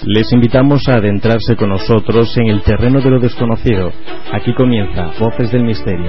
Les invitamos a adentrarse con nosotros en el terreno de lo desconocido. Aquí comienza Voces del Misterio.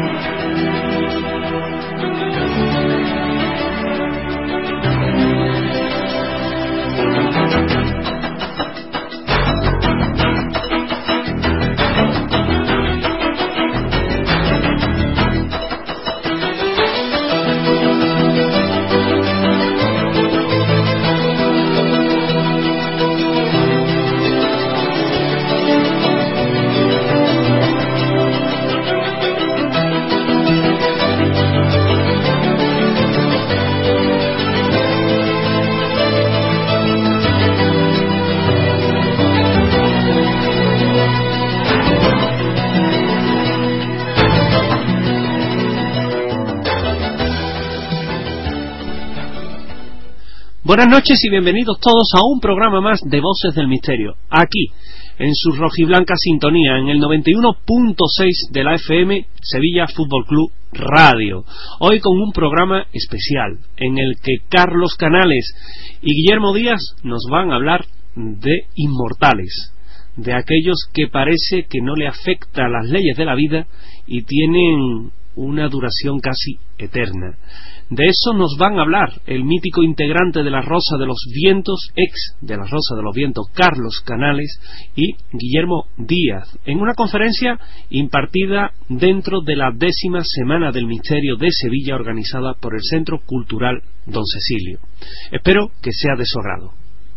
Buenas noches y bienvenidos todos a un programa más de Voces del Misterio, aquí, en su rojiblanca sintonía, en el 91.6 de la FM, Sevilla Fútbol Club Radio. Hoy con un programa especial, en el que Carlos Canales y Guillermo Díaz nos van a hablar de inmortales, de aquellos que parece que no le afecta a las leyes de la vida y tienen una duración casi eterna. De eso nos van a hablar el mítico integrante de la Rosa de los Vientos, ex de la Rosa de los Vientos, Carlos Canales, y Guillermo Díaz, en una conferencia impartida dentro de la 10ª Semana del Misterio de Sevilla, organizada por el Centro Cultural Don Cecilio. Espero que sea de su agrado.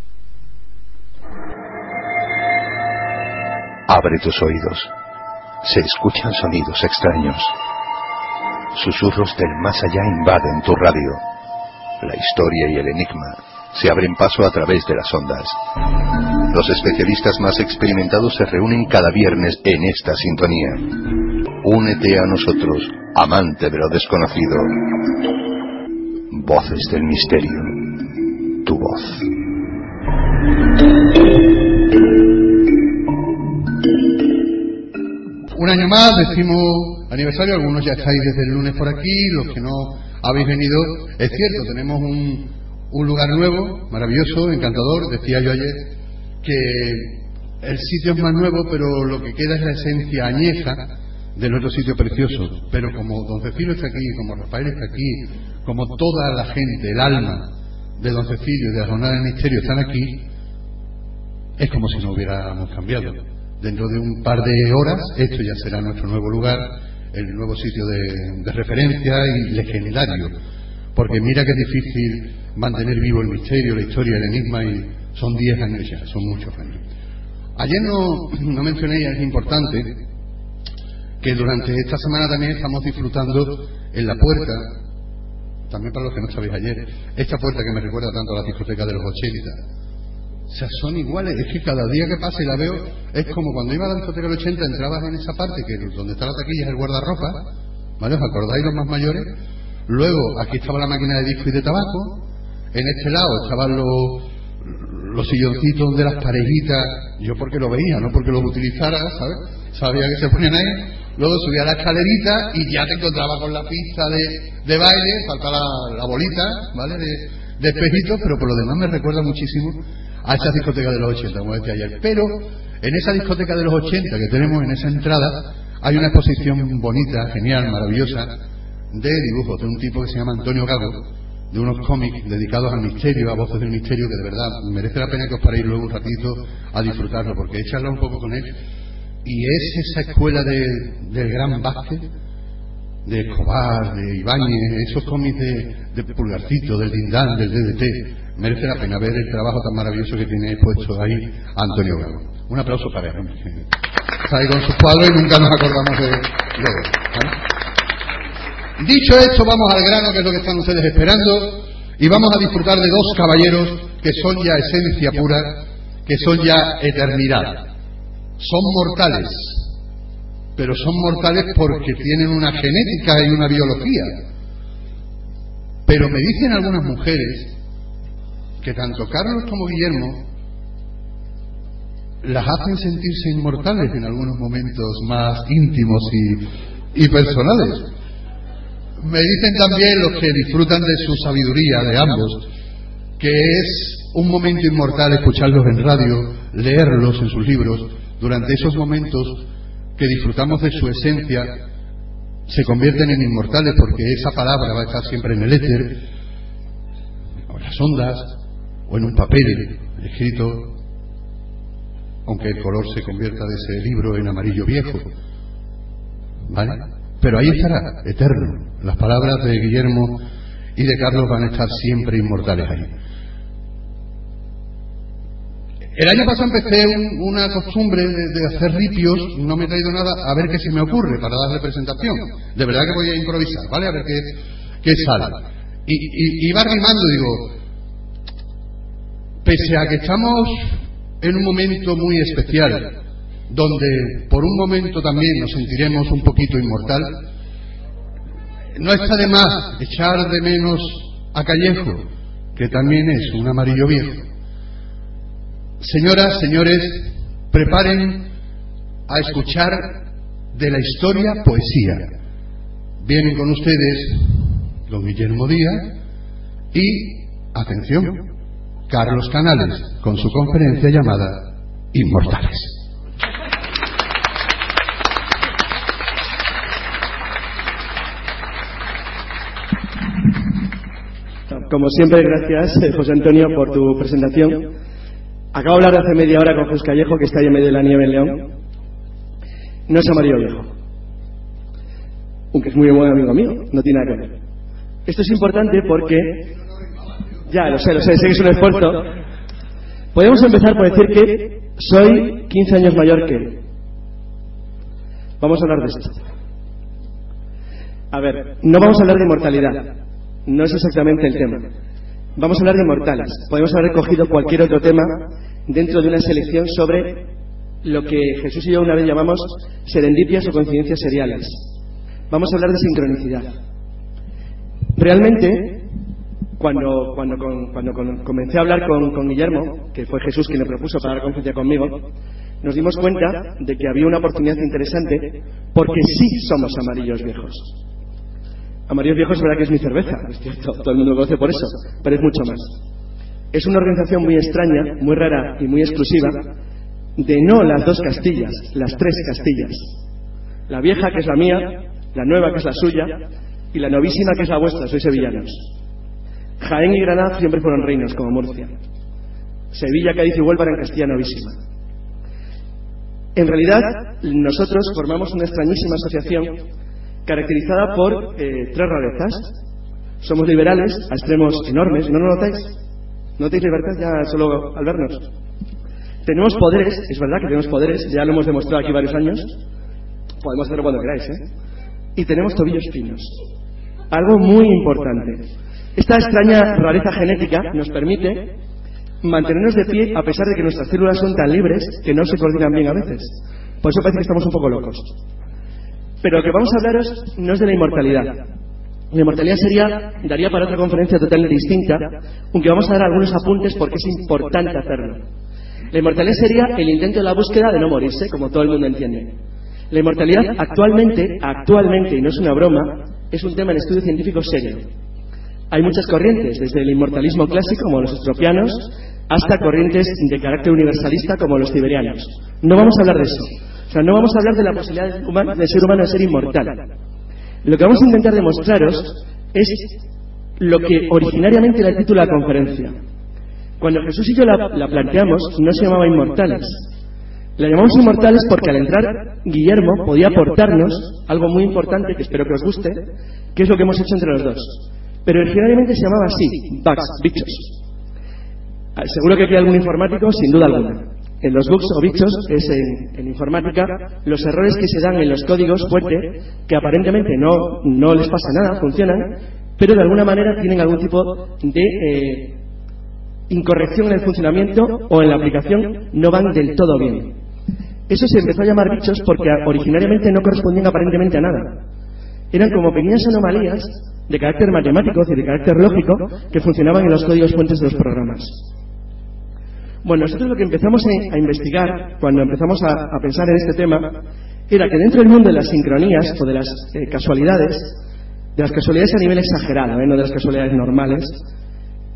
Abre tus oídos. Se escuchan sonidos extraños. Susurros del más allá invaden tu radio. La historia y el enigma se abren paso a través de las ondas. Los especialistas más experimentados se reúnen cada viernes en esta sintonía. Únete a nosotros, amante de lo desconocido. Voces del Misterio. Tu voz. Un año más, decimos aniversario, algunos ya estáis desde el lunes por aquí, los que no habéis venido, es cierto, tenemos un lugar nuevo, maravilloso, encantador. Decía yo ayer que el sitio es más nuevo, pero lo que queda es la esencia añeja de nuestro sitio precioso. Pero como Don Cecilio está aquí, como Rafael está aquí, como toda la gente, el alma de Don Cecilio y de la Jornada del Misterio están aquí, es como si no hubiéramos cambiado. Dentro de un par de horas, esto ya será nuestro nuevo lugar, el nuevo sitio de referencia y legendario. Porque mira que es difícil mantener vivo el misterio, la historia, el enigma, y son 10 años ya, son muchos años. Ayer no mencioné, y es importante, que durante esta semana también estamos disfrutando en la puerta, también para los que no sabéis ayer, esta puerta que me recuerda tanto a la discoteca de los 80. O sea, son iguales, es que cada día que pasa y la veo, es como cuando iba a la discoteca del 80, entrabas en esa parte, que donde está la taquilla es el guardarropa, ¿vale? ¿Os acordáis los más mayores? Luego, aquí estaba la máquina de disco y de tabaco, en este lado estaban los silloncitos de las parejitas, yo porque lo veía, no porque los utilizara, ¿sabes? Sabía que se ponían ahí, luego subía a la escalerita y ya te encontrabas con la pista de baile, falta la bolita, ¿vale? De espejitos, pero por lo demás me recuerda muchísimo a esa discoteca de los 80, como decía ayer. Pero en esa discoteca de los 80 que tenemos en esa entrada hay una exposición bonita, genial, maravillosa, de dibujos de un tipo que se llama Antonio Gago, de unos cómics dedicados al misterio, a Voces del Misterio, que de verdad merece la pena que os paréis luego un ratito a disfrutarlo, porque he charlado un poco con él, y es esa escuela del gran Vázquez, de Escobar, de Ibáñez, esos cómics de Pulgarcito, del Dindán, del DDT. Merece la pena ver el trabajo tan maravilloso que tiene puesto ahí Antonio Gago. Un aplauso para él, hombre. Está ahí con sus cuadros y nunca nos acordamos de él, ¿vale? Dicho esto, vamos al grano, que es lo que están ustedes esperando, y vamos a disfrutar de dos caballeros que son ya esencia pura, que son ya eternidad. Son mortales, pero son mortales porque tienen una genética y una biología. Pero me dicen algunas mujeres que tanto Carlos como Guillermo las hacen sentirse inmortales en algunos momentos más íntimos y personales. Me dicen también los que disfrutan de su sabiduría, de ambos, que es un momento inmortal escucharlos en radio, leerlos en sus libros. Durante esos momentos que disfrutamos de su esencia, se convierten en inmortales, porque esa palabra va a estar siempre en el éter, o en las ondas, o en un papel escrito, aunque el color se convierta de ese libro en amarillo viejo, ¿vale? Pero ahí estará, eterno. Las palabras de Guillermo y de Carlos van a estar siempre inmortales ahí. El año pasado empecé una costumbre de hacer ripios, no me he traído nada, a ver qué se me ocurre para darle presentación. De verdad que voy a improvisar, ¿vale? A ver qué sale. Y va rimando, digo, pese a que estamos en un momento muy especial, donde por un momento también nos sentiremos un poquito inmortal, no está de más echar de menos a Callejo, que también es un amarillo viejo. Señoras, señores, preparen a escuchar de la historia poesía. Vienen con ustedes don Guillermo Díaz y, atención, Carlos Canales, con su conferencia llamada Inmortales. Como siempre, gracias, José Antonio, por tu presentación. Acabo de hablar hace media hora con Jesús Callejo, que está ahí en medio de la nieve en León. No es amarillo viejo, aunque es muy buen amigo mío, no tiene nada que ver. Esto es importante porque, ya lo sé que es un esfuerzo. Podemos empezar por decir que soy 15 años mayor que él. Vamos a hablar de esto. A ver, no vamos a hablar de inmortalidad, no es exactamente el tema. Vamos a hablar de inmortales. Podemos haber cogido cualquier otro tema dentro de una selección sobre lo que Jesús y yo una vez llamamos serendipias o coincidencias seriales. Vamos a hablar de sincronicidad. Realmente, cuando comencé a hablar con Guillermo, que fue Jesús quien le propuso para dar conferencia conmigo, nos dimos cuenta de que había una oportunidad interesante, porque sí somos amarillos viejos. Amarillos viejos es verdad que es mi cerveza, es cierto, todo el mundo lo conoce por eso, pero es mucho más. Es una organización muy extraña, muy rara y muy exclusiva, de no las dos Castillas, las tres Castillas. La vieja, que es la mía, la nueva, que es la suya, y la novísima, que es la vuestra, sois sevillanos. Jaén y Granada siempre fueron reinos, como Murcia. Sevilla, Cádiz y Huelva eran Castilla novísima. En realidad, nosotros formamos una extrañísima asociación caracterizada por tres rarezas. Somos liberales a extremos enormes, ¿no lo notáis? ¿No tenéis libertad ya solo al vernos? Tenemos poderes, es verdad que tenemos poderes, ya lo hemos demostrado aquí varios años, podemos hacerlo cuando queráis, y tenemos tobillos finos, algo muy importante. Esta extraña rareza genética nos permite mantenernos de pie a pesar de que nuestras células son tan libres que no se coordinan bien a veces. Por eso parece que estamos un poco locos. Pero lo que vamos a hablaros no es de la inmortalidad. La inmortalidad daría para otra conferencia totalmente distinta, aunque vamos a dar algunos apuntes porque es importante hacerlo. La inmortalidad sería el intento de la búsqueda de no morirse, como todo el mundo entiende. La inmortalidad actualmente, y no es una broma, es un tema en estudio científico serio. Hay muchas corrientes, desde el inmortalismo clásico, como los estropianos, hasta corrientes de carácter universalista, como los tiberianos. No vamos a hablar de eso. O sea, no vamos a hablar de la posibilidad del ser humano de ser inmortal. Lo que vamos a intentar demostraros es lo que originariamente era el título de la conferencia. Cuando Jesús y yo la planteamos, no se llamaba Inmortales. La llamamos Inmortales porque al entrar Guillermo podía aportarnos algo muy importante, que espero que os guste, que es lo que hemos hecho entre los dos. Pero originariamente se llamaba así, bugs, bichos. Seguro que aquí hay algún informático, sin duda alguna. En los bugs o bichos es en informática los errores que se dan en los códigos fuente, que aparentemente no les pasa nada, funcionan, pero de alguna manera tienen algún tipo de incorrección en el funcionamiento o en la aplicación, no van del todo bien. Eso se empezó a llamar bichos porque originariamente no correspondían aparentemente a nada. Eran como pequeñas anomalías de carácter matemático, es decir, de carácter lógico, que funcionaban en los códigos fuentes de los programas. Bueno, nosotros lo que empezamos a investigar cuando empezamos a pensar en este tema era que dentro del mundo de las sincronías o de las casualidades a nivel exagerado, no de las casualidades normales,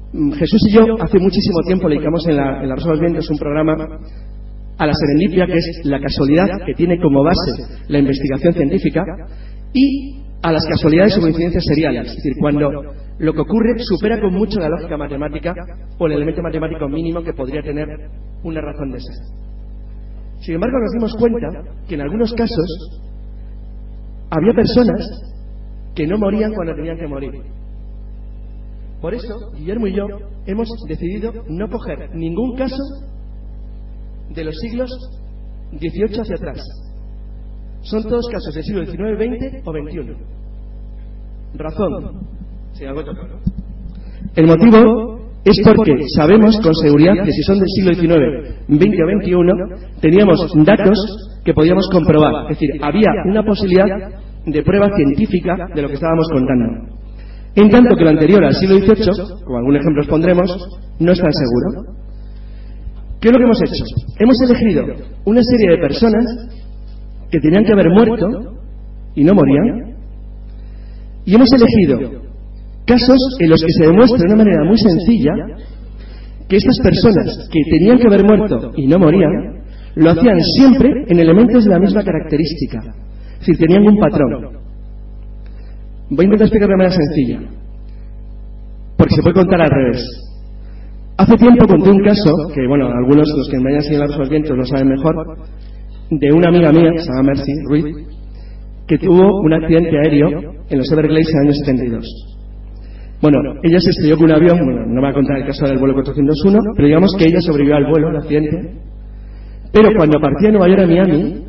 Jesús y yo hace muchísimo tiempo le dedicamos en la Rosa de los Vientos un programa a la serendipia, que es la casualidad que tiene como base la investigación científica, y a las casualidades o coincidencias seriales, es decir, cuando lo que ocurre supera con mucho la lógica matemática o el elemento matemático mínimo que podría tener una razón de ser. Sin embargo, nos dimos cuenta que en algunos casos había personas que no morían cuando tenían que morir. Por eso, Guillermo y yo hemos decidido no coger ningún caso de los siglos XVIII hacia atrás. Son todos casos del siglo XIX, XX o XXI. Razón. Sí, algo toca, ¿no? El motivo es porque sabemos con seguridad que si son del siglo XIX, XX o XXI, teníamos datos que podíamos comprobar. Es decir, había una posibilidad de prueba científica de lo que estábamos contando. En tanto que lo anterior al siglo XVIII, como algún ejemplo os pondremos, no es tan seguro. ¿Qué es lo que hemos hecho? Hemos elegido una serie de personas que tenían que haber muerto y no morían, y hemos elegido casos en los que se demuestra de una manera muy sencilla que estas personas que tenían que haber muerto y no morían lo hacían siempre en elementos de la misma característica, es decir, tenían un patrón. Voy a intentar explicar de manera sencilla, porque se puede contar al revés. Hace tiempo conté un caso, que bueno, algunos de los que me hayan seguido en los vientos lo saben mejor, de una amiga mía, que se llama Mercy Ruiz, que tuvo un accidente aéreo en los Everglades en el año 72. Bueno, ella se estrelló con un avión, bueno, no me voy a contar el caso del vuelo 401, pero digamos que ella sobrevivió al vuelo, al accidente, pero cuando partía de Nueva York a Miami,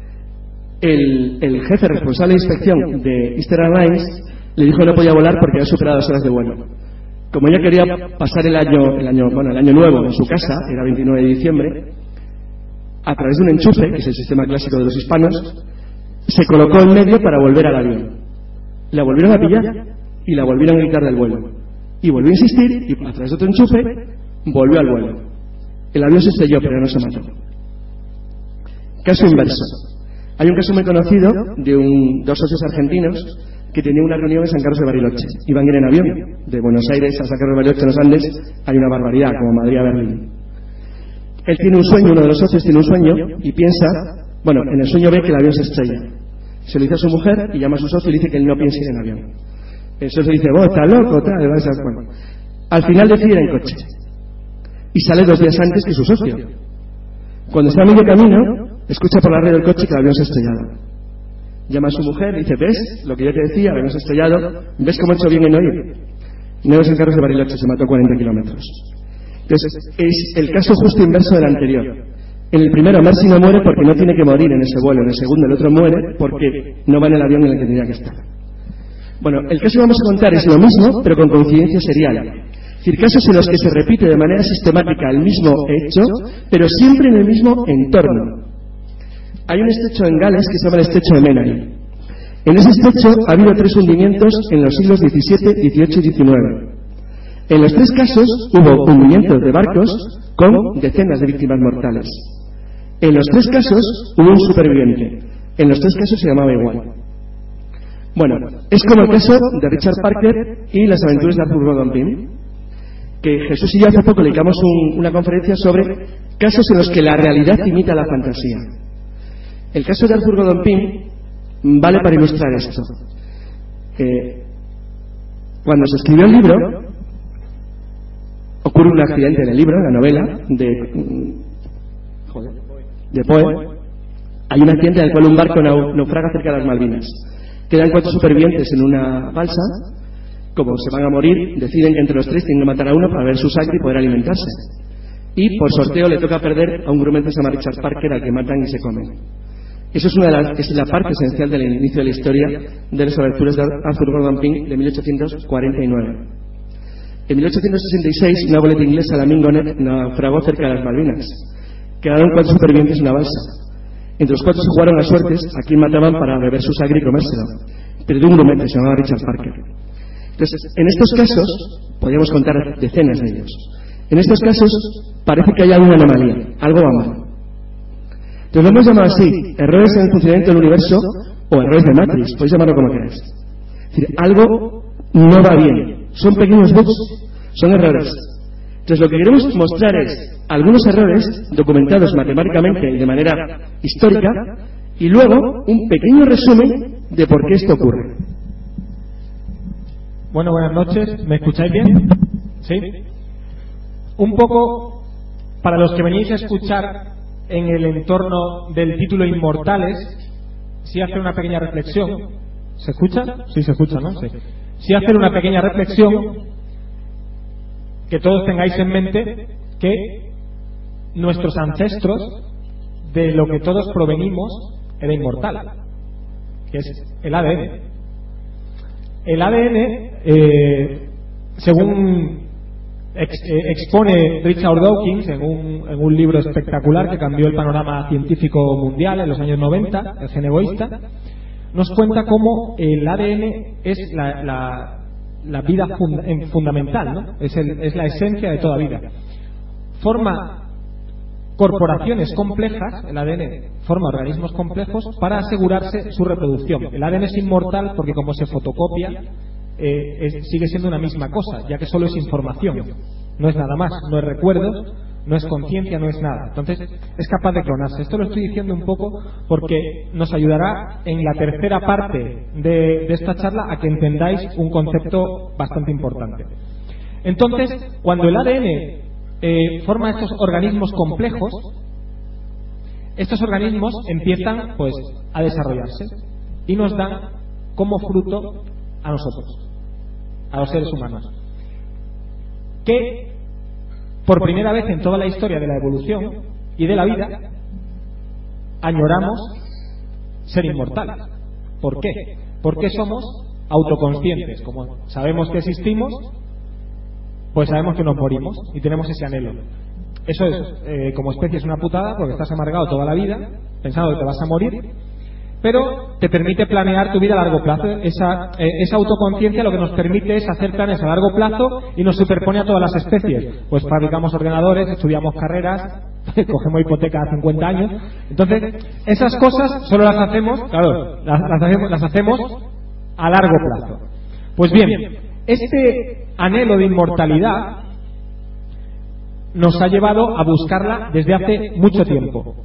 el jefe responsable de inspección de Eastern Airlines le dijo que no podía volar porque había superado 2 horas de vuelo. Como ella quería pasar el año nuevo en su casa, era 29 de diciembre, a través de un enchufe, que es el sistema clásico de los hispanos, se colocó en medio para volver al avión. La volvieron a pillar y la volvieron a quitar del vuelo. Y volvió a insistir y a través de otro enchufe volvió al vuelo. El avión se estrelló, pero no se mató. Caso inverso. Hay un caso muy conocido de dos socios argentinos que tenían una reunión en San Carlos de Bariloche. Iban a ir en avión. De Buenos Aires a San Carlos de Bariloche, en los Andes, hay una barbaridad, como Madrid a Berlín. Él tiene un sueño, uno de los socios tiene un sueño y piensa, bueno, en el sueño ve que el avión se estrella. Se lo dice a su mujer y llama a su socio y le dice que él no piensa ir en avión. El socio dice, vos estás loco, tal, bueno. Al final decide ir en coche y sale 2 días antes que su socio. Cuando está a medio camino, escucha por la radio del coche que el avión se ha estrellado. Llama a su mujer y dice, ¿ves lo que yo te decía? El avión se ha estrellado, ¿ves cómo he hecho bien en oír? No es en Carlos de Bariloche, se mató 40 kilómetros. Entonces, es el caso justo inverso del anterior. En el primero, Mercy no muere porque no tiene que morir en ese vuelo. En el segundo, el otro muere porque no va en el avión en el que tenía que estar. Bueno, el caso que vamos a contar es lo mismo, pero con coincidencia serial. Es decir, casos en los que se repite de manera sistemática el mismo hecho, pero siempre en el mismo entorno. Hay un estrecho en Gales que se llama el estrecho de Menai. En ese estrecho ha habido 3 hundimientos en los siglos XVII, XVIII y XIX. En los 3 casos hubo hundimientos de barcos con decenas de víctimas mortales. En los 3 casos hubo un superviviente. En los 3 casos se llamaba igual. Bueno, es como el caso de Richard Parker y las aventuras de Arthur Gordon Pym, que Jesús y yo hace poco le dedicamos una conferencia sobre casos en los que la realidad imita la fantasía. El caso de Arthur Gordon Pym vale para ilustrar esto. Cuando se escribió el libro, ocurre un accidente en el libro, en la novela de Poe. Hay un accidente en el cual un barco naufraga cerca de las Malvinas. Quedan 4 supervivientes en una balsa. Como se van a morir, deciden que entre los 3 tienen que matar a uno para ver su sangre y poder alimentarse. Y por sorteo le toca perder a un grumete que se llama Richard Parker, al que matan y se comen. Eso es la parte esencial del inicio de la historia de las aventuras de Arthur Gordon Pym de 1849. En 1866, una goleta inglesa, la Mingonet, naufragó cerca de las Malvinas. Quedaron 4 supervivientes en una balsa. Entre los 4 se jugaron a suertes a quien mataban para beber su sangre y comérselo. Perdió un grumete, se llamaba Richard Parker. Entonces, en estos casos, podríamos contar decenas de ellos. En estos casos, parece que hay alguna anomalía, algo va mal. Entonces lo hemos llamado así, errores en el funcionamiento del universo o errores de Matrix, podéis llamarlo como queráis. Es decir, algo no va bien. Son pequeños bugs, son errores. Entonces lo que queremos mostrar es algunos errores documentados matemáticamente y de manera histórica, y luego un pequeño resumen de por qué esto ocurre. Bueno, buenas noches. ¿Me escucháis bien? ¿Sí? Un poco, para los que venís a escuchar en el entorno del título Inmortales, sí hacer una pequeña reflexión. ¿Se escucha? Sí, se escucha, ¿no? Sí. Sí hacer una pequeña reflexión, que todos tengáis en mente que nuestros ancestros, de lo que todos provenimos, era inmortal, que es el ADN. El ADN, según expone Richard Dawkins en un libro espectacular que cambió el panorama científico mundial en los años 90, El gen egoísta, nos cuenta cómo el ADN es la vida fundamental, ¿no? Es la esencia de toda vida. Forma corporaciones complejas, el ADN forma organismos complejos para asegurarse su reproducción. El ADN es inmortal porque, como se fotocopia, sigue siendo una misma cosa, ya que solo es información, no es nada más, no es recuerdos, no es conciencia, no es nada. Entonces es capaz de clonarse. Esto lo estoy diciendo un poco porque nos ayudará en la tercera parte de esta charla a que entendáis un concepto bastante importante. Entonces, cuando el ADN forma estos organismos complejos, estos organismos empiezan pues a desarrollarse y nos dan como fruto a nosotros, a los seres humanos, que por primera vez en toda la historia de la evolución y de la vida añoramos ser inmortales. ¿Por qué? Porque somos autoconscientes. Como sabemos que existimos, pues sabemos que nos morimos y tenemos ese anhelo. Eso es, como especie, es una putada, porque estás amargado toda la vida pensando que te vas a morir, pero te permite planear tu vida a largo plazo. Esa autoconciencia lo que nos permite es hacer planes a largo plazo y nos superpone a todas las especies. Pues fabricamos ordenadores, estudiamos carreras, cogemos hipoteca a 50 años. Entonces, esas cosas solo las hacemos, claro, las hacemos a largo plazo. Pues bien, este anhelo de inmortalidad nos ha llevado a buscarla desde hace mucho tiempo.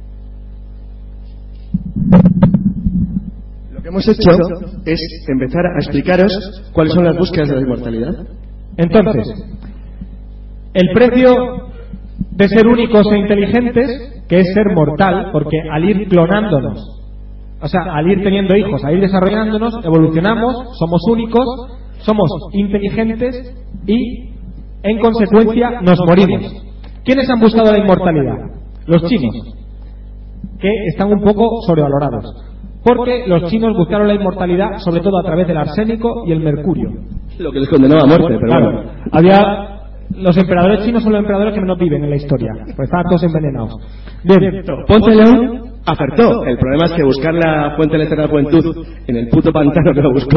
Lo que hemos hecho es empezar a explicaros cuáles son las búsquedas de la inmortalidad. Entonces, el precio de ser únicos e inteligentes, que es ser mortal, porque al ir clonándonos, o sea, al ir teniendo hijos, al ir desarrollándonos, evolucionamos, somos únicos, somos inteligentes y, en consecuencia, nos morimos. ¿Quiénes han buscado la inmortalidad? Los chinos, que están un poco sobrevalorados, porque los chinos buscaron la inmortalidad sobre todo a través del arsénico y el mercurio. Lo que les condenó a muerte, pero claro, bueno. Los emperadores chinos son los emperadores que menos viven en la historia, pues estaban todos envenenados. Bien, Ponce de León acertó. El problema es que buscar la fuente de la eterna juventud en el puto pantano que lo buscó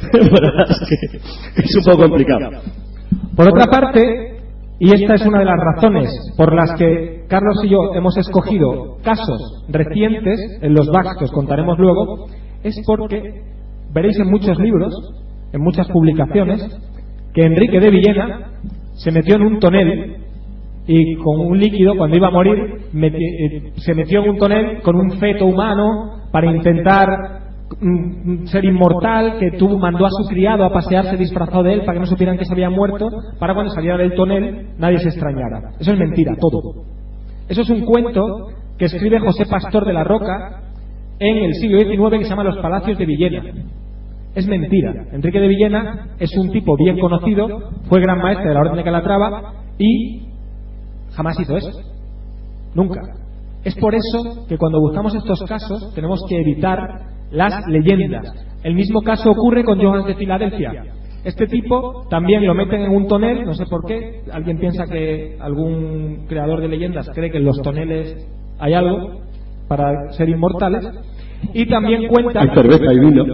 es un poco complicado. Por otra parte, y esta es una de las razones por las que Carlos y yo hemos escogido casos recientes, en los backs que os contaremos luego, es porque veréis en muchos libros, en muchas publicaciones, que Enrique de Villena se metió en un tonel y con un líquido, cuando iba a morir, se metió en un tonel con un feto humano para intentar ser inmortal, que mandó a su criado a pasearse disfrazado de él para que no supieran que se había muerto, para cuando saliera del tonel nadie se extrañara. Eso es mentira, todo. Eso es un cuento que escribe José Pastor de la Roca en el siglo XIX, que se llama Los Palacios de Villena. Es mentira. Enrique de Villena es un tipo bien conocido, fue gran maestre de la Orden de Calatrava y jamás hizo eso. Nunca. Es por eso que cuando buscamos estos casos tenemos que evitar las leyendas. El mismo caso ocurre con Johannes de Filadelfia. Este tipo también lo meten en un tonel, no sé por qué. Alguien piensa que algún creador de leyendas cree que en los toneles hay algo para ser inmortales. Y también cuenta... Hay cerveza y vino,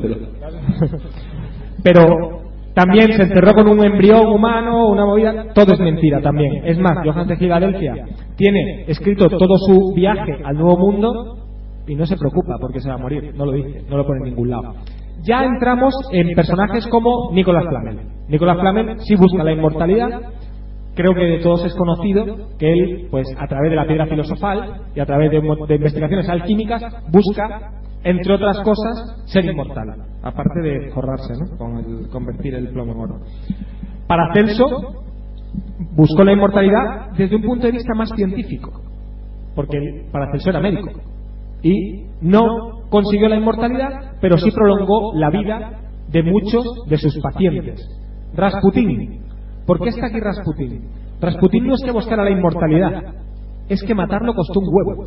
pero también se enterró con un embrión humano, una movida. Todo es mentira también. Es más, Johannes de Filadelfia tiene escrito todo su viaje al Nuevo Mundo y no se preocupa porque se va a morir. No lo dice, no lo pone en ningún lado. Ya entramos en personajes como Nicolas Flamel. Nicolas Flamel sí busca la inmortalidad creo que de todos es conocido que él, pues a través de la piedra filosofal y a través de investigaciones alquímicas, busca, entre otras cosas, ser inmortal, aparte de forrarse, ¿no?, con convertir el plomo en oro. Paracelso buscó la inmortalidad desde un punto de vista más científico, porque Paracelso era médico y no consiguió la inmortalidad, pero sí prolongó la vida de muchos de sus pacientes. Rasputín, ¿por qué está aquí Rasputín? Rasputín no es que buscara la inmortalidad, es que matarlo costó un huevo.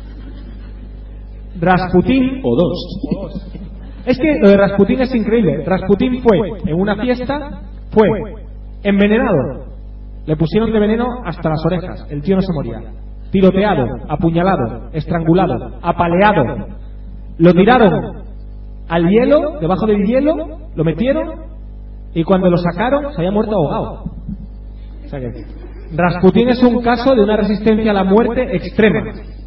Rasputín o dos. Es que lo de Rasputín es increíble. Rasputín fue en una fiesta, fue envenenado, le pusieron de veneno hasta las orejas, el tío no se moría. Tiroteado, apuñalado, estrangulado, apaleado, lo tiraron al hielo, debajo del hielo, lo metieron y cuando lo sacaron se había muerto ahogado. O sea que Rasputín es un caso de una resistencia a la muerte extrema.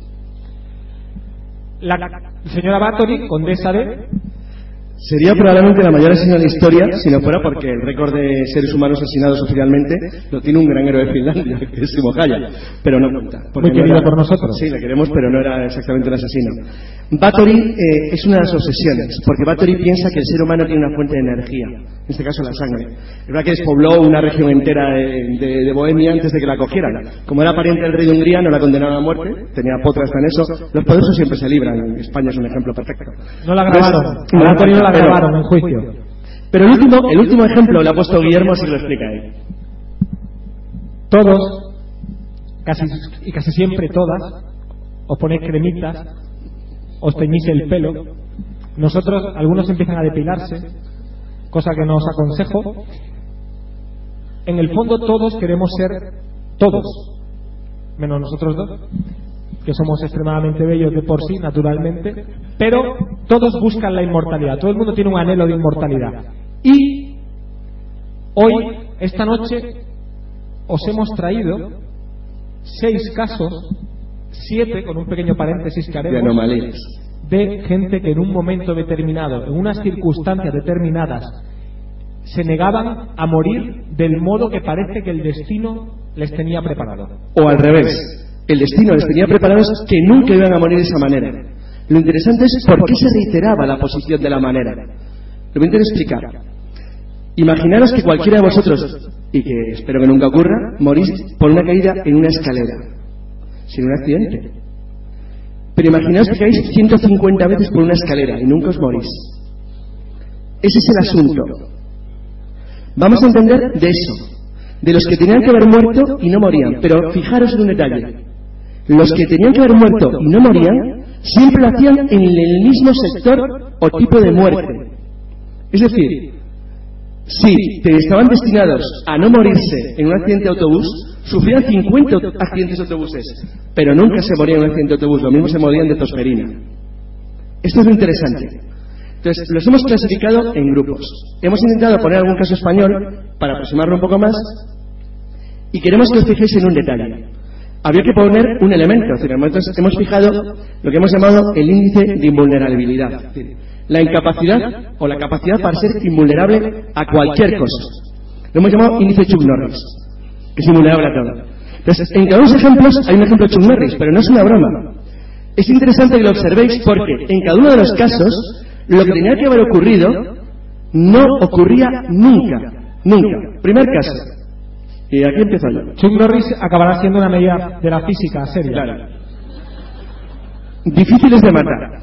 La señora Bathory, condesa de... Sería probablemente la mayor asesina de la historia si no fuera porque el récord de seres humanos asesinados oficialmente lo tiene un gran héroe de Finlandia, que es Simo Hayek, pero no cuenta. Muy querido por nosotros. Sí, le queremos, pero no era exactamente un asesino. Bathory es una de las obsesiones, porque Bathory piensa que el ser humano tiene una fuente de energía, en este caso la sangre. Es verdad que despobló una región entera de Bohemia antes de que la cogieran. Como era pariente del rey de Hungría, no la condenaron a muerte, tenía potra hasta en eso. Los poderosos siempre se libran, España es un ejemplo perfecto. No la grabaron, Bathory no la grabaron en juicio. Pero el último ejemplo lo ha puesto Guillermo, así que lo explica él. Todos, casi siempre todas, os ponéis cremitas, os teñís el pelo. Nosotros, algunos empiezan a depilarse, cosa que no os aconsejo. En el fondo todos queremos ser todos, menos nosotros dos, que somos extremadamente bellos de por sí, naturalmente, pero todos buscan la inmortalidad, todo el mundo tiene un anhelo de inmortalidad. Y hoy, esta noche, os hemos traído 6 casos, 7 con un pequeño paréntesis que haremos, de anomalías, de gente que en un momento determinado, en unas circunstancias determinadas, se negaban a morir del modo que parece que el destino les tenía preparado. O al revés, el destino les tenía preparados que nunca iban a morir de esa manera. Lo interesante es por qué se reiteraba la posición de la manera. Lo voy a intentar explicar. Imaginaros que cualquiera de vosotros, y que espero que nunca ocurra, morís por una caída en una escalera, sin un accidente. Pero imaginaos que caéis 150 veces por una escalera y nunca os morís. Ese es el asunto. Vamos a entender de eso, de los que tenían que haber muerto y no morían. Pero fijaros en un detalle. Los que tenían que haber muerto y no morían siempre lo hacían en el mismo sector o tipo de muerte. Es decir, si estaban destinados a no morirse en un accidente de autobús, sufrían 50 accidentes de autobuses, pero nunca se morían en un accidente de autobús, lo mismo se morían de tosferina. Esto es lo interesante. Entonces, los hemos clasificado en grupos. Hemos intentado poner algún caso español para aproximarlo un poco más y queremos que os fijéis en un detalle. Había que poner un elemento, es decir, entonces hemos fijado lo que hemos llamado el índice de invulnerabilidad, es decir, la incapacidad o la capacidad para ser invulnerable a cualquier cosa. Lo hemos llamado índice Chuck Norris, que es invulnerable a todo. Entonces, en cada uno de los ejemplos hay un ejemplo de Chuck Norris, pero no es una broma. Es interesante que lo observéis porque en cada uno de los casos lo que tenía que haber ocurrido no ocurría nunca. Nunca. Primer caso. Y aquí empiezo yo. Chuck Norris acabará siendo una medida de la física seria. Claro. Difíciles de matar.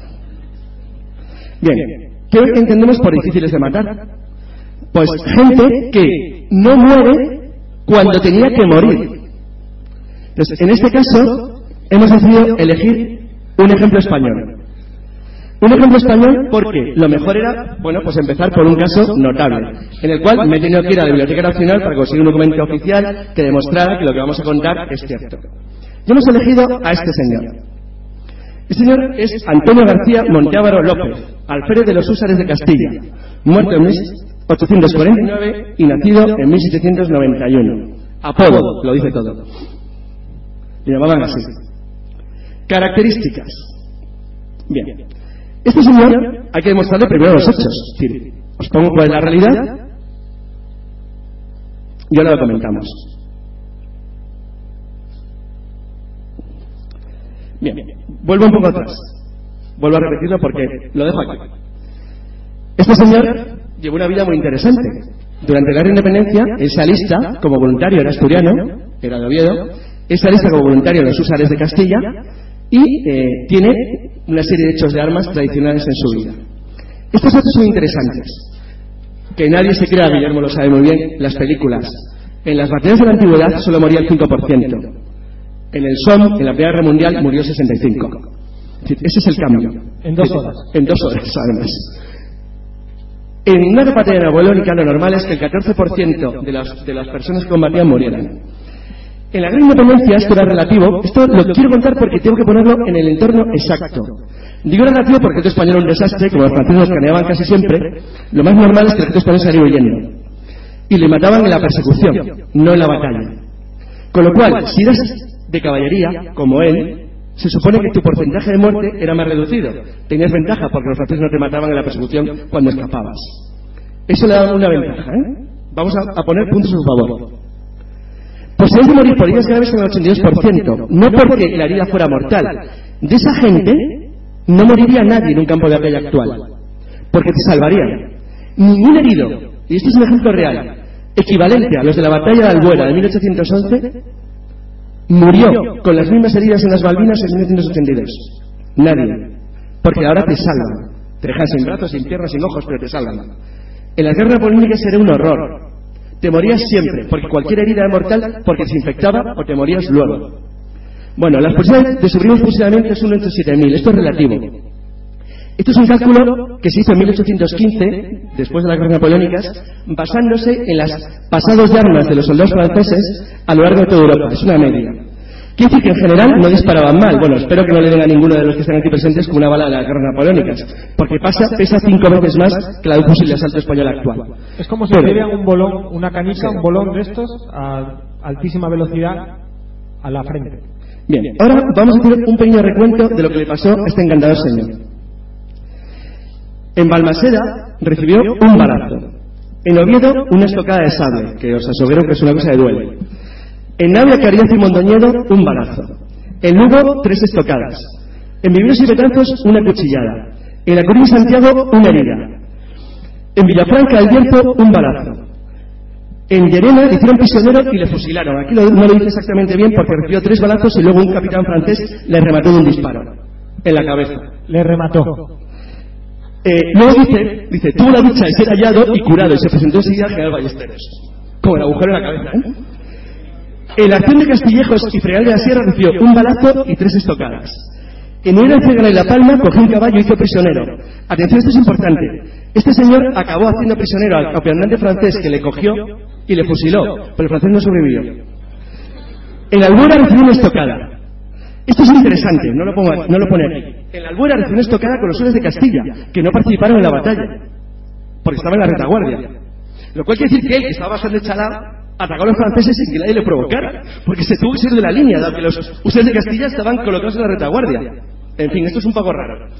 Bien. ¿Qué entendemos por difíciles de matar? Pues gente que no muere cuando tenía que morir. Entonces, en este caso, hemos decidido elegir un ejemplo español. Un ejemplo español porque lo mejor era, bueno, pues empezar por un caso notable, en el cual me he tenido que ir a la Biblioteca Nacional para conseguir un documento oficial que demostrara que lo que vamos a contar es cierto. Y hemos elegido a este señor. Este señor es Antonio García Monteávaro López, alférez de los húsares de Castilla, muerto en 1849 y nacido en 1791. Apodo, lo dice todo. Le llamaban así. Características. Bien. Este señor hay que demostrarle primero los hechos. Es decir, os pongo cuál es la realidad y ahora lo comentamos. Bien, vuelvo un poco atrás. Vuelvo a repetirlo porque lo dejo aquí. Este señor llevó una vida muy interesante. Durante la independencia, él se alista como voluntario, era asturiano, era de Oviedo, él se alista como voluntario en los húsares de Castilla y tiene una serie de hechos de armas tradicionales en su vida. Estos hechos son interesantes. Que nadie se crea, Guillermo lo sabe muy bien, las películas. En las batallas de la antigüedad solo moría el 5%. En el Somme, en la Primera Guerra Mundial, murió 65%. Ese es el cambio. En 2 horas. En 2 horas, además. En una batalla napoleónica lo normal es que el 14% de las personas que combatían murieran. En la Gran Independencia esto era relativo. Esto lo quiero contar porque tengo que ponerlo en el entorno exacto. Digo relativo porque el ejército español era un desastre, como los franceses los caneaban casi siempre. Lo más normal es que el ejército español saliera huyendo. Y le mataban en la persecución, no en la batalla. Con lo cual, si eras de caballería, como él, se supone que tu porcentaje de muerte era más reducido. Tenías ventaja porque los franceses no te mataban en la persecución cuando escapabas. Eso le da una ventaja, ¿eh? Vamos a poner puntos a su favor. Posibilidad de morir por heridas graves en el 82%, no porque la herida fuera mortal. De esa gente no moriría nadie en un campo de batalla actual, porque te salvarían. Ningún herido, y este es un ejemplo real, equivalente a los de la batalla de Albuera de 1811, murió con las mismas heridas en las Malvinas en 1982. Nadie. Porque ahora te salvan. Te dejan sin brazos, sin piernas, sin ojos, pero te salvan. En la guerra napoleónica sería un horror. Te morías siempre, porque cualquier herida era mortal, porque se infectaba o te morías luego. Bueno, las posibilidades de sobrevivir exclusivamente es 1 entre 7.000. Esto es relativo. Esto es un cálculo que se hizo en 1815, después de las guerras napoleónicas, basándose en los pasados de armas de los soldados franceses a lo largo de toda Europa. Es una media. Quiere decir que en general no disparaban mal. Bueno, espero que no le den a ninguno de los que están aquí presentes con una bala de las guerras napoleónicas, porque pesa 5 veces más que la de un fusil de asalto español actual. Es como si tuvieran un bolón, una canica, un bolón de estos a altísima velocidad a la frente. Bien, ahora vamos a hacer un pequeño recuento de lo que le pasó a este encantador señor. En Balmaseda recibió un balazo. En Oviedo, una estocada de sable, que os aseguro que es una cosa de duele. En Navia, Carriazo y Mondoñedo, un balazo. En Lugo, 3 estocadas. En Viveros y Betanzos, una cuchillada. En La Coruña y Santiago, una herida. En Villafranca del Bierzo, un balazo. En Llerena le hicieron prisionero y le fusilaron. Aquí no lo dice exactamente bien porque recibió 3 balazos y luego un capitán francés le remató de un disparo en la cabeza. Le remató. Luego dice, tuvo la dicha de ser hallado y curado y se presentó enseguida al general Ballesteros, con el agujero en la cabeza, ¿eh? En la acción de Castillejos y Fregal de la Sierra recibió un balazo y 3 estocadas. En Huera, Cegana y La Palma cogió un caballo y hizo prisionero. Atención, esto es importante. Este señor acabó haciendo prisionero al comandante francés que le cogió y le fusiló, pero el francés no sobrevivió. En Albuera recibió una estocada. Esto es interesante, no lo pone aquí. En la Albuera recibió una estocada con los hombres de Castilla, que no participaron en la batalla, porque estaban en la retaguardia. Lo cual quiere decir que él, que estaba bastante chalado, atacó a los franceses sin que nadie le provocara, porque se tuvo que ser de la línea, dado que los usos de Castilla estaban colocados en la retaguardia. En fin, esto es un poco raro.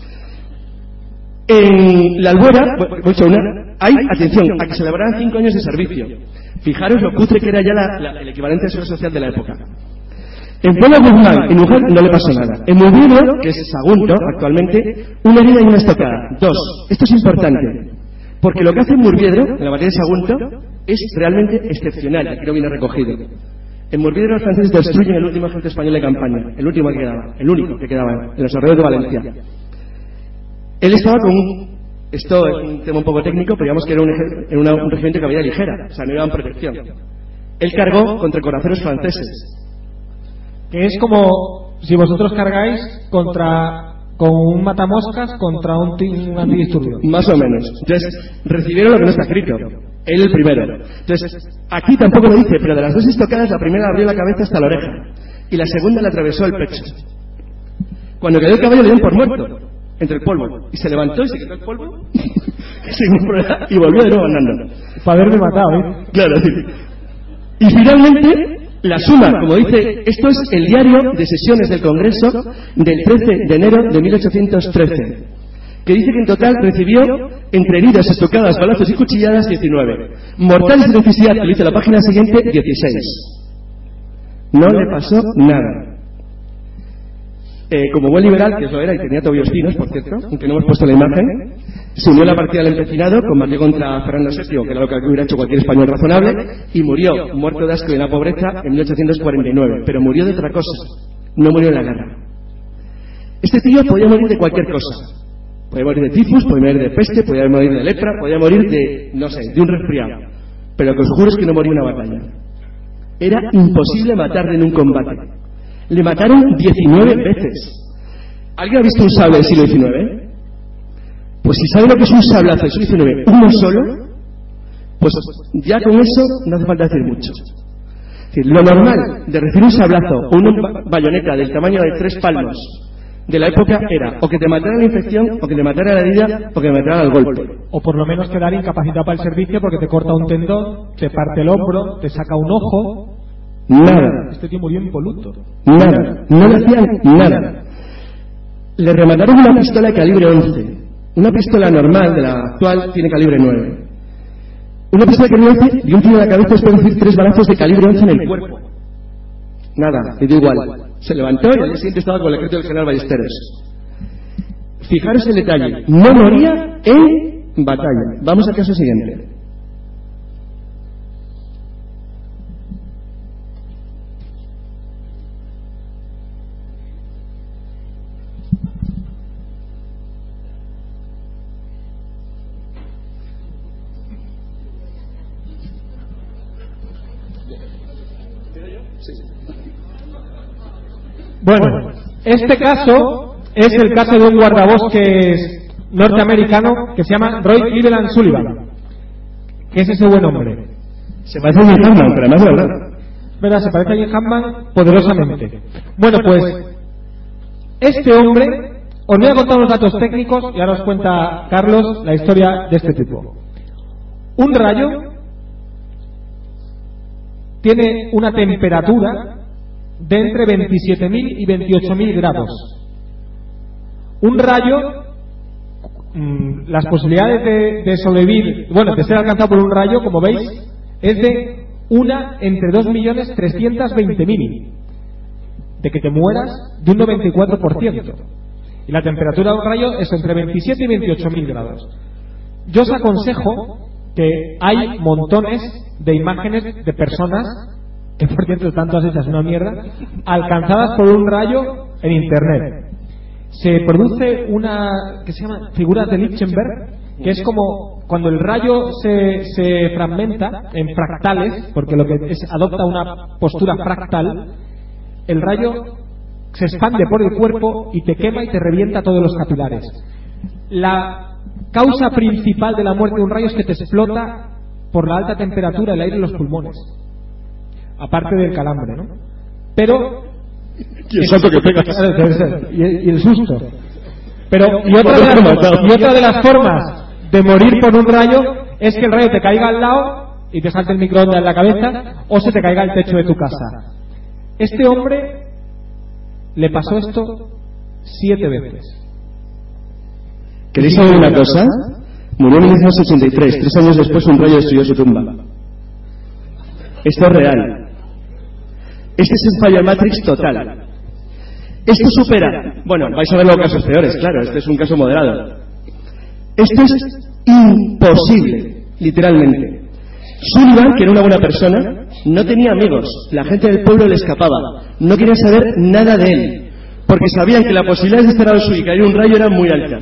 En la Albuera, hay, atención, a que se celebraran 5 años de servicio. Fijaros lo cutre que era ya el equivalente de seguridad social de la época. En Puebla Guzmán, en Mujer, no le pasó nada. En Murviedro, que es Sagunto actualmente, una herida y una estocada. 2. Esto es importante, porque lo que hace en Murviedro, en la batalla de Sagunto, es realmente excepcional. Aquí no viene recogido. En Murviedro los franceses destruyen el último ejército español de campaña, el único que quedaba en los alrededores de Valencia. Él estaba con esto es un tema un poco técnico, pero digamos que era un regimiento de caballería ligera, o sea, no llevaban protección. Él cargó contra coraceros franceses. Que es como si vosotros cargáis con un matamoscas contra un antidisturbio. Más o menos. Entonces, recibieron lo que no está escrito. Él el primero. Entonces, aquí tampoco lo dice, pero de las 2 estocadas, la primera abrió la cabeza hasta la oreja y la segunda le atravesó el pecho. Cuando quedó el caballo le dieron por muerto entre el polvo y se levantó y se quitó el polvo sin problema y volvió de nuevo andando. Para haberme matado, ¿eh? Claro, sí. Y finalmente la suma, como dice, esto es el diario de sesiones del Congreso del 13 de enero de 1813, que dice que en total recibió, entre heridas, estocadas, balazos y cuchilladas, 19. Mortales de necesidad, que dice la página siguiente, 16. No le pasó nada. como buen liberal, que lo era y tenía tobillos finos, por cierto, aunque no hemos puesto la imagen, se unió a la partida del empecinado, combatió contra Fernando VII, que era lo que hubiera hecho cualquier español razonable, y murió, muerto de asco y en la pobreza, en 1849. Pero murió de otra cosa, no murió en la guerra. Este tío podía morir de cualquier cosa. Podía morir de tifus, podía morir de peste, podía morir de lepra, podía morir de, no sé, de un resfriado. Pero lo que os juro es que no murió en una batalla. Era imposible matarle en un combate. Le mataron 19 veces. ¿Alguien ha visto un sable del siglo XIX? Pues si sabe lo que es un sablazo del siglo XIX, uno solo, pues ya con eso no hace falta decir mucho. Es decir, lo normal de recibir un sablazo o una bayoneta del tamaño de 3 palmos de la época era o que te matara la infección, o que te matara la herida, o que te matara el golpe. O por lo menos quedar incapacitado para el servicio porque te corta un tendón, te parte el hombro, te saca un ojo. Nada. Este tío murió impoluto. Nada. No le hacían nada. Le remataron una pistola de calibre 11. Una pistola normal de la actual tiene calibre 9. Una pistola de calibre 11 y un tiro de la cabeza después de recibir 3 balazos de calibre 11 en el cuerpo. Nada, le dio igual. Se levantó y al día siguiente estaba con el ejército del general Ballesteros. Fijaros el detalle. No moría en batalla. Vamos al caso siguiente. Bueno, este caso es el caso de un guardabosques norteamericano que se llama Roy Cleveland Sullivan, que es ese buen hombre. Se parece a Jim Hammond, pero además de verdad. ¿Verdad? Se parece a Jim Hammond poderosamente. Bueno, pues este hombre, os voy a contar unos datos técnicos y ahora os cuenta Carlos la historia de este tipo. Un rayo tiene una temperatura de entre 27.000 y 28.000 grados. Un rayo, las posibilidades de sobrevivir, bueno, de ser alcanzado por un rayo, como veis, es de una entre 2.320.000, de que te mueras de un 94%. Y la temperatura de un rayo es entre 27 y 28.000 grados. Yo os aconsejo que hay montones de imágenes de personas, que por cierto están todas hechas una mierda, alcanzadas por un rayo en internet. Se produce una que se llama figuras de Lichtenberg, que es como cuando el rayo se fragmenta en fractales, porque lo que es adopta una postura fractal, el rayo se expande por el cuerpo y te quema y te revienta todos los capilares. La causa principal de la muerte de un rayo es que te explota por la alta temperatura el aire en los pulmones, aparte del calambre, ¿no? Pero y el salto que pegas y el susto. Pero y otra de las formas de morir por un rayo es que el rayo te caiga al lado y te salte el microondas en la cabeza, o se te caiga el techo de tu casa. Este hombre le pasó esto 7 veces. ¿Queréis saber una cosa? Murió en 1983. 3 años después un rayo destruyó su tumba. Esto es real. Este es un fallo de Matrix total. Esto supera... Bueno, vais a ver los casos peores, claro. Este es un caso moderado. Esto es imposible, literalmente. Sullivan, que era una buena persona, no tenía amigos. La gente del pueblo le escapaba. No querían saber nada de él, porque sabían que las posibilidades de estar al suyo y caer un rayo eran muy altas.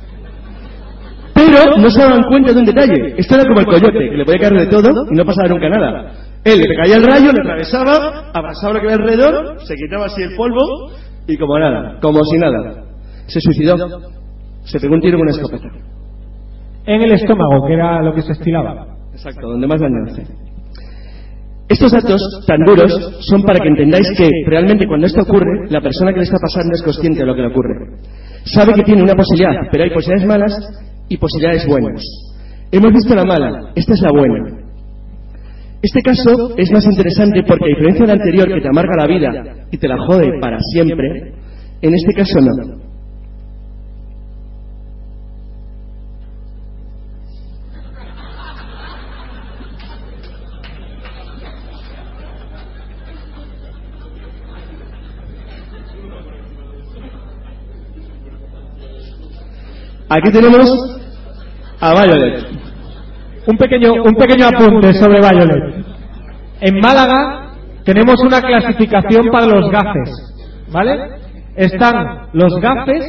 Pero no se daban cuenta de un detalle. Esto era como el coyote, que le podía caer de todo y no pasaba nunca nada. Él le caía el rayo, le atravesaba, abrazaba lo que había alrededor, se quitaba así el polvo y como nada, como si nada. Se suicidó. Se pegó un tiro con una escopeta. En el estómago, que era lo que se estilaba. Exacto, donde más daño hace. Estos datos tan duros son para que entendáis que realmente cuando esto ocurre, la persona que le está pasando es consciente de lo que le ocurre. Sabe que tiene una posibilidad, pero hay posibilidades malas y posibilidades buenas. Hemos visto la mala, esta es la buena. Este caso es más interesante porque, a diferencia del anterior que te amarga la vida y te la jode para siempre, en este caso no. Aquí tenemos a Violet. Un pequeño apunte sobre Violet. En Málaga tenemos una clasificación para los gafes, ¿vale? Están los gafes,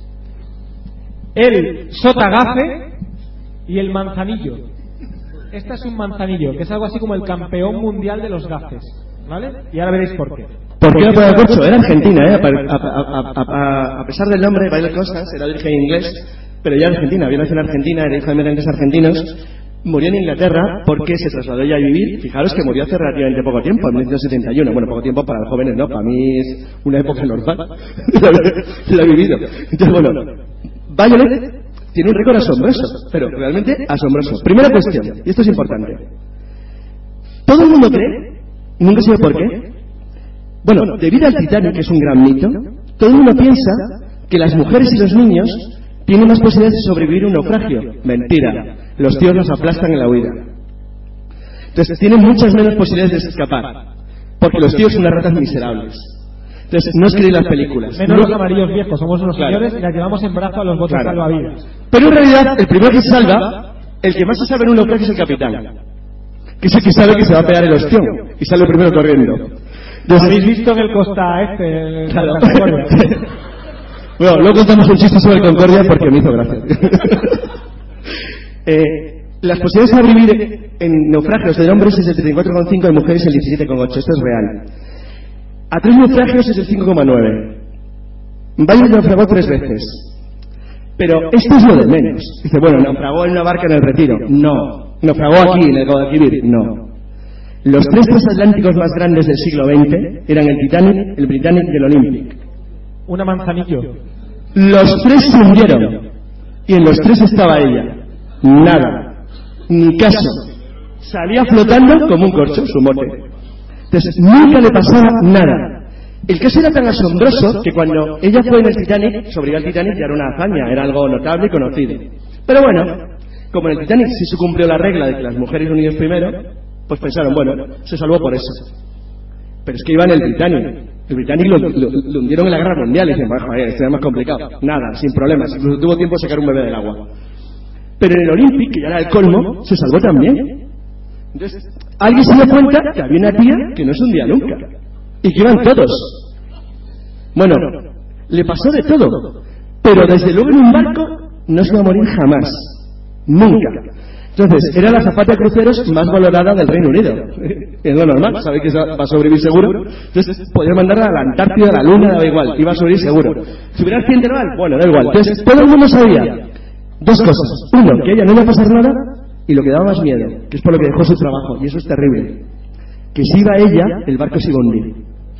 el sotagafe y el manzanillo. Este es un manzanillo, que es algo así como el campeón mundial de los gafes, ¿vale? Y ahora veréis por qué. ¿Por qué no puede haber corcho? Era argentina, ¿eh? A pesar del nombre, Violet Costas era de origen inglés, pero ya era argentina, había nacido en Argentina, era hija de inmigrantes argentinos. Murió en Inglaterra porque se trasladó ella a vivir. Fijaros que murió hace relativamente poco tiempo, en 1971. Bueno, poco tiempo para los jóvenes, ¿no? Para mí es una época normal. La he vivido. Entonces, bueno, Violet tiene un récord asombroso, pero realmente asombroso. Primera cuestión, y esto es importante. Todo el mundo cree, y nunca sé por qué, bueno, debido al Titanic, que es un gran mito, todo el mundo piensa que las mujeres y los niños tienen más posibilidades de sobrevivir un naufragio. Mentira. Los tíos los aplastan en la huida. Entonces tienen muchas menos posibilidades de escapar, porque los tíos son unas ratas miserables. Entonces no os creéis las películas. Menos los amarillos viejos, somos unos señores y las llevamos en brazo a los botes salvavidas. Pero en realidad el primero que se salva, el que más se sabe en un naufragio es el capitán, que es el que sabe que se va a pegar el ostión y sale primero corriendo. ¿Lo habéis visto en el Costa Este? Claro. Bueno, luego contamos un chiste sobre el Concordia porque me hizo gracia. Las posibilidades de sobrevivir en naufragios de hombres es el 34,5, de mujeres el 17,8. Esto es real. A 3 naufragios es el 5,9. Violet naufragó 3 veces. Pero esto es lo de menos. Dice, bueno, naufragó en una barca en el Retiro. No. Naufragó aquí, en el Guadalquivir. No. Los 3 transatlánticos más grandes del siglo XX eran el Titanic, el Britannic y el Olympic. Una manzanillo. Los 3 se hundieron. Y en los 3 estaba ella. Nada, ni caso. Salía flotando como un corcho, su mote. Entonces nunca le pasaba nada. El caso era tan asombroso que cuando ella fue en el Titanic, sobrevivió al Titanic, ya era una hazaña, era algo notable y conocido. Pero bueno, como en el Titanic sí se cumplió la regla de que las mujeres y los niños primero, pues pensaron, bueno, se salvó por eso. Pero es que iba en el Britannic. El Britannic lo hundieron en la Guerra Mundial y dicen, bueno, joder, esto es más complicado. Nada, sin problemas, incluso tuvo tiempo de sacar un bebé del agua. Pero en el Olympic, que ya era el colmo, se salvó también. Entonces, alguien se dio cuenta que había una tía que no se hundía nunca. Y que iban todos. Bueno, le pasó de todo. Pero desde luego en un barco no se iba a morir jamás. Nunca. Entonces, era la azafata de cruceros más valorada del Reino Unido. Es lo normal, sabe que va a sobrevivir seguro. Entonces, podía mandarla a la Antártida, a la Luna, da igual, iba a sobrevivir seguro. Si hubiera accidente naval, bueno, da igual. Entonces, todo el mundo sabía 2 cosas. Uno, que a ella no le iba a pasar nada, y lo que daba más miedo, que es por lo que dejó su trabajo, y eso es terrible, que si iba ella, el barco se iba a hundir.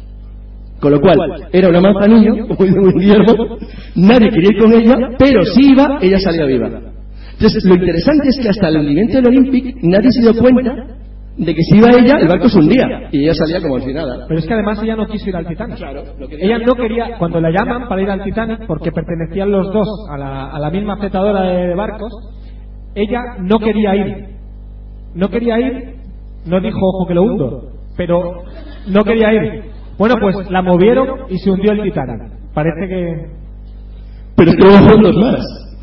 Con lo cual, era una manzanillo, muy Guillermo, nadie quería ir con ella, pero si iba, ella salía viva. Entonces, lo interesante es que hasta el hundimiento del Olympic, nadie se dio cuenta de que si iba ella, el barco se hundía, y ella salía como si nada. Pero es que además ella no quiso ir al Titanic. Claro, ella no quería, cuando la llaman para ir al Titanic, porque pertenecían los dos a la misma fletadora de barcos, ella no quería ir. No quería ir, no dijo, ojo que lo hundo, pero no quería ir. Bueno, pues la movieron y se hundió el Titanic. Parece que... Pero es que hubo fondos más.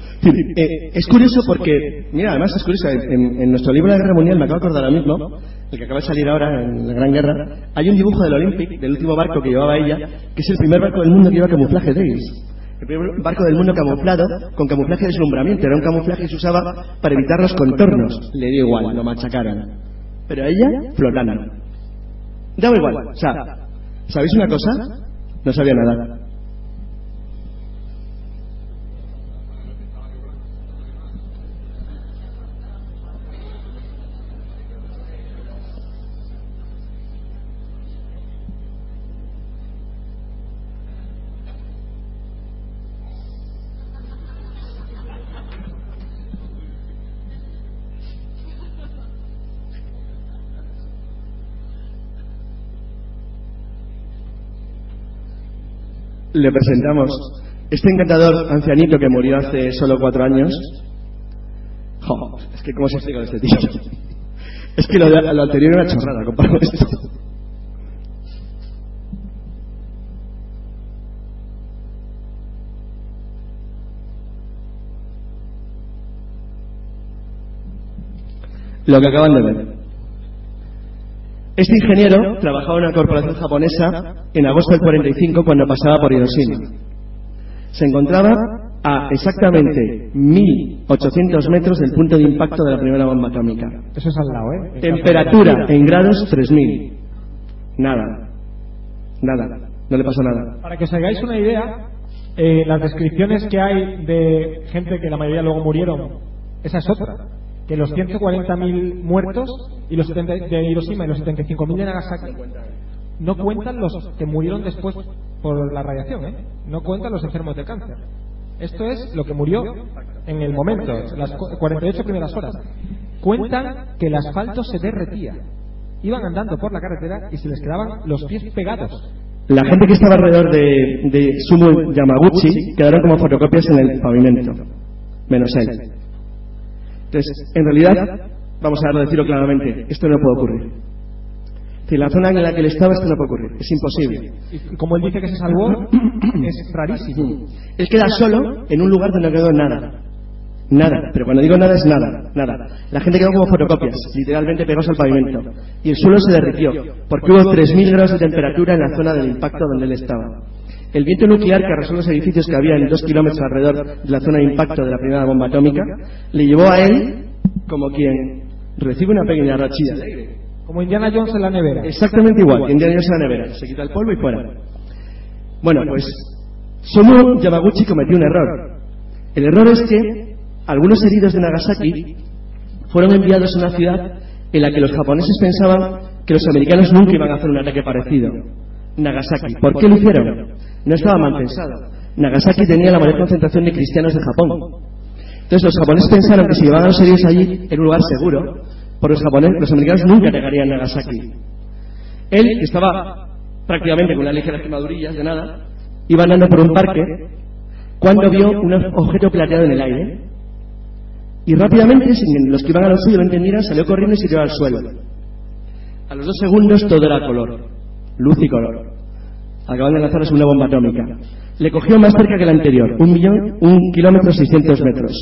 Es curioso porque, mira, además es curioso, en nuestro libro de la Guerra Mundial, me acabo de acordar ahora mismo, el que acaba de salir ahora en la Gran Guerra, hay un dibujo del Olympic, del último barco que llevaba ella, que es el primer barco del mundo que lleva camuflaje Davis. El primer barco del mundo camuflado, con camuflaje de deslumbramiento. Era un camuflaje que se usaba para evitar los contornos. Le dio igual, lo machacaron. Pero a ella, flotando. Daba igual. O sea, ¿sabéis una cosa? No sabía nada. Le presentamos este encantador ancianito que murió hace solo 4 años. Jo, es que cómo se explica este tío. Es que lo anterior era chorrada comparado con esto. lo que acaban de ver. Este ingeniero trabajaba en una corporación japonesa en agosto del 45 cuando pasaba por Hiroshima. Se encontraba a exactamente 1800 metros del punto de impacto de la primera bomba atómica. Eso es al lado, ¿eh? Temperatura en grados 3000. Nada, no le pasó nada. Para que os hagáis una idea, las descripciones que hay de gente que la mayoría luego murieron, esa es otra. Que los 140.000 muertos y los de Hiroshima y los 75.000 de Nagasaki no cuentan los que murieron después por la radiación, ¿eh? No cuentan los enfermos de cáncer. Esto es lo que murió en el momento, las 48 primeras horas. Cuentan que el asfalto se derretía. Iban andando por la carretera y se les quedaban los pies pegados. La gente que estaba alrededor de Sumo Yamaguchi quedaron como fotocopias en el pavimento, menos él. Entonces, en realidad, vamos a decirlo claramente, esto no puede ocurrir. Si la zona en la que él estaba, esto no puede ocurrir, es imposible. Y como él dice que se salvó, es rarísimo. Él queda solo en un lugar donde no quedó nada, pero cuando digo nada es nada. La gente quedó como fotocopias, literalmente pegados al pavimento, y el suelo se derritió porque hubo 3000 grados de temperatura en la zona del impacto donde él estaba. El viento nuclear que arrasó los edificios que había en 2 kilómetros alrededor de la zona de impacto de la primera bomba atómica le llevó a él como quien recibe una pequeña rachilla de aire. Como Indiana Jones en la nevera. Exactamente igual que Indiana Jones en la nevera. Se quita el polvo y fuera. Bueno, pues Sumo Yamaguchi cometió un error. El error es que algunos heridos de Nagasaki fueron enviados a una ciudad en la que los japoneses pensaban que los americanos nunca iban a hacer un ataque parecido. Nagasaki. ¿Por qué lo hicieron? No estaba mal pensado. Nagasaki tenía la mayor concentración de cristianos de Japón. Entonces los japoneses pensaron que si llevaban a los heridos allí era un lugar seguro, por los americanos nunca atacarían Nagasaki. Él, que estaba prácticamente con unas ligeras quemadurillas de nada, iba andando por un parque cuando vio un objeto plateado en el aire y rápidamente, sin los que iban a lo suyo lo entendieran, salió corriendo y se tiró al suelo. A los 2 segundos todo era color, luz y color. Acaban de lanzar una bomba atómica. Le cogió más cerca que la anterior, 1 kilómetro 600 metros,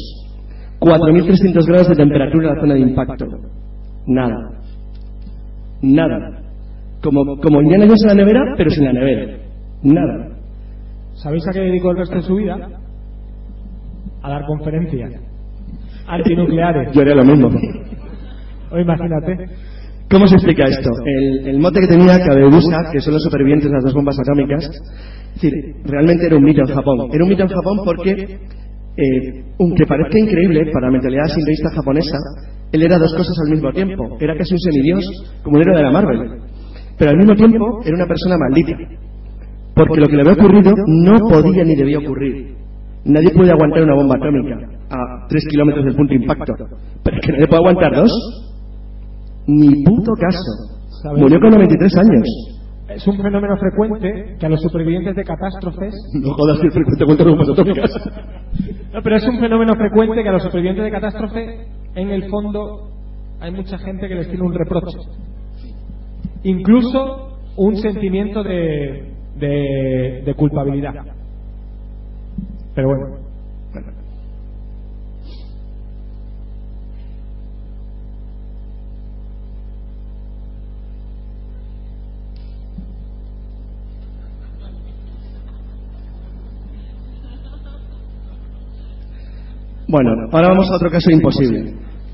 4.300 grados de temperatura en la zona de impacto. Nada. Como Indiana Jones en la nevera, pero sin la nevera. Nada. ¿Sabéis a qué dedicó el resto de su vida? A dar conferencias antinucleares. Yo haría lo mismo. O imagínate. ¿Cómo se explica esto? El mote que tenía Kabebusa, que son los supervivientes de las 2 bombas atómicas, es decir, realmente era un mito en Japón. Era un mito en Japón porque, aunque parezca increíble para la mentalidad sintoísta japonesa, él era 2 cosas al mismo tiempo. Era casi un semidios, como un héroe de la Marvel. Pero al mismo tiempo era una persona maldita. Porque lo que le había ocurrido no podía ni debía ocurrir. Nadie puede aguantar una bomba atómica a 3 kilómetros del punto de impacto. Pero es que nadie puede aguantar 2. Ni puto caso. Murió con 93 años. Es un fenómeno frecuente que a los supervivientes de catástrofes... No jodas, que frecuente contra las bombas atómicas. No, pero es un fenómeno frecuente que a los supervivientes de catástrofe, en el fondo, hay mucha gente que les tiene un reproche. Incluso un sentimiento de culpabilidad. Pero bueno. Bueno, ahora vamos a otro caso imposible.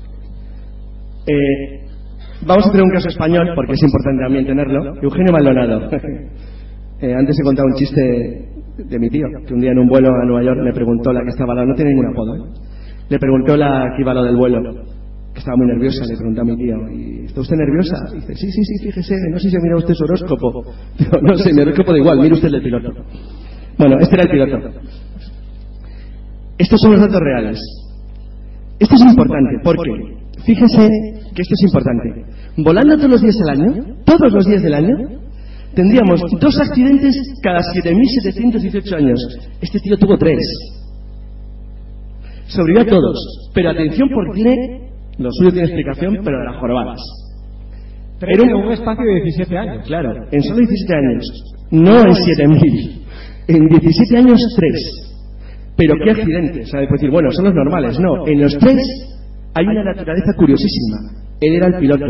Vamos a tener un caso español porque es importante también tenerlo. Eugenio Maldonado. Antes he contado un chiste de mi tío, que un día en un vuelo a Nueva York le preguntó la que estaba al lado, no tiene ningún apodo, le preguntó la que iba a lo del vuelo, que estaba muy nerviosa, le preguntó a mi tío, ¿y está usted nerviosa? Y dice, sí, fíjese, no sé si ha mirado usted su horóscopo. Digo, no sé, mi horóscopo da igual, mire usted el piloto. Bueno, este era el piloto. Estos son los datos reales. Esto es importante, porque fíjense que esto es importante. Volando todos los días del año, todos los días del año, tendríamos 2 accidentes cada 7.718 años. Este tío tuvo 3. Sobrevivió a todos. Pero atención, porque lo suyo tiene explicación, pero de las jorobadas. Era un espacio de 17 años. Claro, en solo 17 años. No en 7.000. En 17 años, 3. Pero qué accidentes. O sea, decir, bueno, son los normales. No, en los 3 hay una naturaleza curiosísima. Él era el piloto.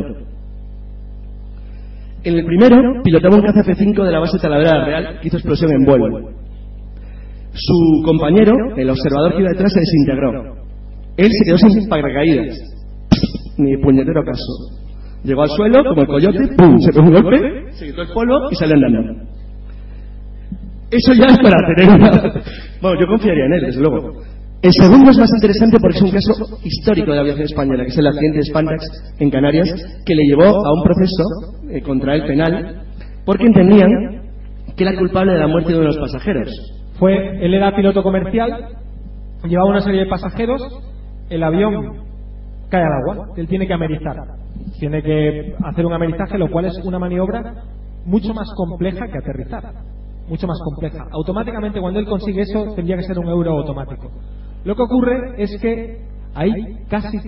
En el primero pilotaba un caza F-5 de la base Talavera Real que hizo explosión en vuelo. Su compañero, el observador que iba detrás, se desintegró. Él se quedó sin paracaídas. Ni puñetero caso. Llegó al suelo como el coyote, ¡pum! Se pegó un golpe, se quitó el polvo y salió andando. Eso ya es para tener una... Bueno, yo confiaría en él, desde luego. El segundo es más interesante porque es un caso histórico de la aviación española, que es el accidente de Spantax en Canarias, que le llevó a un proceso contra él penal, porque entendían que era culpable de la muerte de uno de los pasajeros. Él era piloto comercial, llevaba una serie de pasajeros, el avión cae al agua, él tiene que amerizar, tiene que hacer un amerizaje, lo cual es una maniobra mucho más compleja que aterrizar, mucho más compleja. Automáticamente cuando él consigue eso tendría que ser un euro automático. Lo que ocurre es que ahí casi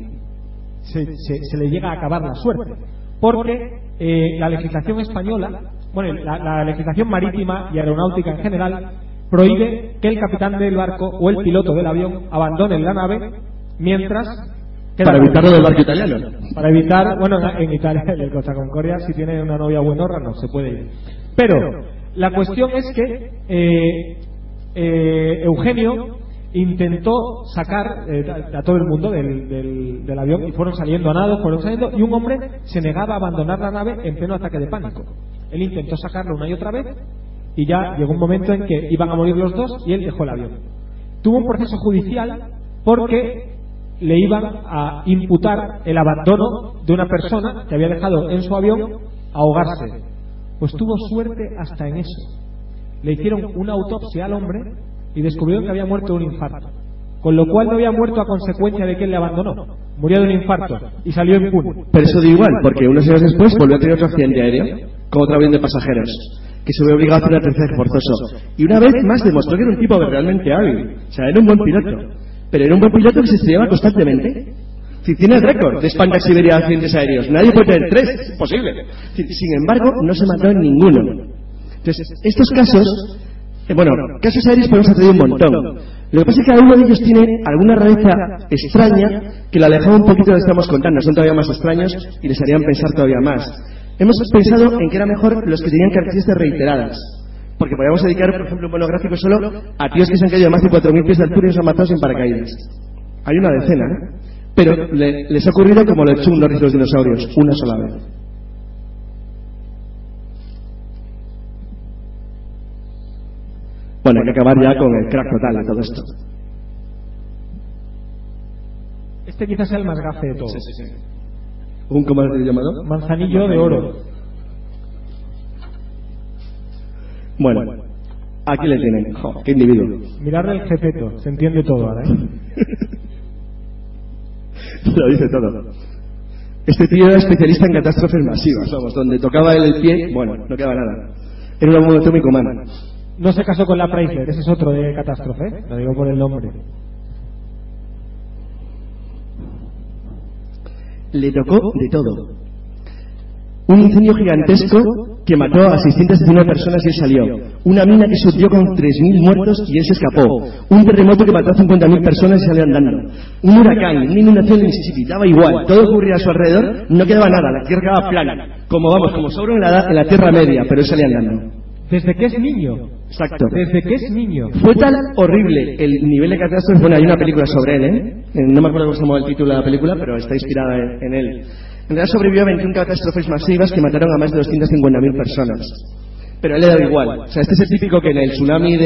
se le llega a acabar la suerte, porque la legislación española, bueno, la legislación marítima y aeronáutica en general prohíbe que el capitán del barco o el piloto del avión abandonen la nave mientras... Para evitarlo del barco italiano. Para evitar, bueno, en Italia, en el Costa Concordia, si tiene una novia buenorra, no se puede ir. Pero la cuestión es que Eugenio intentó sacar a todo el mundo del avión y fueron saliendo a nado, y un hombre se negaba a abandonar la nave en pleno ataque de pánico. Él intentó sacarlo una y otra vez y ya llegó un momento en que iban a morir los dos y él dejó el avión. Tuvo un proceso judicial porque le iban a imputar el abandono de una persona que había dejado en su avión ahogarse. Pues tuvo suerte hasta en eso. Le hicieron una autopsia al hombre y descubrieron que había muerto de un infarto, con lo cual no había muerto a consecuencia de que él le abandonó, murió de un infarto y salió impune. Pero eso da igual, porque unos años después volvió a tener otro accidente aéreo con otro avión de pasajeros, que se vio obligado a hacer un aterrizaje forzoso, y una vez más demostró que era un tipo realmente hábil. O sea, era un buen piloto, pero era un buen piloto que se estrellaba constantemente. Si tiene el récord de Spantax Siberia de accidentes aéreos, nadie puede tener 3, es imposible. Sin embargo, no se mató en ninguno. Entonces, estos casos, casos aéreos podemos hacer un montón. Lo que pasa es que cada uno de ellos tiene alguna rareza extraña que lo alejaba un poquito de lo que estamos contando. Son todavía más extraños y les harían pensar todavía más. Hemos pensado en que era mejor los que tenían características reiteradas, porque podríamos dedicar, por ejemplo, un monográfico solo a tíos que se han caído de más de 4.000 pies de altura y se han matado sin paracaídas. Hay una decena, pero les ha ocurrido como lo echó un Norris de los dinosaurios, una sola vez. Bueno, hay que acabar ya con el crack total de todo esto. Este quizás sea el más gafe de todos. Sí. ¿Cómo has llamado? Manzanillo de oro. Bueno, aquí le tienen. ¡Qué individuo! Mirarle el jefeto, se entiende todo ahora, Lo dice todo. Este tío era especialista en catástrofes masivas, donde tocaba él el pie, no quedaba nada. Era un bombo atómico humano. No se casó con la Preisler, ese es otro de catástrofe, lo digo por el nombre. Le tocó de todo. Un incendio gigantesco que mató a 619 personas y él salió. Una mina que surgió con 3.000 muertos y él se escapó. Un terremoto que mató a 50.000 personas y salió andando. Un huracán, una inundación de Mississippi, daba igual. Todo ocurría a su alrededor, no quedaba nada, la tierra quedaba plana. Como Sauron en la Tierra Media, pero él salía andando. Desde que es niño. Exacto. Desde que es niño. Fue tan horrible el nivel de catástrofe. Hay una película sobre él, no me acuerdo cómo se llama el título de la película, pero está inspirada en él. En realidad sobrevivió a 21 catástrofes masivas que mataron a más de 250.000 personas. Pero a él le daba igual. O sea, este es el típico que en el tsunami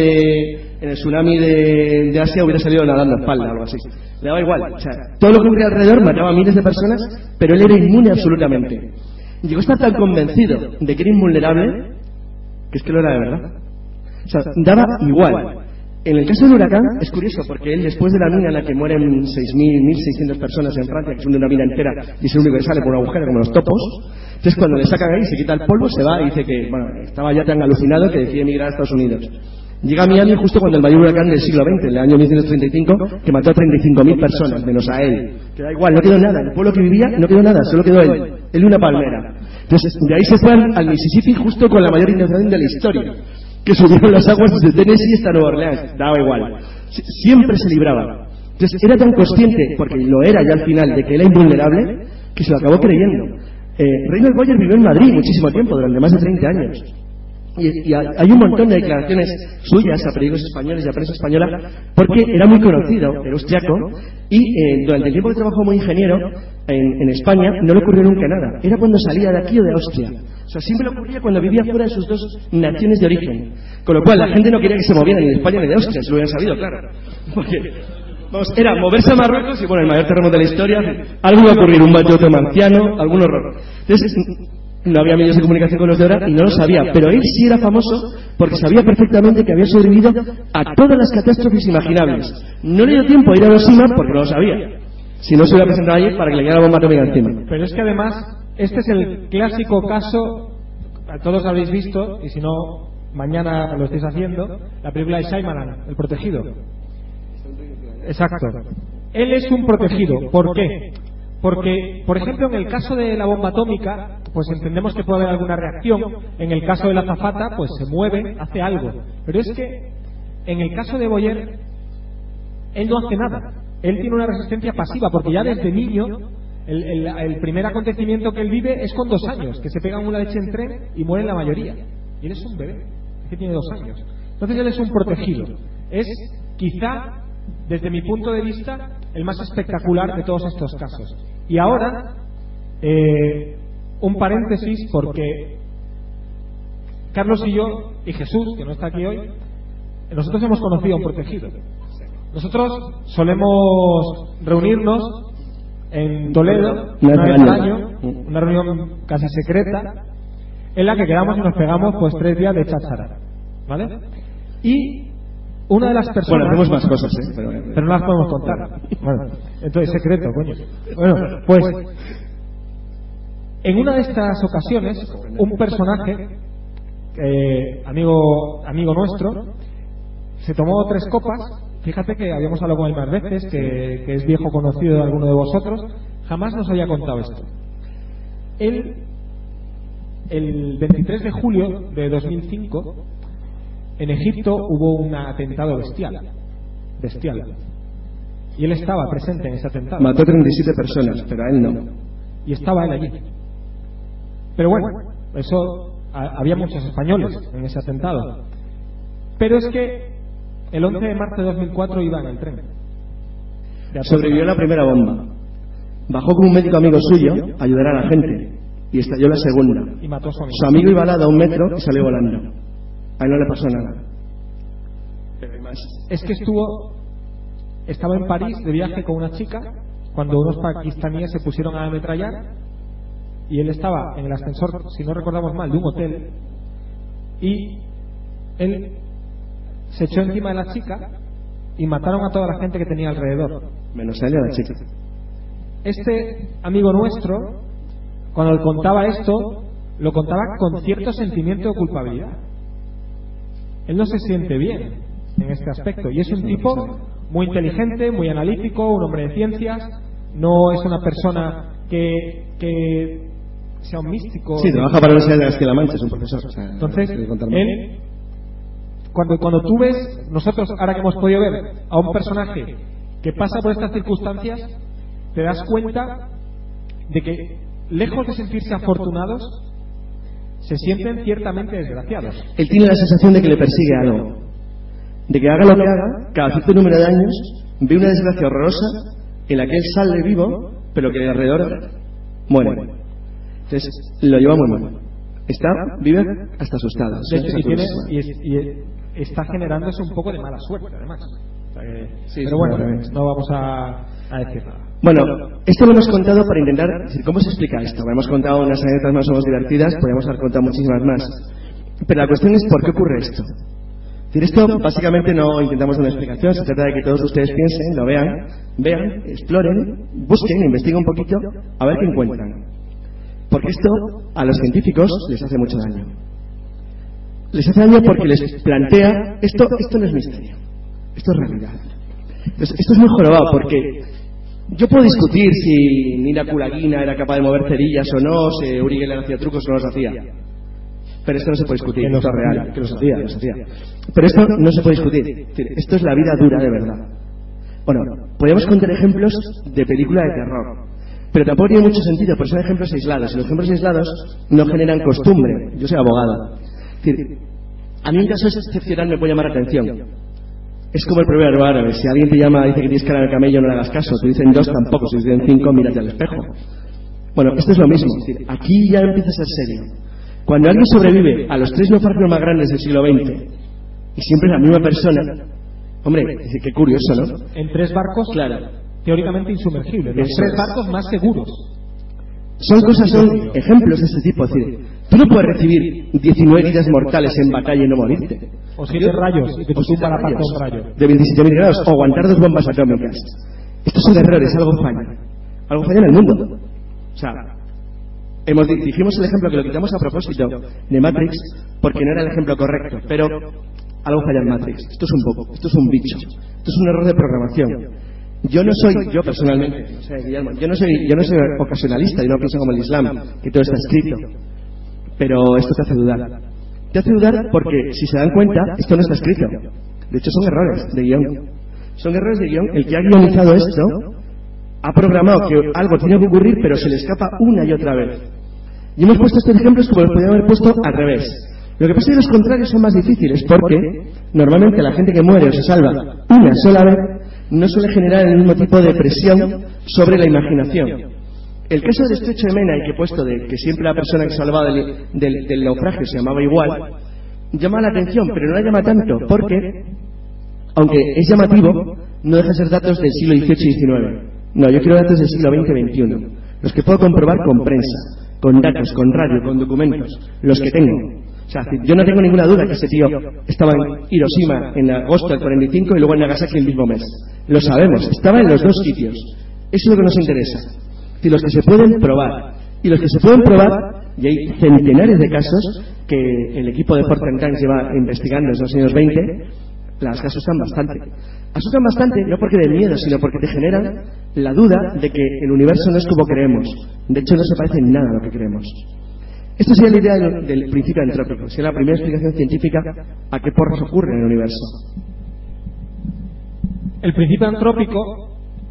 de Asia hubiera salido nadando a espalda o algo así. Le daba igual. O sea, todo lo que ocurría alrededor mataba a miles de personas, pero él era inmune absolutamente. Llegó a estar tan convencido de que era invulnerable que es que lo era de verdad. O sea, daba igual. En el caso del huracán es curioso porque él, después de la mina en la que mueren 1.600 personas en Francia, que son de una mina entera y es el único que sale por un agujero como los topos, entonces cuando le sacan ahí, se quita el polvo, se va y dice que estaba ya tan alucinado que decide emigrar a Estados Unidos. Llega a Miami justo cuando el mayor huracán del siglo XX, en el año 1935, que mató a 35.000 personas, menos a él. Que da igual, no quedó nada. El pueblo que vivía no quedó nada, solo quedó él y una palmera. Entonces, de ahí se fue al Mississippi justo con la mayor inundación de la historia, que subieron las aguas desde Tennessee hasta Nueva Orleans. Daba igual. Siempre se libraba. Entonces, era tan consciente, porque lo era ya al final, de que era invulnerable, que se lo acabó creyendo. Reinhold Boyer vivió en Madrid muchísimo tiempo, durante más de 30 años. Y hay un montón de declaraciones suyas a periódicos españoles y a prensa española, porque era muy conocido, era austriaco, y durante el tiempo que trabajó como ingeniero en España no le ocurrió nunca nada. Era cuando salía de aquí o de Austria. O sea, siempre le ocurría cuando vivía fuera de sus dos naciones de origen. Con lo cual la gente no quería que se moviera ni de España ni de Austria, si lo hubieran sabido, claro. Porque, vamos, era moverse a Marruecos y, bueno, el mayor terremoto de la historia, algo iba a ocurrir, un machote marciano, algún horror. Entonces, no había medios de comunicación con los de ahora y no lo sabía, pero él sí era famoso porque sabía perfectamente que había sobrevivido a todas las catástrofes imaginables. No le dio tiempo a ir a Hiroshima porque no lo sabía. Si no, se hubiera presentado allí para que le llegara la bomba atómica encima. Pero es que además, este es el clásico caso, todos lo habéis visto, y si no, mañana lo estáis haciendo, la película de Shyamalan, El Protegido. Exacto. Él es un protegido. ¿Por qué? Porque, por ejemplo, en el caso de la bomba atómica, pues entendemos que puede haber alguna reacción. En el caso de la azafata, pues se mueve, hace algo. Pero es que, en el caso de Boyer, él no hace nada. Él tiene una resistencia pasiva, porque ya desde niño, el primer acontecimiento que él vive es con 2 años, que se pegan una leche en tren y mueren la mayoría. Y él es un bebé, que tiene 2 años. Entonces él es un protegido. Es, quizá, desde mi punto de vista, el más espectacular de todos estos casos. Y ahora, un paréntesis, porque Carlos y yo, y Jesús, que no está aquí hoy, nosotros hemos conocido a un protegido. Nosotros solemos reunirnos en Toledo una vez al año, una reunión casi secreta, en la que quedamos y nos pegamos pues 3 días de cháchara, ¿vale? Y una de las personas... Bueno, hacemos más cosas, pero no las podemos contar. Bueno, entonces secreto, coño. Bueno, pues en una de estas ocasiones, un personaje, amigo nuestro, se tomó 3 copas. Fíjate que habíamos hablado con él más veces, que es viejo conocido de alguno de vosotros. Jamás nos había contado esto. Él, el 23 de julio de 2005, en Egipto hubo un atentado bestial. Y él estaba presente en ese atentado. Mató 37 personas, pero a él no. Y estaba él allí. Pero bueno, eso, había muchos españoles en ese atentado. Pero es que el 11 de marzo de 2004 iba en el tren. Sobrevivió la primera bomba. Bajó con un médico amigo suyo a ayudar a la gente. Y estalló la segunda. Y mató a su amigo. Su amigo iba al lado a 1 metro y salió volando. A él no le pasó nada. Pero hay más. Es que estaba en París de viaje con una chica cuando unos pakistaníes se pusieron a ametrallar y él estaba en el ascensor, si no recordamos mal, de un hotel, y él se echó encima de la chica y mataron a toda la gente que tenía alrededor, menos a él y a la chica. Este amigo nuestro, cuando le contaba esto, lo contaba con cierto sentimiento de culpabilidad. Él no se siente bien en este aspecto, y es un tipo muy inteligente, muy analítico, un hombre de ciencias. No es una persona que sea un místico. Sí, trabaja para la Universidad de Castilla-La Mancha, es un profesor. Entonces, él, cuando tú ves, nosotros ahora que hemos podido ver a un personaje que pasa por estas circunstancias, te das cuenta de que, lejos de sentirse afortunados, se sienten ciertamente desgraciados. Él tiene la sensación de que le persigue algo, de que haga lo que haga, cada cierto número de años ve una desgracia horrorosa en la que él sale vivo, pero que alrededor muere. Entonces lo lleva muy mal. Vive hasta asustado. De hecho, y está generándose un poco de mala suerte, además. O sea que, sí, pero bueno, no vamos a decir nada. Bueno, esto lo hemos contado para intentar decir cómo se explica esto. Hemos contado unas anécdotas más o menos divertidas, podríamos haber contado muchísimas más. Pero la cuestión es por qué ocurre esto. Esto básicamente no intentamos una explicación, se trata de que todos ustedes piensen, lo vean, exploren, busquen, investiguen un poquito, a ver qué encuentran. Porque esto a los científicos les hace mucho daño. Les hace daño porque les plantea, esto no es misterio, esto es realidad. Entonces, esto es muy jorobado porque yo puedo discutir si Nina Kulaguina era capaz de mover cerillas o no, si Uri Geller hacía trucos o no los hacía. Pero esto no se puede discutir, esto es real, que los hacía. Pero esto no se puede discutir, esto es la vida dura de verdad. Bueno, podríamos contar ejemplos de película de terror. pero tampoco tiene mucho sentido, porque son ejemplos aislados, y los ejemplos aislados no generan costumbre. Yo soy abogado. Es decir, a mí un caso excepcional me puede llamar la atención. Es como el proverbio árabe: si alguien te llama y dice que tienes cara de camello, no le hagas caso. Te dicen 2, tampoco. Si te dicen 5, mírate al espejo. Bueno, esto es lo mismo. Es decir, aquí ya empieza a ser serio. Cuando alguien sobrevive a los 3 naufragios más grandes del siglo XX, y siempre es la misma persona, hombre, qué curioso, ¿no? En 3 barcos, claro, teóricamente insumergibles, los 3 barcos más seguros. Son ejemplos de este tipo. Es decir, tú no puedes recibir 19 heridas mortales en batalla y no morirte. O 7 rayos, y que te tumba la pata un rayo. De 27.000 grados, o aguantar 2 bombas atómicas. Estos son errores, algo falla. Algo falla en el mundo. O sea, dijimos el ejemplo que lo quitamos a propósito de Matrix, porque no era el ejemplo correcto, pero algo falla en Matrix. Esto es un bicho. Esto es un error de programación. Yo personalmente, no sé, Guillermo, yo no soy ocasionalista, yo no pienso como el Islam, que todo está escrito, pero esto te hace dudar. Te hace dudar porque, si se dan cuenta, esto no está escrito. De hecho, son errores de guión. Son errores de guión. El que ha guionizado esto ha programado que algo tiene que ocurrir, pero se le escapa una y otra vez. Y hemos puesto estos ejemplos como los podríamos haber puesto al revés. Lo que pasa es que los contrarios son más difíciles, porque normalmente la gente que muere o se salva una sola vez no suele generar el mismo tipo de presión sobre la imaginación. El caso del estrecho de Mena, y que he puesto de que siempre la persona que salvaba del naufragio se llamaba igual, llama la atención, pero no la llama tanto, porque, aunque es llamativo, no deja de ser datos del siglo XVIII y XIX. No, yo quiero datos del siglo XX y XXI, los que puedo comprobar con prensa, con datos, con radio, con documentos, los que tengo. O sea, yo no tengo ninguna duda que ese tío estaba en Hiroshima en agosto del 45 y luego en Nagasaki el mismo mes. Lo sabemos, estaba en los 2 sitios. Eso es lo que nos interesa. Y los que se pueden probar. Y los que se pueden probar, y hay centenares de casos que el equipo de Forten Tanks lleva investigando desde los años 20, las asustan bastante. Asustan bastante no porque den miedo, sino porque te generan la duda de que el universo no es como creemos. De hecho, no se parece en nada a lo que creemos. Esta sería la idea del principio antrópico. Sería la primera explicación científica a qué porras ocurre en el universo. El principio antrópico,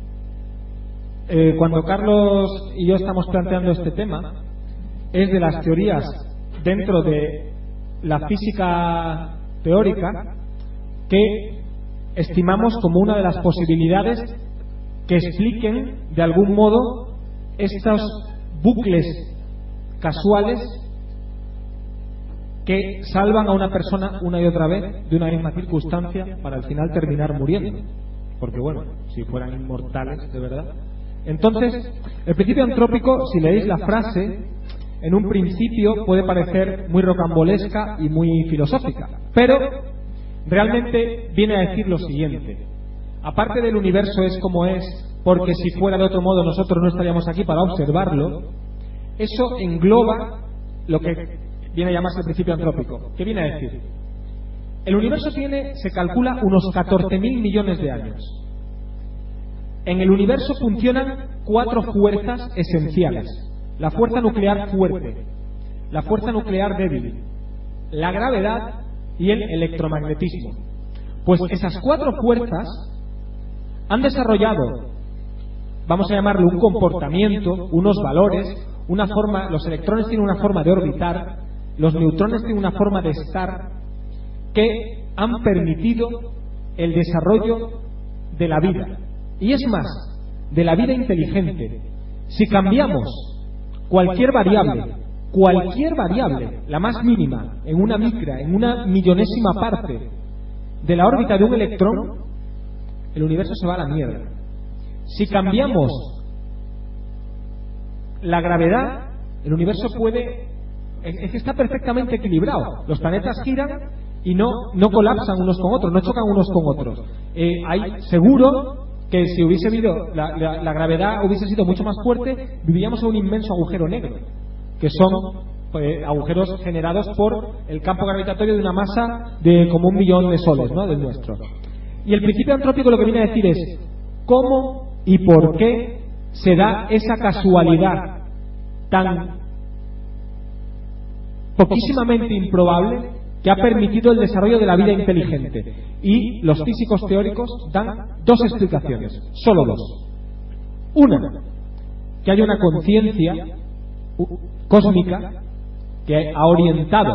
cuando Carlos y yo estamos planteando este tema, es de las teorías dentro de la física teórica que estimamos como una de las posibilidades que expliquen de algún modo estos bucles casuales que salvan a una persona una y otra vez de una misma circunstancia para al final terminar muriendo, porque bueno, si fueran inmortales de verdad. Entonces, el principio antrópico, si leéis la frase, en un principio puede parecer muy rocambolesca y muy filosófica, pero realmente viene a decir lo siguiente: aparte del universo es como es, porque si fuera de otro modo nosotros no estaríamos aquí para observarlo. Eso engloba lo que viene a llamarse el principio antrópico. ¿Qué viene a decir? El universo tiene, se calcula, unos 14.000 millones de años. En el universo funcionan 4 fuerzas esenciales: la fuerza nuclear fuerte, la fuerza nuclear débil, la gravedad y el electromagnetismo. Pues esas 4 fuerzas han desarrollado, vamos a llamarlo, un comportamiento, unos valores, una forma. Los electrones tienen una forma de orbitar, los neutrones tienen una forma de estar, que han permitido el desarrollo de la vida. Y es más, de la vida inteligente. Si cambiamos cualquier variable, la más mínima, en una micra, en una millonésima parte de la órbita de un electrón, el universo se va a la mierda. Si cambiamos la gravedad, el universo puede... Es que está perfectamente equilibrado. Los planetas giran y no colapsan unos con otros, no chocan unos con otros. Hay seguro que si hubiese habido la gravedad hubiese sido mucho más fuerte, viviríamos en un inmenso agujero negro, que son agujeros generados por el campo gravitatorio de una masa de como 1 millón de soles, ¿no?, del nuestro. Y el principio antrópico lo que viene a decir es cómo y por qué se da esa casualidad tan poquísimamente improbable que ha permitido el desarrollo de la vida inteligente. Y los físicos teóricos dan 2 explicaciones, solo 2. Una, que haya una conciencia cósmica que ha orientado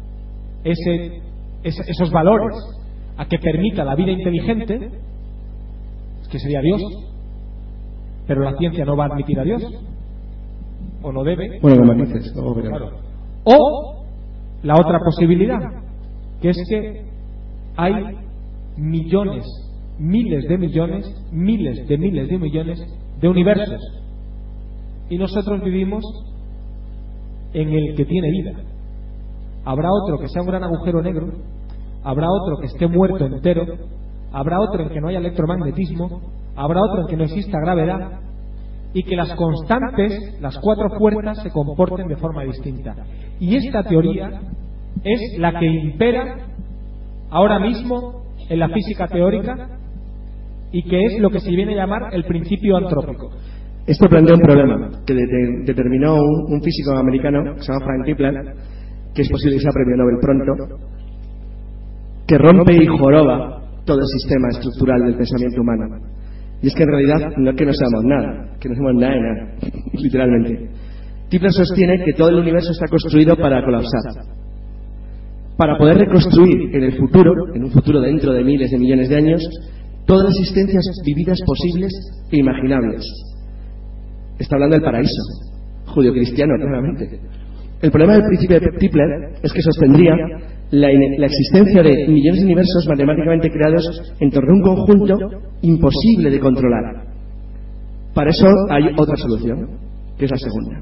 esos valores a que permita la vida inteligente, que sería Dios. Pero la ciencia no va a admitir a Dios, o no debe. Bueno, como dices, claro. O la otra posibilidad, que es que hay millones, miles de millones, miles de miles de millones de universos, y nosotros vivimos en el que tiene vida. Habrá otro que sea un gran agujero negro, habrá otro que esté muerto entero, habrá otro en que no haya electromagnetismo, habrá otro en que no exista gravedad, y que las constantes, las cuatro fuerzas, se comporten de forma distinta. Y esta teoría es la que impera ahora mismo en la física teórica, y que es lo que se viene a llamar el principio antrópico. Esto plantea un problema que determinó un físico americano que se llama Frank Kepler, que es posible que sea premio Nobel pronto, que rompe y joroba todo el sistema estructural del pensamiento humano. Y es que en realidad no es que no seamos nada, que no somos nada de nada, literalmente. Kepler sostiene que todo el universo está construido para colapsar, para poder reconstruir en un futuro dentro de miles de millones de años, todas las existencias vividas posibles e imaginables. Está hablando del paraíso judio-cristiano, claramente. El problema del principio de Kepler es que sostendría la existencia de millones de universos matemáticamente creados en torno a un conjunto imposible de controlar. Para eso hay otra solución, que es la segunda.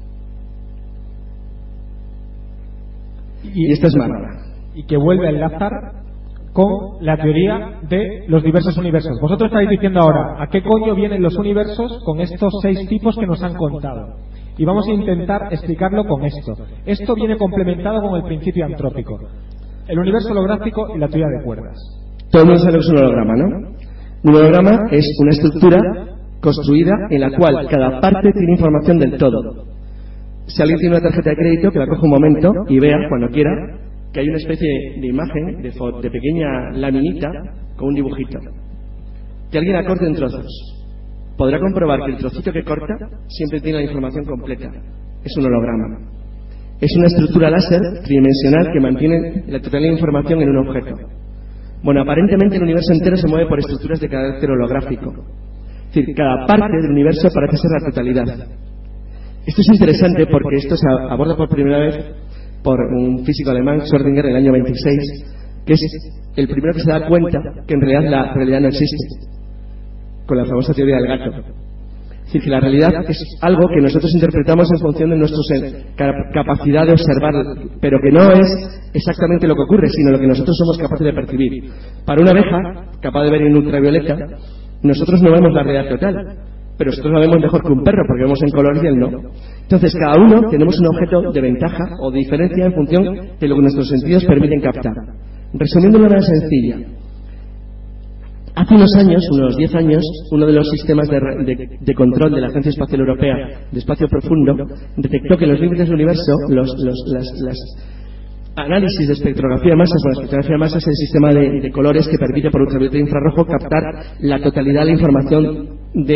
Y esta es más rara. Y que vuelve a enlazar con la teoría de los diversos universos. Vosotros estáis diciendo ahora, ¿a qué coño vienen los universos con estos 6 tipos que nos han contado? Y vamos a intentar explicarlo con esto. Esto viene complementado con el principio antrópico, el universo holográfico y la teoría de cuerdas. Todo el mundo sabe que es un holograma, ¿no? Un holograma es una estructura construida en la cual cada parte tiene información del todo. Si alguien tiene una tarjeta de crédito, que la coja un momento y vea, cuando quiera, que hay una especie de imagen, de pequeña laminita con un dibujito. Que alguien la corte en trozos. Podrá comprobar que el trocito que corta siempre tiene la información completa. Es un holograma. Es una estructura láser tridimensional que mantiene la totalidad de información en un objeto. Bueno, aparentemente el universo entero se mueve por estructuras de carácter holográfico. Es decir, cada parte del universo parece ser la totalidad. Esto es interesante porque esto se aborda por primera vez por un físico alemán, Schrödinger, en el año 26, que es el primero que se da cuenta que en realidad la realidad no existe, con la famosa teoría del gato. Es decir, que la realidad es algo que nosotros interpretamos en función de nuestra capacidad de observar, pero que no es exactamente lo que ocurre, sino lo que nosotros somos capaces de percibir. Para una abeja, capaz de ver en ultravioleta, nosotros no vemos la realidad total, pero nosotros la vemos mejor que un perro, porque vemos en color y él no. Entonces, cada uno tenemos un objeto de ventaja o de diferencia en función de lo que nuestros sentidos permiten captar. Resumiendo de una manera sencilla, hace unos años, unos 10 años, uno de los sistemas de control de la Agencia Espacial Europea de Espacio Profundo detectó que los límites del universo, las análisis de espectrografía de masas, bueno, la espectrografía de masas es el sistema de colores que permite por ultravioleta e infrarrojo captar la totalidad de la información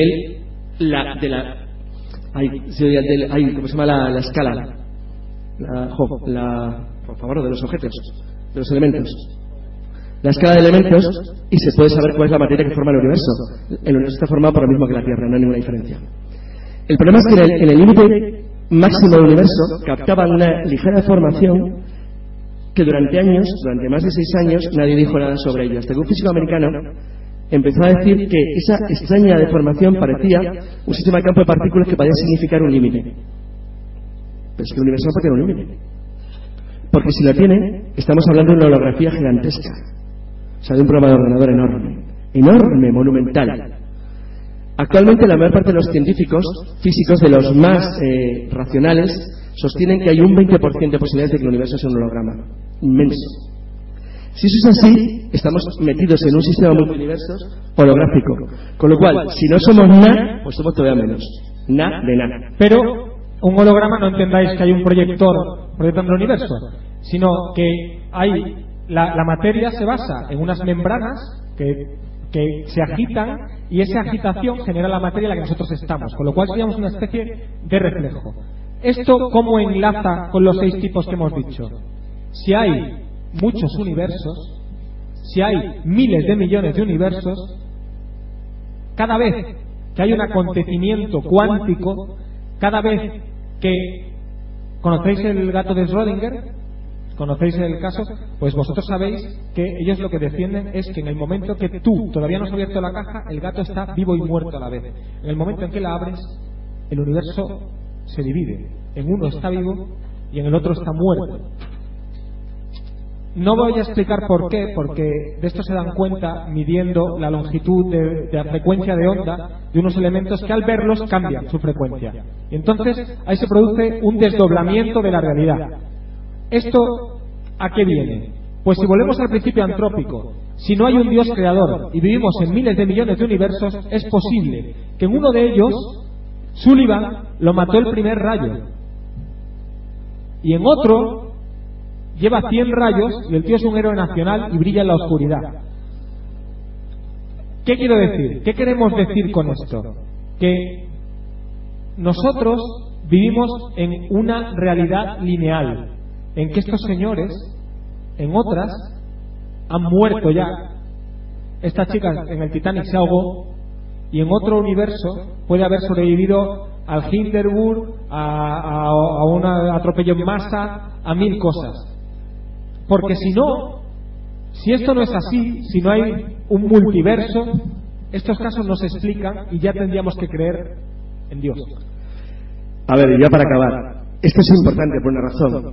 ¿cómo se llama la escala? Por favor, de los objetos, de los elementos. La escala de elementos, y se puede saber cuál es la materia que forma el universo. El universo está formado por lo mismo que la Tierra, no hay ninguna diferencia. El problema es que en el límite máximo del universo captaban una ligera deformación que durante más de 6 años, nadie dijo nada sobre ello. Hasta que un físico americano empezó a decir que esa extraña deformación parecía un sistema de campo de partículas que podía significar un límite. Pero es que el universo no puede tener un límite. Porque si lo tiene, estamos hablando de una holografía gigantesca. O sea, de un programa de ordenador enorme, monumental. Actualmente la mayor parte de los científicos, físicos de los más racionales, sostienen que hay un 20% de posibilidades de que el universo sea un holograma. Inmenso. Si eso es así, estamos metidos en un sistema multiuniversos holográfico. Con lo cual, si no somos nada, pues somos todavía menos. Nada de nada. Pero un holograma, no entendáis que hay un proyector proyectando el universo, sino que hay la materia se basa en unas membranas que que se agitan y esa agitación genera la materia en la que nosotros estamos, con lo cual seríamos una especie de reflejo. ¿Esto cómo enlaza con los 6 tipos que hemos dicho? Si hay muchos universos, si hay miles de millones de universos, cada vez que hay un acontecimiento cuántico, cada vez que... ¿Conocéis el gato de Schrödinger? ¿Conocéis el caso? Pues vosotros sabéis que ellos lo que defienden es que en el momento que tú todavía no has abierto la caja, el gato está vivo y muerto a la vez. En el momento en que la abres, el universo se divide. En uno está vivo y en el otro está muerto. No voy a explicar por qué, porque de esto se dan cuenta midiendo la longitud de la frecuencia de onda de unos elementos que al verlos cambian su frecuencia. Y entonces ahí se produce un desdoblamiento de la realidad. ¿Esto a qué viene? Pues si volvemos al principio antrópico, si no hay un Dios creador y vivimos en miles de millones de universos, es posible que en uno de ellos Sullivan lo mató el primer rayo y en otro lleva 100 rayos y el tío es un héroe nacional y brilla en la oscuridad. ¿Qué quiero decir? ¿Qué queremos decir con esto? Que nosotros vivimos en una realidad lineal, en que estos señores, en otras, han muerto ya. Esta chica en el Titanic se ahogó y en otro universo puede haber sobrevivido al Hindenburg, a un atropello en masa, a 1000 cosas. Porque si no, si esto no es así, si no hay un multiverso, estos casos no se explican y ya tendríamos que creer en Dios. A ver, ya para acabar, esto es importante por una razón,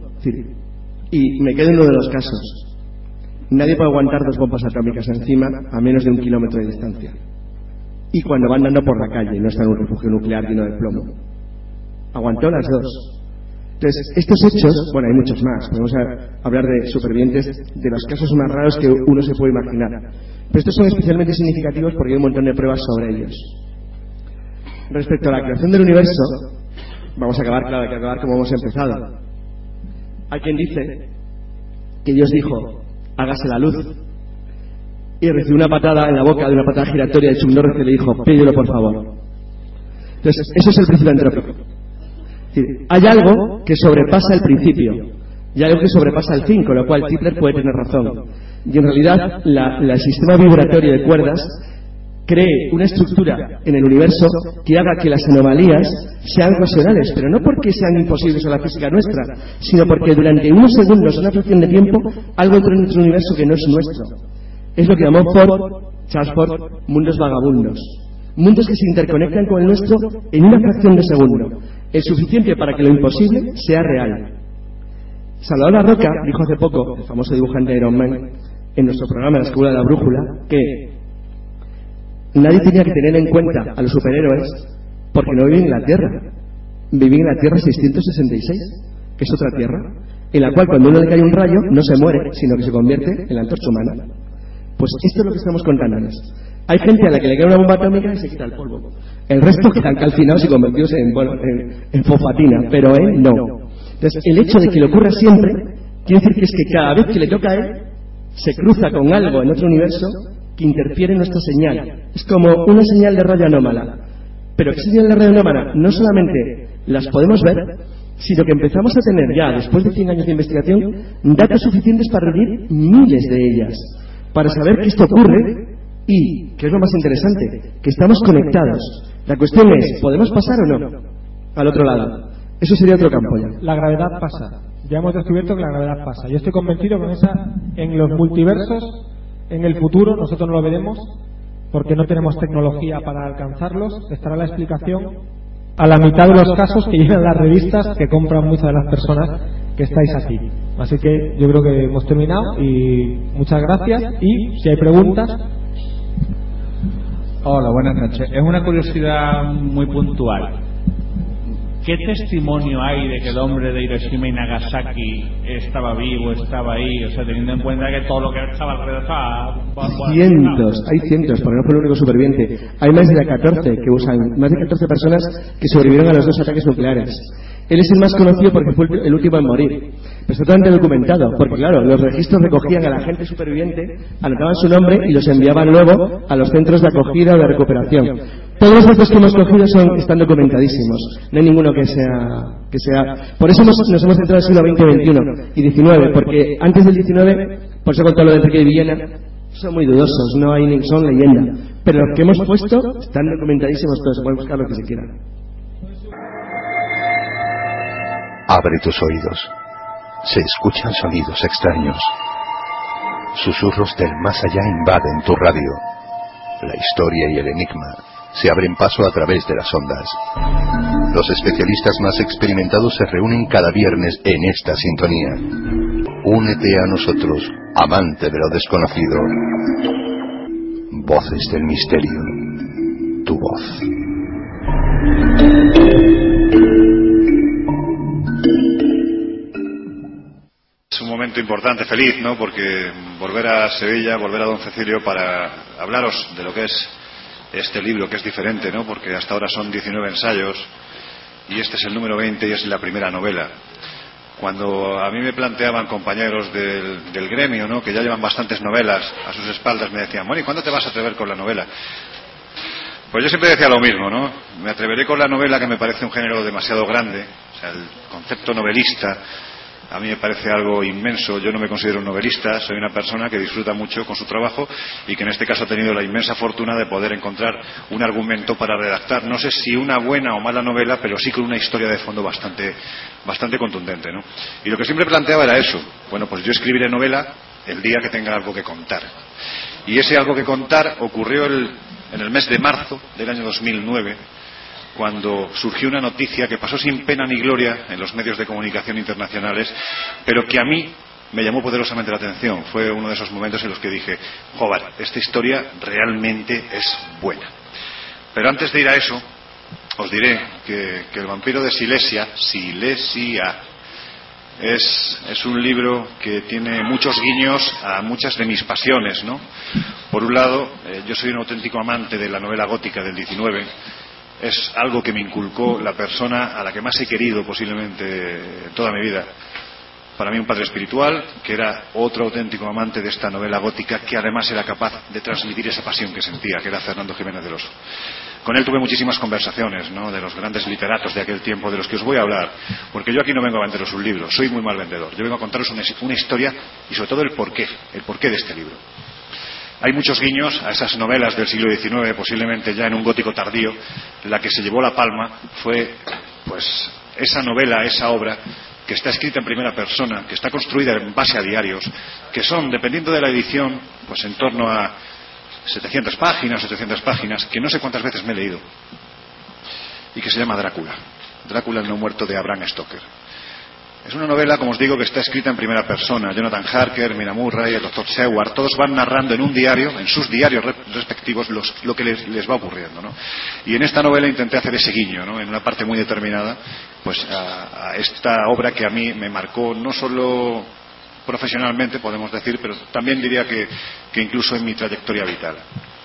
y me quedo en uno de los casos. Nadie puede aguantar 2 bombas atómicas encima a menos de 1 kilómetro de distancia. Y cuando van andando por la calle, no está en un refugio nuclear lleno de plomo. Aguantó las 2. Entonces, estos hechos, bueno, hay muchos más, podemos hablar de supervivientes, de los casos más raros que uno se puede imaginar, pero estos son especialmente significativos porque hay un montón de pruebas sobre ellos. Respecto a la creación del universo, vamos a acabar, claro, hay que acabar como hemos empezado. Hay quien dice que Dios dijo, hágase la luz, y recibió una patada en la boca de una patada giratoria de Chuck Norris que le dijo, pídelo por favor. Entonces, eso es el principio antrópico. Es decir, hay algo que sobrepasa el principio y algo que sobrepasa el fin, con lo cual Tipler puede tener razón. Y en realidad el sistema vibratorio de cuerdas cree una estructura en el universo que haga que las anomalías sean racionales, pero no porque sean imposibles a la física nuestra, sino porque durante unos segundos, una fracción de tiempo, algo entra en nuestro universo que no es nuestro. Es lo que llamó Charles Ford, mundos vagabundos. Mundos que se interconectan con el nuestro en una fracción de segundo, el suficiente para que lo imposible sea real. Salvador La Roca dijo hace poco, el famoso dibujante de Iron Man, en nuestro programa La Escuela de la Brújula, que nadie tenía que tener en cuenta a los superhéroes porque no viven en la Tierra. Viven en la Tierra 666, que es otra Tierra, en la cual cuando uno le cae un rayo no se muere, sino que se convierte en la antorcha humana. Pues esto es lo que estamos contándonos. Hay gente a la que le cae una bomba atómica y se quita el polvo. El resto quedan calcinados y convertidos en fosfatina, pero él no. Entonces, el hecho de que le ocurra siempre quiere decir que es que cada vez que le toca a él, se cruza con algo en otro universo que interfiere en nuestra señal. Es como una señal de radio anómala. Pero esa señal de radio anómala no solamente las podemos ver, sino que empezamos a tener ya, después de 100 años de investigación, datos suficientes para reunir miles de ellas, para saber que esto ocurre y, que es lo más interesante, que estamos conectados. La cuestión es, ¿podemos pasar o no al otro lado? Eso sería otro campo ya. La gravedad pasa. Ya hemos descubierto que la gravedad pasa. Yo estoy convencido que en los multiversos, en el futuro, nosotros no lo veremos porque no tenemos tecnología para alcanzarlos. Estará la explicación a la mitad de los casos que llegan las revistas que compran muchas de las personas que estáis aquí. Así que yo creo que hemos terminado y muchas gracias. Y si hay preguntas. Hola, buenas noches. Es una curiosidad muy puntual. ¿Qué testimonio hay de que el hombre de Hiroshima y Nagasaki estaba vivo, estaba ahí? O sea, teniendo en cuenta que todo lo que estaba alrededor estaba... Hay cientos, porque no fue el único superviviente. Hay más de 14 personas que sobrevivieron a los 2 ataques nucleares. Él es el más conocido porque fue el último en morir. Pero está totalmente documentado, porque claro, los registros recogían a la gente superviviente, anotaban su nombre y los enviaban luego a los centros de acogida o de recuperación. Todos los datos que hemos cogido están documentadísimos, no hay ninguno que sea... Por eso nos hemos centrado en el siglo XX, XXI y XIX, porque antes del XIX, por eso he contado lo de Enrique de Villena, son muy dudosos, no hay ni son leyenda. Pero los que hemos puesto están documentadísimos todos, se pueden buscar lo que se quiera. Abre tus oídos. Se escuchan sonidos extraños. Susurros del más allá invaden tu radio. La historia y el enigma se abren paso a través de las ondas. Los especialistas más experimentados se reúnen cada viernes en esta sintonía. Únete a nosotros, amante de lo desconocido. Voces del misterio. Tu voz. Es un momento importante, feliz, ¿no? Porque volver a Sevilla, volver a Don Cecilio para hablaros de lo que es este libro, que es diferente, ¿no? Porque hasta ahora son 19 ensayos y este es el número 20 y es la primera novela. Cuando a mí me planteaban compañeros del gremio, ¿no?, que ya llevan bastantes novelas a sus espaldas, me decían, bueno, ¿y cuándo te vas a atrever con la novela? Pues yo siempre decía lo mismo, ¿no? Me atreveré con la novela, que me parece un género demasiado grande. O sea, el concepto novelista a mí me parece algo inmenso. Yo no me considero un novelista, soy una persona que disfruta mucho con su trabajo y que en este caso ha tenido la inmensa fortuna de poder encontrar un argumento para redactar, no sé si una buena o mala novela, pero sí con una historia de fondo bastante contundente, ¿no? Y lo que siempre planteaba era eso. Bueno, pues yo escribiré novela el día que tenga algo que contar. Y ese algo que contar ocurrió en el mes de marzo del año 2009, cuando surgió una noticia que pasó sin pena ni gloria en los medios de comunicación internacionales, pero que a mí me llamó poderosamente la atención. Fue uno de esos momentos en los que dije, joder, esta historia realmente es buena. Pero antes de ir a eso, os diré que El vampiro de Silesia es un libro que tiene muchos guiños a muchas de mis pasiones, ¿no? Por un lado, yo soy un auténtico amante de la novela gótica del 19. Es algo que me inculcó la persona a la que más he querido posiblemente toda mi vida. Para mí un padre espiritual, que era otro auténtico amante de esta novela gótica, que además era capaz de transmitir esa pasión que sentía, que era Fernando Jiménez del Oso. Con él tuve muchísimas conversaciones, ¿no?, de los grandes literatos de aquel tiempo, de los que os voy a hablar, porque yo aquí no vengo a venderos un libro, soy muy mal vendedor. Yo vengo a contaros una historia y sobre todo el porqué de este libro. Hay muchos guiños a esas novelas del siglo XIX, posiblemente ya en un gótico tardío. La que se llevó la palma fue, pues, esa novela, esa obra que está escrita en primera persona, que está construida en base a diarios, que son, dependiendo de la edición, pues en torno a 700 páginas, 800 páginas, que no sé cuántas veces me he leído, y que se llama Drácula, el no muerto de Bram Stoker. Es una novela, como os digo, que está escrita en primera persona. Jonathan Harker, Mina Murray, el Dr. Seward, todos van narrando en un diario, en sus diarios respectivos, lo que les va ocurriendo, ¿no? Y en esta novela intenté hacer ese guiño, ¿no?, en una parte muy determinada, pues a esta obra que a mí me marcó no solo profesionalmente, podemos decir, pero también diría que incluso en mi trayectoria vital.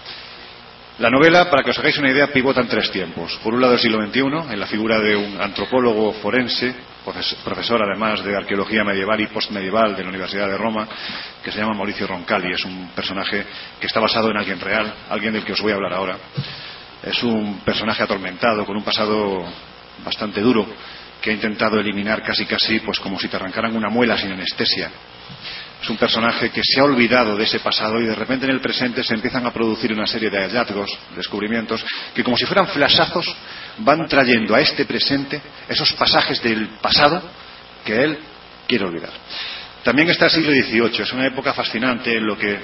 La novela, para que os hagáis una idea, pivota en tres tiempos. Por un lado el siglo XXI, en la figura de un antropólogo forense, profesor además de arqueología medieval y postmedieval de la Universidad de Roma, que se llama Mauricio Roncalli. Es un personaje que está basado en alguien real, alguien del que os voy a hablar ahora. Es un personaje atormentado, con un pasado bastante duro, que ha intentado eliminar casi pues como si te arrancaran una muela sin anestesia. Es un personaje que se ha olvidado de ese pasado y de repente en el presente se empiezan a producir una serie de hallazgos, descubrimientos, que como si fueran flashazos van trayendo a este presente esos pasajes del pasado que él quiere olvidar. También está el siglo XVIII, es una época fascinante en lo que...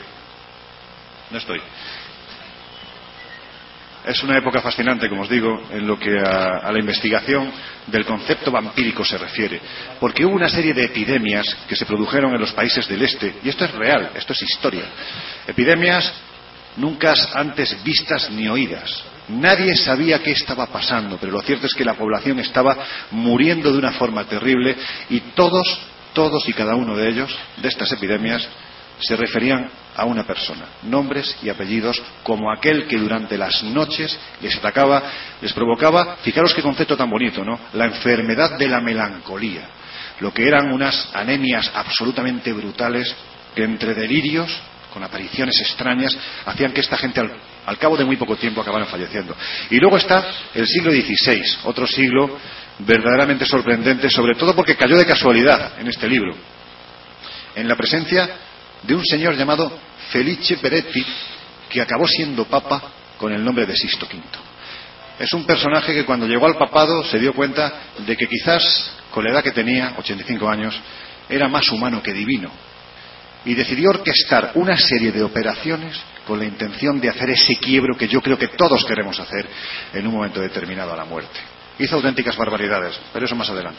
Es una época fascinante, como os digo, en lo que a la investigación del concepto vampírico se refiere, porque hubo una serie de epidemias que se produjeron en los países del este, y esto es real, esto es historia. Epidemias nunca antes vistas ni oídas. Nadie sabía qué estaba pasando, pero lo cierto es que la población estaba muriendo de una forma terrible y todos y cada uno de ellos, de estas epidemias, se referían a una persona, nombres y apellidos, como aquel que durante las noches les atacaba, les provocaba, fijaros qué concepto tan bonito, ¿no?, la enfermedad de la melancolía. lo que eran unas anemias absolutamente brutales que entre delirios, con apariciones extrañas, hacían que esta gente al cabo de muy poco tiempo acabaran falleciendo. Y luego está el siglo XVI, otro siglo verdaderamente sorprendente, sobre todo porque cayó de casualidad en este libro, en la presencia de un señor llamado Felice Peretti, que acabó siendo papa con el nombre de Sixto V. Es un personaje que cuando llegó al papado se dio cuenta de que quizás, con la edad que tenía, 85 años, era más humano que divino, y decidió orquestar una serie de operaciones con la intención de hacer ese quiebro que yo creo que todos queremos hacer en un momento determinado a la muerte. Hizo auténticas barbaridades, pero eso más adelante.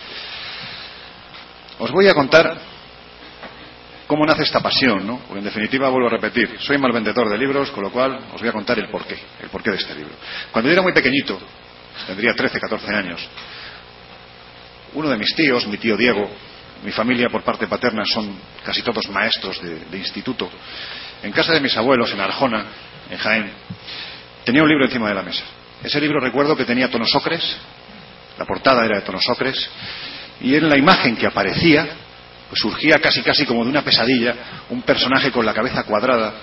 Os voy a contar cómo nace esta pasión, ¿no? Porque en definitiva, vuelvo a repetir, soy mal vendedor de libros, con lo cual os voy a contar el porqué de este libro. Cuando yo era muy pequeñito, tendría 13, 14 años, uno de mis tíos, mi tío Diego, mi familia por parte paterna son casi todos maestros de instituto, en casa de mis abuelos, en Arjona, en Jaén, tenía un libro encima de la mesa. Ese libro recuerdo que tenía tonos ocres, la portada era de tonos ocres, y en la imagen que aparecía, pues surgía casi como de una pesadilla, un personaje con la cabeza cuadrada,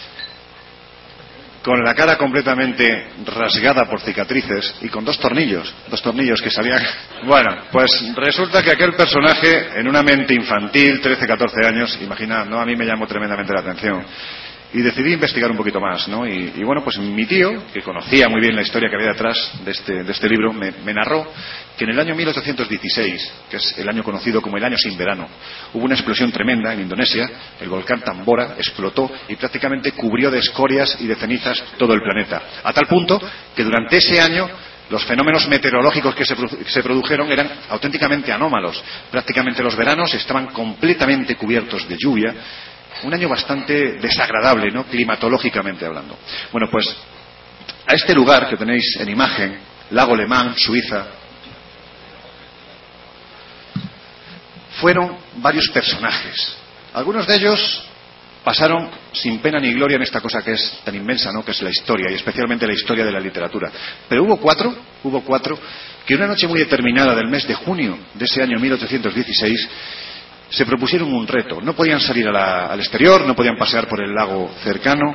con la cara completamente rasgada por cicatrices y con dos tornillos que salían. Bueno, pues resulta que aquel personaje, en una mente infantil, 13, 14 años, imaginad, ¿no? A mí me llamó tremendamente la atención. Y decidí investigar un poquito más, ¿no? Y bueno, pues mi tío, que conocía muy bien la historia que había detrás de este libro, me narró que en el año 1816, que es el año conocido como el año sin verano, hubo una explosión tremenda en Indonesia, el volcán Tambora explotó y prácticamente cubrió de escorias y de cenizas todo el planeta, a tal punto que durante ese año los fenómenos meteorológicos que se produjeron eran auténticamente anómalos. Prácticamente los veranos estaban completamente cubiertos de lluvia. Un año bastante desagradable, ¿no? Climatológicamente hablando. Bueno, pues a este lugar que tenéis en imagen, Lago Le Mans, Suiza, fueron varios personajes. Algunos de ellos pasaron sin pena ni gloria en esta cosa que es tan inmensa, ¿no? Que es la historia, y especialmente la historia de la literatura. Pero hubo cuatro que una noche muy determinada del mes de junio de ese año 1816 se propusieron un reto. No podían salir al exterior, no podían pasear por el lago cercano,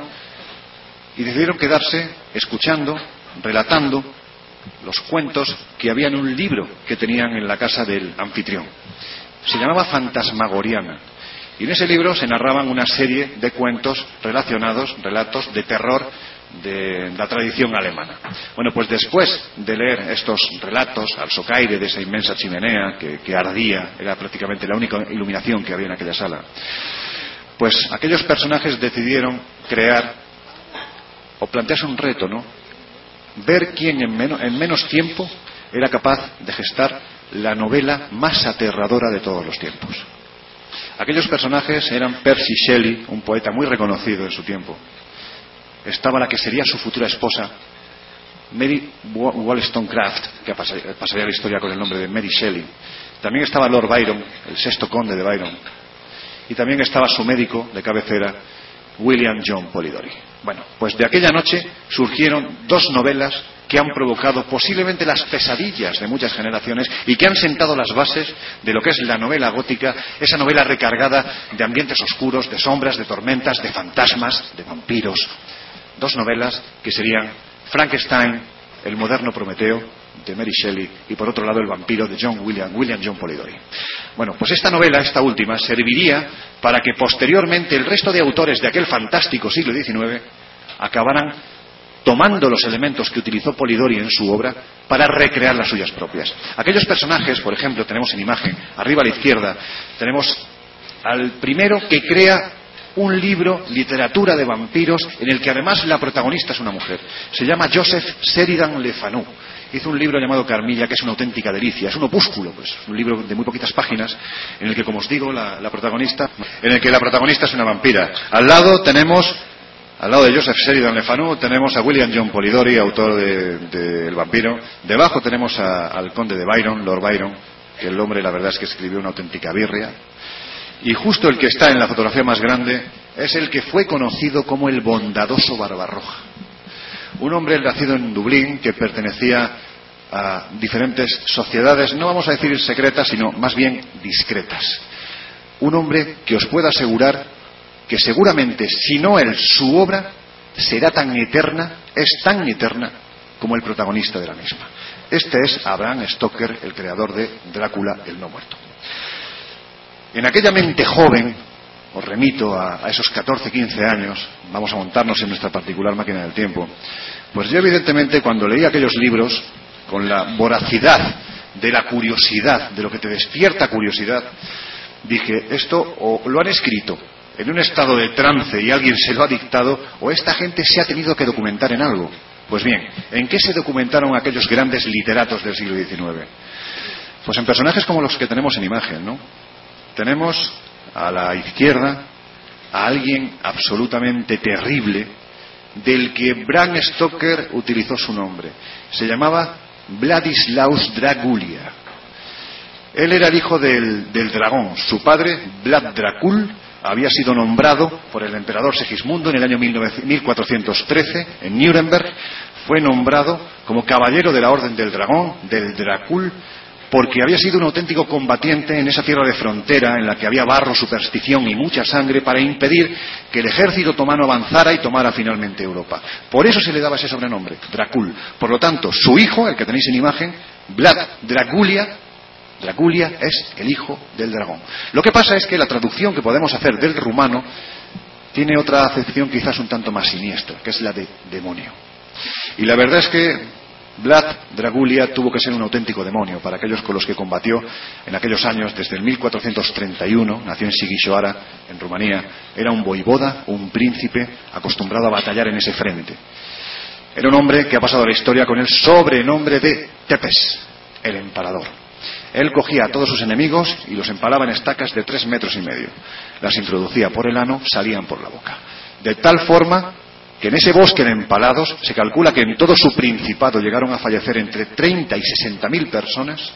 y decidieron quedarse escuchando, relatando los cuentos que había en un libro que tenían en la casa del anfitrión. Se llamaba Fantasmagoriana, y en ese libro se narraban una serie de cuentos relacionados, relatos de terror de la tradición alemana. Bueno, pues después de leer estos relatos al socaire de esa inmensa chimenea que ardía, era prácticamente la única iluminación que había en aquella sala, pues aquellos personajes decidieron crear o plantearse un reto, ¿no? Ver quién en menos tiempo era capaz de gestar la novela más aterradora de todos los tiempos. Aquellos personajes eran Percy Shelley, un poeta muy reconocido en su tiempo. Estaba la que sería su futura esposa, Mary Wollstonecraft, que pasaría a la historia con el nombre de Mary Shelley. También estaba Lord Byron, el sexto conde de Byron. Y también estaba su médico de cabecera, William John Polidori. Bueno, pues de aquella noche surgieron dos novelas que han provocado posiblemente las pesadillas de muchas generaciones y que han sentado las bases de lo que es la novela gótica, esa novela recargada de ambientes oscuros, de sombras, de tormentas, de fantasmas, de vampiros. Dos novelas que serían Frankenstein, el moderno Prometeo, de Mary Shelley, y por otro lado El vampiro de William John Polidori. Bueno, pues esta novela, esta última, serviría para que posteriormente el resto de autores de aquel fantástico siglo XIX acabaran tomando los elementos que utilizó Polidori en su obra para recrear las suyas propias. Aquellos personajes, por ejemplo, tenemos en imagen, arriba a la izquierda, tenemos al primero que crea un libro, literatura de vampiros, en el que además la protagonista es una mujer. Se llama Joseph Sheridan Le Fanu. Hizo un libro llamado Carmilla, que es una auténtica delicia. Es un opúsculo, pues, un libro de muy poquitas páginas, en el que, como os digo, la protagonista es una vampira. Al lado de Joseph Sheridan Le Fanu tenemos a William John Polidori, autor de El vampiro. Debajo tenemos al conde de Byron, Lord Byron, que el hombre, la verdad es que escribió una auténtica birria. Y justo el que está en la fotografía más grande es el que fue conocido como el bondadoso Barbarroja. Un hombre nacido en Dublín que pertenecía a diferentes sociedades, no vamos a decir secretas, sino más bien discretas. Un hombre que os puedo asegurar que seguramente, si no él, su obra será tan eterna, es tan eterna como el protagonista de la misma. Este es Bram Stoker, el creador de Drácula, el no muerto. En aquella mente joven, os remito a esos 14, 15 años, vamos a montarnos en nuestra particular máquina del tiempo, pues yo evidentemente cuando leí aquellos libros, con la voracidad de la curiosidad, de lo que te despierta curiosidad, dije, esto o lo han escrito en un estado de trance y alguien se lo ha dictado, o esta gente se ha tenido que documentar en algo. Pues bien, ¿en qué se documentaron aquellos grandes literatos del siglo XIX? Pues en personajes como los que tenemos en imagen, ¿no? Tenemos a la izquierda a alguien absolutamente terrible, del que Bram Stoker utilizó su nombre. Se llamaba Vladislaus Dragulia. Él era el hijo del dragón. Su padre, Vlad Dracul, había sido nombrado por el emperador Segismundo en el año 1413 en Nuremberg. Fue nombrado como caballero de la Orden del Dragón, del Dracul, porque había sido un auténtico combatiente en esa tierra de frontera en la que había barro, superstición y mucha sangre para impedir que el ejército otomano avanzara y tomara finalmente Europa. Por eso se le daba ese sobrenombre, Dracul. Por lo tanto, su hijo, el que tenéis en imagen, Vlad Dragulia es el hijo del dragón. Lo que pasa es que la traducción que podemos hacer del rumano tiene otra acepción quizás un tanto más siniestra, que es la de demonio. Y la verdad es que Vlad Dragulia tuvo que ser un auténtico demonio para aquellos con los que combatió en aquellos años. Desde el 1431, nació en Sighisoara, en Rumanía. Era un voivoda, un príncipe acostumbrado a batallar en ese frente. Era un hombre que ha pasado a la historia con el sobrenombre de Tepes, el empalador. Él cogía a todos sus enemigos y los empalaba en estacas de 3,5 metros. Las introducía por el ano, salían por la boca. De tal forma que en ese bosque de empalados se calcula que en todo su principado llegaron a fallecer entre 30 y 60.000 personas.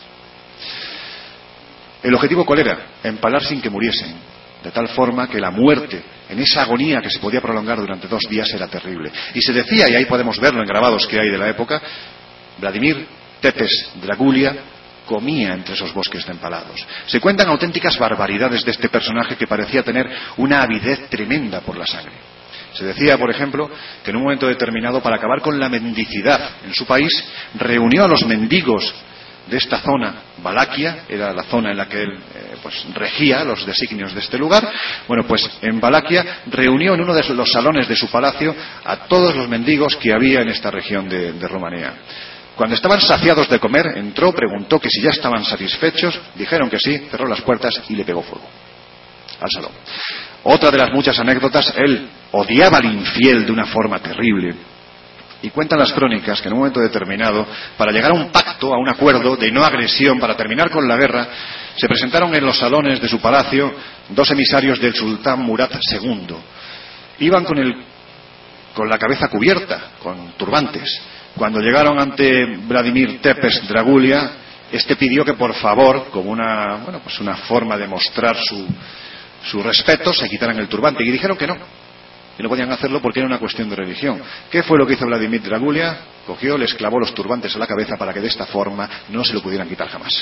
¿El objetivo cuál era? Empalar sin que muriesen. De tal forma que la muerte, en esa agonía que se podía prolongar durante 2 días, era terrible. Y se decía, y ahí podemos verlo en grabados que hay de la época, Vladimir Tepes Dragulia comía entre esos bosques de empalados. Se cuentan auténticas barbaridades de este personaje que parecía tener una avidez tremenda por la sangre. Se decía, por ejemplo, que en un momento determinado, para acabar con la mendicidad en su país, reunió a los mendigos de esta zona, Valaquia, era la zona en la que él regía los designios de este lugar. Bueno, pues en Valaquia reunió en uno de los salones de su palacio a todos los mendigos que había en esta región de Rumanía. Cuando estaban saciados de comer, entró, preguntó que si ya estaban satisfechos, dijeron que sí, cerró las puertas y le pegó fuego al salón. Otra de las muchas anécdotas, él odiaba al infiel de una forma terrible. Y cuentan las crónicas que en un momento determinado, para llegar a un pacto, a un acuerdo de no agresión, para terminar con la guerra, se presentaron en los salones de su palacio 2 emisarios del sultán Murat II. Iban con la cabeza cubierta, con turbantes. Cuando llegaron ante Vladimir Tepes Dragulia, este pidió que por favor, como una forma de mostrar su respeto, se quitaran el turbante. Y dijeron que no podían hacerlo porque era una cuestión de religión. ¿Qué fue lo que hizo Vladimir Dragulia? Cogió, les clavó los turbantes a la cabeza para que de esta forma no se lo pudieran quitar jamás.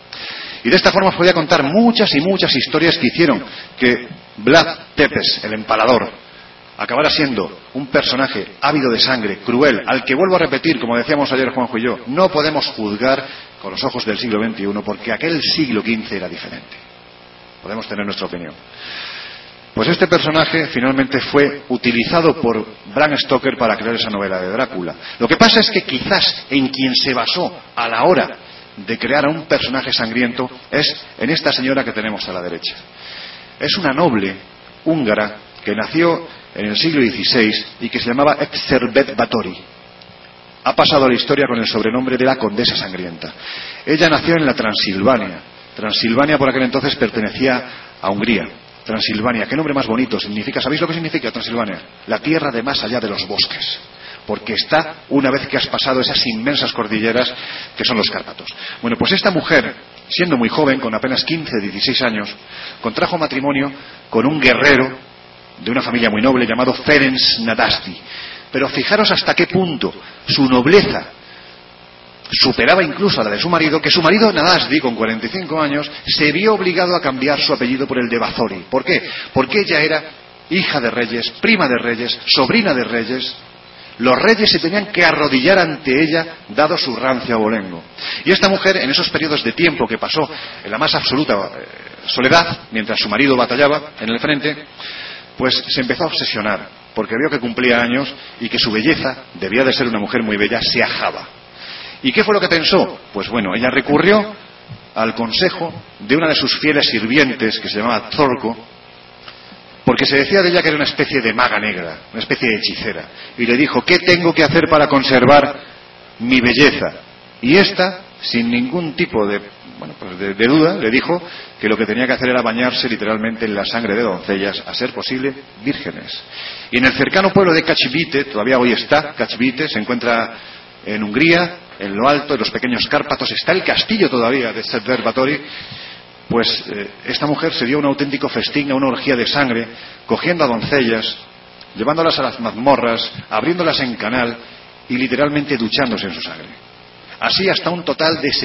Y de esta forma os podía contar muchas y muchas historias que hicieron que Vlad Tepes, el empalador, acabara siendo un personaje ávido de sangre, cruel, al que, vuelvo a repetir, como decíamos ayer Juanjo y yo, no podemos juzgar con los ojos del siglo XXI, porque aquel siglo XV era diferente. Podemos tener nuestra opinión. Pues este personaje finalmente fue utilizado por Bram Stoker para crear esa novela de Drácula. Lo que pasa es que quizás en quien se basó a la hora de crear a un personaje sangriento es en esta señora que tenemos a la derecha. Es una noble húngara que nació en el siglo XVI y que se llamaba Erzsébet Báthory. Ha pasado a la historia con el sobrenombre de la Condesa Sangrienta. Ella nació en la Transilvania. Transilvania por aquel entonces pertenecía a Hungría. Transilvania, qué nombre más bonito significa. ¿Sabéis lo que significa Transilvania? La tierra de más allá de los bosques, porque está una vez que has pasado esas inmensas cordilleras que son los Cárpatos. Bueno, pues esta mujer, siendo muy joven, con apenas 15, 16 años, contrajo matrimonio con un guerrero de una familia muy noble llamado Ferenc Nadasdy. Pero fijaros hasta qué punto su nobleza superaba incluso a la de su marido, que su marido, Nadasdi, con 45 años, se vio obligado a cambiar su apellido por el de Bazori. ¿Por qué? Porque ella era hija de reyes, prima de reyes, sobrina de reyes. Los reyes se tenían que arrodillar ante ella, dado su rancio abolengo. Y esta mujer, en esos periodos de tiempo que pasó en la más absoluta soledad, mientras su marido batallaba en el frente, pues se empezó a obsesionar, porque vio que cumplía años y que su belleza, debía de ser una mujer muy bella, se ajaba. ¿Y qué fue lo que pensó? Pues bueno, ella recurrió al consejo de una de sus fieles sirvientes, que se llamaba Zorco, porque se decía de ella que era una especie de maga negra, una especie de hechicera, y le dijo: ¿qué tengo que hacer para conservar mi belleza? Y esta, sin ningún tipo de duda, le dijo que lo que tenía que hacer era bañarse literalmente en la sangre de doncellas, a ser posible vírgenes. Y en el cercano pueblo de Kachvite, todavía hoy está Kachvite, se encuentra en Hungría, en lo alto, en los pequeños Cárpatos, está el castillo todavía de Szentendre Báthory. Pues esta mujer se dio un auténtico festín, una orgía de sangre, cogiendo a doncellas, llevándolas a las mazmorras, abriéndolas en canal y literalmente duchándose en su sangre. Así hasta un total de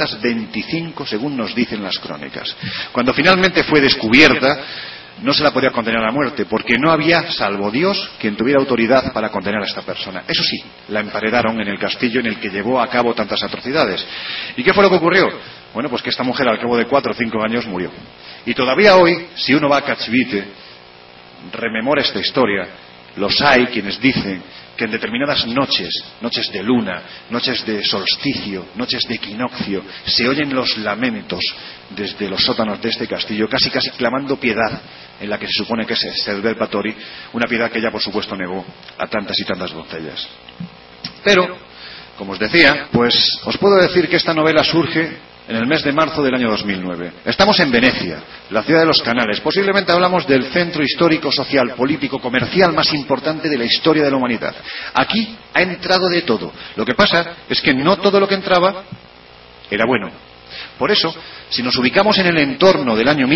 625, según nos dicen las crónicas. Cuando finalmente fue descubierta, no se la podía condenar a muerte, porque no había, salvo Dios, quien tuviera autoridad para condenar a esta persona. Eso sí, la emparedaron en el castillo en el que llevó a cabo tantas atrocidades. ¿Y qué fue lo que ocurrió? Bueno, pues que esta mujer al cabo de 4 o 5 años murió. Y todavía hoy, si uno va a Kachvite, rememora esta historia, los hay quienes dicen que en determinadas noches, noches de luna, noches de solsticio, noches de equinoccio, se oyen los lamentos desde los sótanos de este castillo, casi clamando piedad en la que se supone que es Szentendre Báthory, una piedad que ella por supuesto negó a tantas y tantas doncellas. Pero, como os decía, pues os puedo decir que esta novela surge en el mes de marzo del año 2009. Estamos en Venecia, la ciudad de los canales. Posiblemente hablamos del centro histórico, social, político, comercial más importante de la historia de la humanidad. Aquí ha entrado de todo. Lo que pasa es que no todo lo que entraba era bueno. Por eso, si nos ubicamos en el entorno del año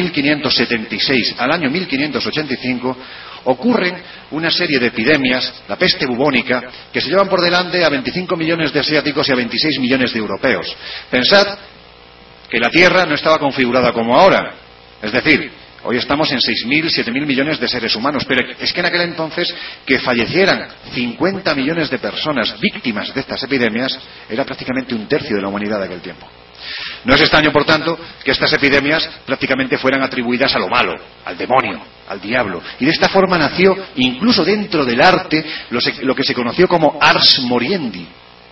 1576 al año 1585, ocurren una serie de epidemias, la peste bubónica, que se llevan por delante a 25 millones de asiáticos y a 26 millones de europeos. Pensad que la Tierra no estaba configurada como ahora. Es decir, hoy estamos en 6.000, 7.000 millones de seres humanos, pero es que en aquel entonces que fallecieran 50 millones de personas víctimas de estas epidemias era prácticamente un tercio de la humanidad de aquel tiempo. No es extraño, por tanto, que estas epidemias prácticamente fueran atribuidas a lo malo, al demonio, al diablo. Y de esta forma nació, incluso dentro del arte, lo que se conoció como ars moriendi.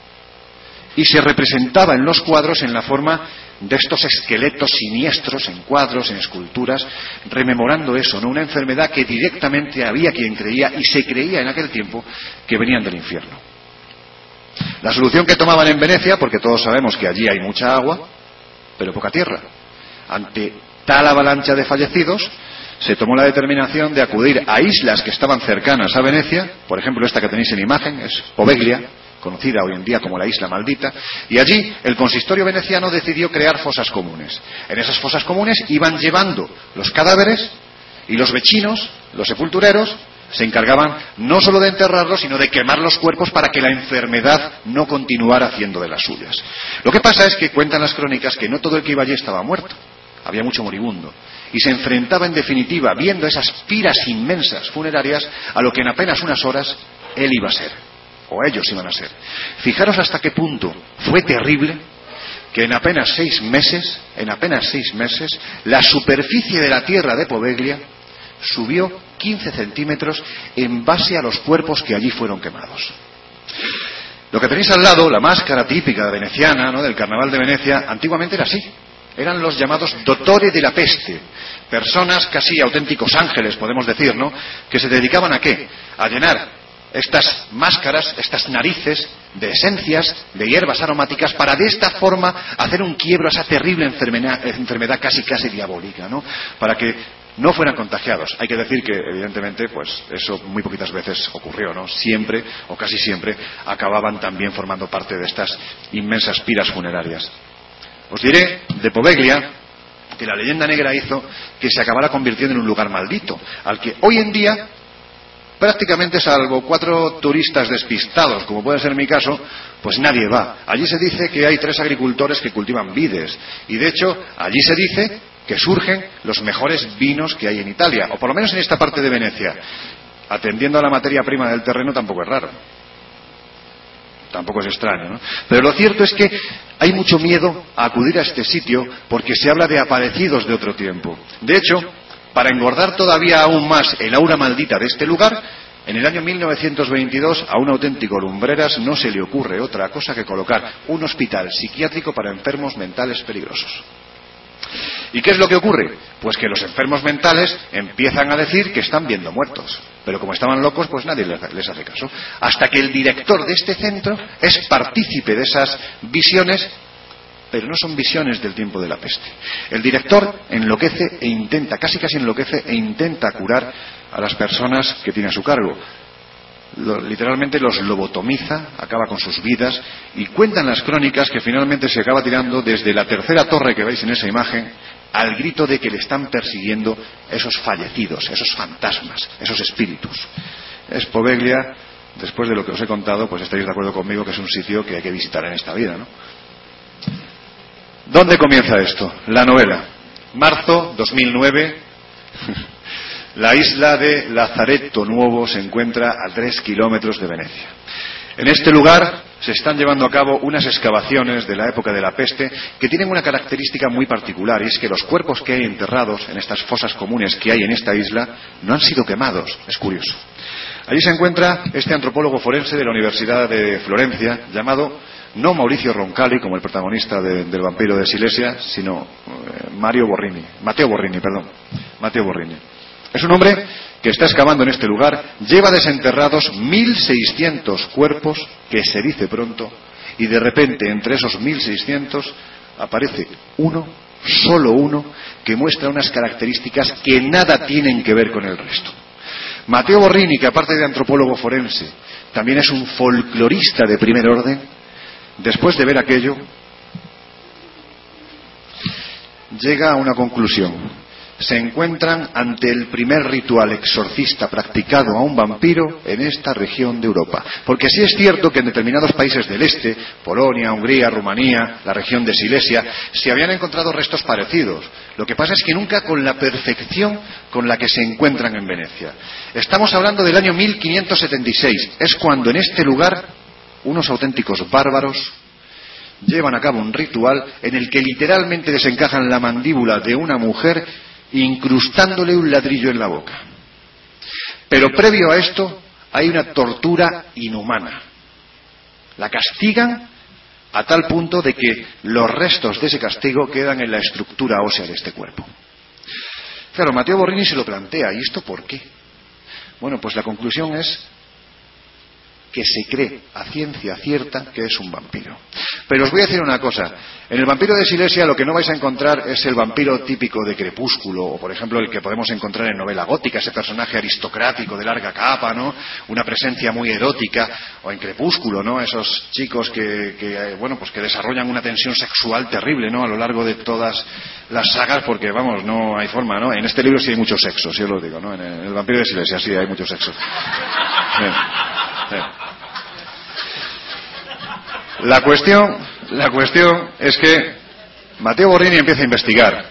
Y se representaba en los cuadros en la forma de estos esqueletos siniestros, en cuadros, en esculturas, rememorando eso, ¿no? Una enfermedad que directamente había quien creía, y se creía en aquel tiempo, que venían del infierno. La solución que tomaban en Venecia, porque todos sabemos que allí hay mucha agua, pero poca tierra. Ante tal avalancha de fallecidos, se tomó la determinación de acudir a islas que estaban cercanas a Venecia, por ejemplo esta que tenéis en imagen, es Poveglia, conocida hoy en día como la Isla Maldita, y allí el consistorio veneciano decidió crear fosas comunes. En esas fosas comunes iban llevando los cadáveres y los vecinos, los sepultureros, se encargaban no solo de enterrarlos, sino de quemar los cuerpos para que la enfermedad no continuara haciendo de las suyas. Lo que pasa es que cuentan las crónicas que no todo el que iba allí estaba muerto, había mucho moribundo, y se enfrentaba en definitiva, viendo esas piras inmensas funerarias, a lo que en apenas unas horas él iba a ser, o ellos iban a ser. Fijaros hasta qué punto fue terrible que en apenas 6 meses, la superficie de la tierra de Poveglia subió 15 centímetros en base a los cuerpos que allí fueron quemados. Lo que tenéis al lado, la máscara típica veneciana, ¿no?, del carnaval de Venecia, antiguamente era así. Eran los llamados dottore de la peste, personas casi auténticos ángeles, podemos decir, ¿no?, que se dedicaban a ¿qué? A llenar estas máscaras, estas narices de esencias, de hierbas aromáticas, para de esta forma hacer un quiebro a esa terrible enfermedad casi diabólica, ¿no?, para que no fueran contagiados. Hay que decir que, evidentemente, pues eso muy poquitas veces ocurrió, ¿no? Siempre, o casi siempre, acababan también formando parte de estas inmensas piras funerarias. Os diré de Poveglia que la leyenda negra hizo que se acabara convirtiendo en un lugar maldito, al que hoy en día prácticamente, salvo 4 turistas despistados, como puede ser mi caso, pues nadie va. Allí se dice que hay 3 agricultores que cultivan vides, y de hecho allí se dice que surgen los mejores vinos que hay en Italia, o por lo menos en esta parte de Venecia. Atendiendo a la materia prima del terreno tampoco es raro, tampoco es extraño, ¿no? Pero lo cierto es que hay mucho miedo a acudir a este sitio porque se habla de aparecidos de otro tiempo. De hecho, para engordar todavía aún más el aura maldita de este lugar, en el año 1922 a un auténtico Lumbreras no se le ocurre otra cosa que colocar un hospital psiquiátrico para enfermos mentales peligrosos. ¿Y qué es lo que ocurre? Pues que los enfermos mentales empiezan a decir que están viendo muertos, pero como estaban locos, pues nadie les hace caso, hasta que el director de este centro es partícipe de esas visiones, pero no son visiones del tiempo de la peste. El director enloquece e intenta, casi enloquece e intenta curar a las personas que tiene a su cargo. Literalmente los lobotomiza, acaba con sus vidas, y cuentan las crónicas que finalmente se acaba tirando desde la 3ª torre que veis en esa imagen, al grito de que le están persiguiendo esos fallecidos, esos fantasmas, esos espíritus. Es Poveglia, después de lo que os he contado, pues estaréis de acuerdo conmigo que es un sitio que hay que visitar en esta vida, ¿no? ¿Dónde comienza esto? La novela. Marzo 2009. La isla de Lazaretto Nuovo se encuentra a 3 kilómetros de Venecia. En este lugar se están llevando a cabo unas excavaciones de la época de la peste que tienen una característica muy particular, y es que los cuerpos que hay enterrados en estas fosas comunes que hay en esta isla no han sido quemados. Es curioso. Allí se encuentra este antropólogo forense de la Universidad de Florencia, llamado no Mauricio Roncalli, como el protagonista del vampiro de Silesia, sino Matteo Borrini. Es un hombre que está excavando en este lugar, lleva desenterrados 1.600 cuerpos, que se dice pronto, y de repente entre esos 1.600 aparece uno, solo uno, que muestra unas características que nada tienen que ver con el resto. Matteo Borrini, que aparte de antropólogo forense, también es un folclorista de primer orden, después de ver aquello, llega a una conclusión. Se encuentran ante el primer ritual exorcista practicado a un vampiro en esta región de Europa. Porque sí es cierto que en determinados países del este, Polonia, Hungría, Rumanía, la región de Silesia, se habían encontrado restos parecidos. Lo que pasa es que nunca con la perfección con la que se encuentran en Venecia. Estamos hablando del año 1576. Es cuando en este lugar unos auténticos bárbaros llevan a cabo un ritual en el que literalmente desencajan la mandíbula de una mujer incrustándole un ladrillo en la boca. Pero previo a esto hay una tortura inhumana. La castigan a tal punto de que los restos de ese castigo quedan en la estructura ósea de este cuerpo. Claro, Matteo Borrini se lo plantea, ¿y esto por qué? Bueno, pues la conclusión es que se cree a ciencia cierta que es un vampiro. Pero os voy a decir una cosa. En el vampiro de Silesia lo que no vais a encontrar es el vampiro típico de Crepúsculo, o por ejemplo el que podemos encontrar en novela gótica, ese personaje aristocrático de larga capa, ¿no? Una presencia muy erótica, o en Crepúsculo, ¿no? Esos chicos que desarrollan una tensión sexual terrible, ¿no? A lo largo de todas las sagas, porque vamos, no hay forma, ¿no? En este libro sí hay mucho sexo, sí os lo digo, ¿no? En el vampiro de Silesia sí hay mucho sexo. Sí. Sí. La cuestión es que Matteo Borrini empieza a investigar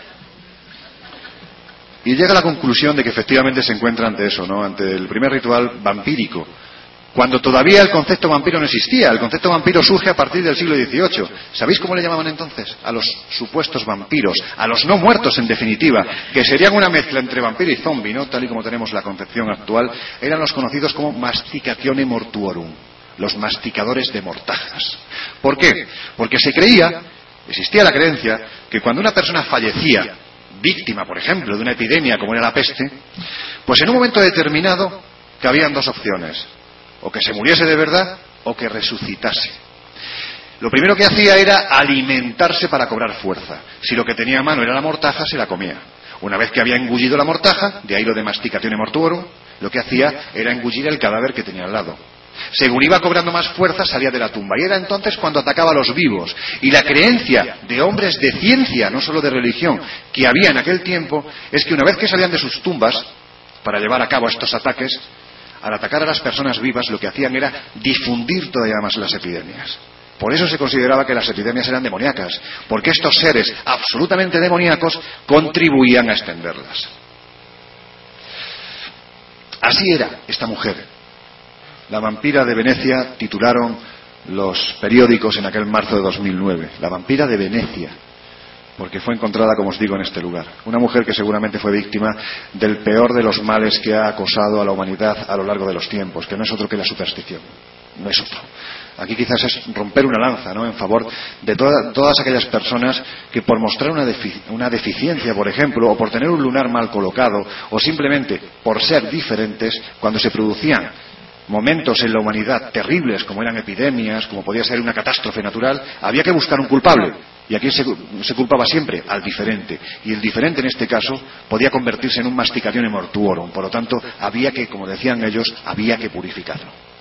y llega a la conclusión de que efectivamente se encuentra ante eso, ¿no? Ante el primer ritual vampírico, cuando todavía el concepto vampiro no existía. El concepto vampiro surge a partir del siglo XVIII. ¿Sabéis cómo le llamaban entonces? A los supuestos vampiros, a los no muertos en definitiva, que serían una mezcla entre vampiro y zombie, ¿no? Tal y como tenemos la concepción actual. Eran los conocidos como masticatione mortuorum, los masticadores de mortajas. ¿Por qué? Porque existía la creencia que cuando una persona fallecía, víctima, por ejemplo, de una epidemia como era la peste, pues en un momento determinado cabían 2 opciones: o que se muriese de verdad o que resucitase. Lo primero que hacía era alimentarse para cobrar fuerza. Si lo que tenía a mano era la mortaja, se la comía. Una vez que había engullido la mortaja, de ahí lo de masticatione mortuorum, lo que hacía era engullir el cadáver que tenía al lado. Según iba cobrando más fuerza, salía de la tumba, y era entonces cuando atacaba a los vivos. Y la creencia de hombres de ciencia, no solo de religión, que había en aquel tiempo, es que una vez que salían de sus tumbas para llevar a cabo estos ataques, al atacar a las personas vivas, lo que hacían era difundir todavía más las epidemias. Por eso se consideraba que las epidemias eran demoníacas, porque estos seres absolutamente demoníacos contribuían a extenderlas. Así era esta mujer. La vampira de Venecia, titularon los periódicos en aquel marzo de 2009. La vampira de Venecia, porque fue encontrada, como os digo, en este lugar. Una mujer que seguramente fue víctima del peor de los males que ha acosado a la humanidad a lo largo de los tiempos, que no es otro que la superstición. No es otro. Aquí quizás es romper una lanza, ¿no?, en favor de todas aquellas personas que por mostrar una deficiencia, por ejemplo, o por tener un lunar mal colocado, o simplemente por ser diferentes, cuando se producían momentos en la humanidad terribles, como eran epidemias, como podía ser una catástrofe natural, había que buscar un culpable. ¿Y a quién se culpaba siempre? Al diferente. Y el diferente, en este caso, podía convertirse en un masticatione mortuorum. Por lo tanto, había que, como decían ellos, había que purificarlo.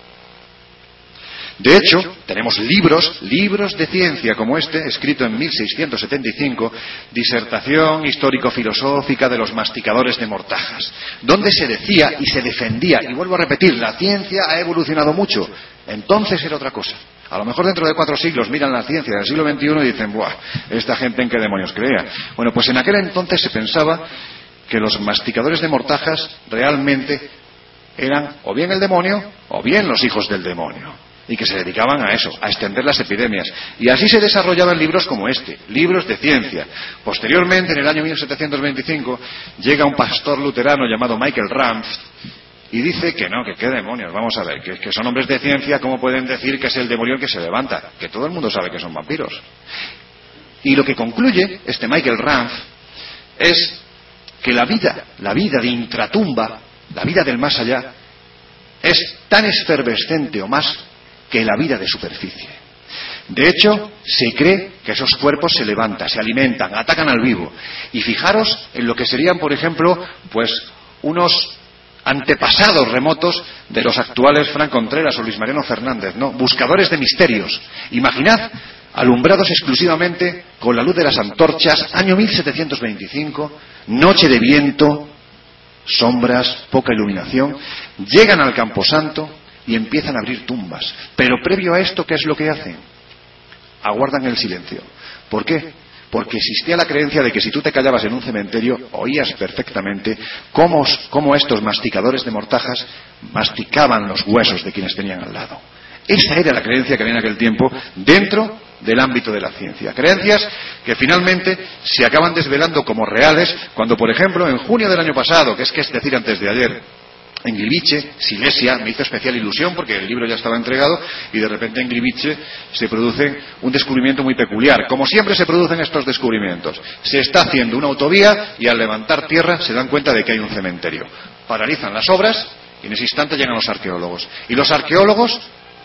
De hecho, tenemos libros de ciencia como este, escrito en 1675, Disertación histórico-filosófica de los masticadores de mortajas, donde se decía y se defendía, y vuelvo a repetir, la ciencia ha evolucionado mucho, entonces era otra cosa. A lo mejor dentro de 4 siglos miran la ciencia del siglo XXI y dicen, ¡buah! ¿Esta gente en qué demonios creía? Bueno, pues en aquel entonces se pensaba que los masticadores de mortajas realmente eran o bien el demonio o bien los hijos del demonio. Y que se dedicaban a eso, a extender las epidemias. Y así se desarrollaban libros como este, libros de ciencia. Posteriormente, en el año 1725, llega un pastor luterano llamado Michael Ramph y dice que no, que qué demonios, vamos a ver, que son hombres de ciencia, ¿cómo pueden decir que es el demonio el que se levanta? Que todo el mundo sabe que son vampiros. Y lo que concluye este Michael Ramph es que la vida de intratumba, la vida del más allá, es tan efervescente o más que la vida de superficie. De hecho, se cree que esos cuerpos se levantan, se alimentan, atacan al vivo. Y fijaros en lo que serían, por ejemplo, pues unos antepasados remotos de los actuales Fran Contreras o Luis Mariano Fernández, ¿no? Buscadores de misterios. Imaginad, alumbrados exclusivamente con la luz de las antorchas, año 1725, noche de viento, sombras, poca iluminación, llegan al Camposanto y empiezan a abrir tumbas. Pero previo a esto, ¿qué es lo que hacen? Aguardan el silencio. ¿Por qué? Porque existía la creencia de que si tú te callabas en un cementerio, oías perfectamente cómo estos masticadores de mortajas masticaban los huesos de quienes tenían al lado. Esa era la creencia que había en aquel tiempo dentro del ámbito de la ciencia. Creencias que finalmente se acaban desvelando como reales cuando, por ejemplo, en junio del año pasado, que es decir, antes de ayer, en Gliwice, Silesia, me hizo especial ilusión porque el libro ya estaba entregado y de repente en Gliwice se produce un descubrimiento muy peculiar. Como siempre se producen estos descubrimientos. Se está haciendo una autovía y al levantar tierra se dan cuenta de que hay un cementerio. Paralizan las obras y en ese instante llegan los arqueólogos. Y los arqueólogos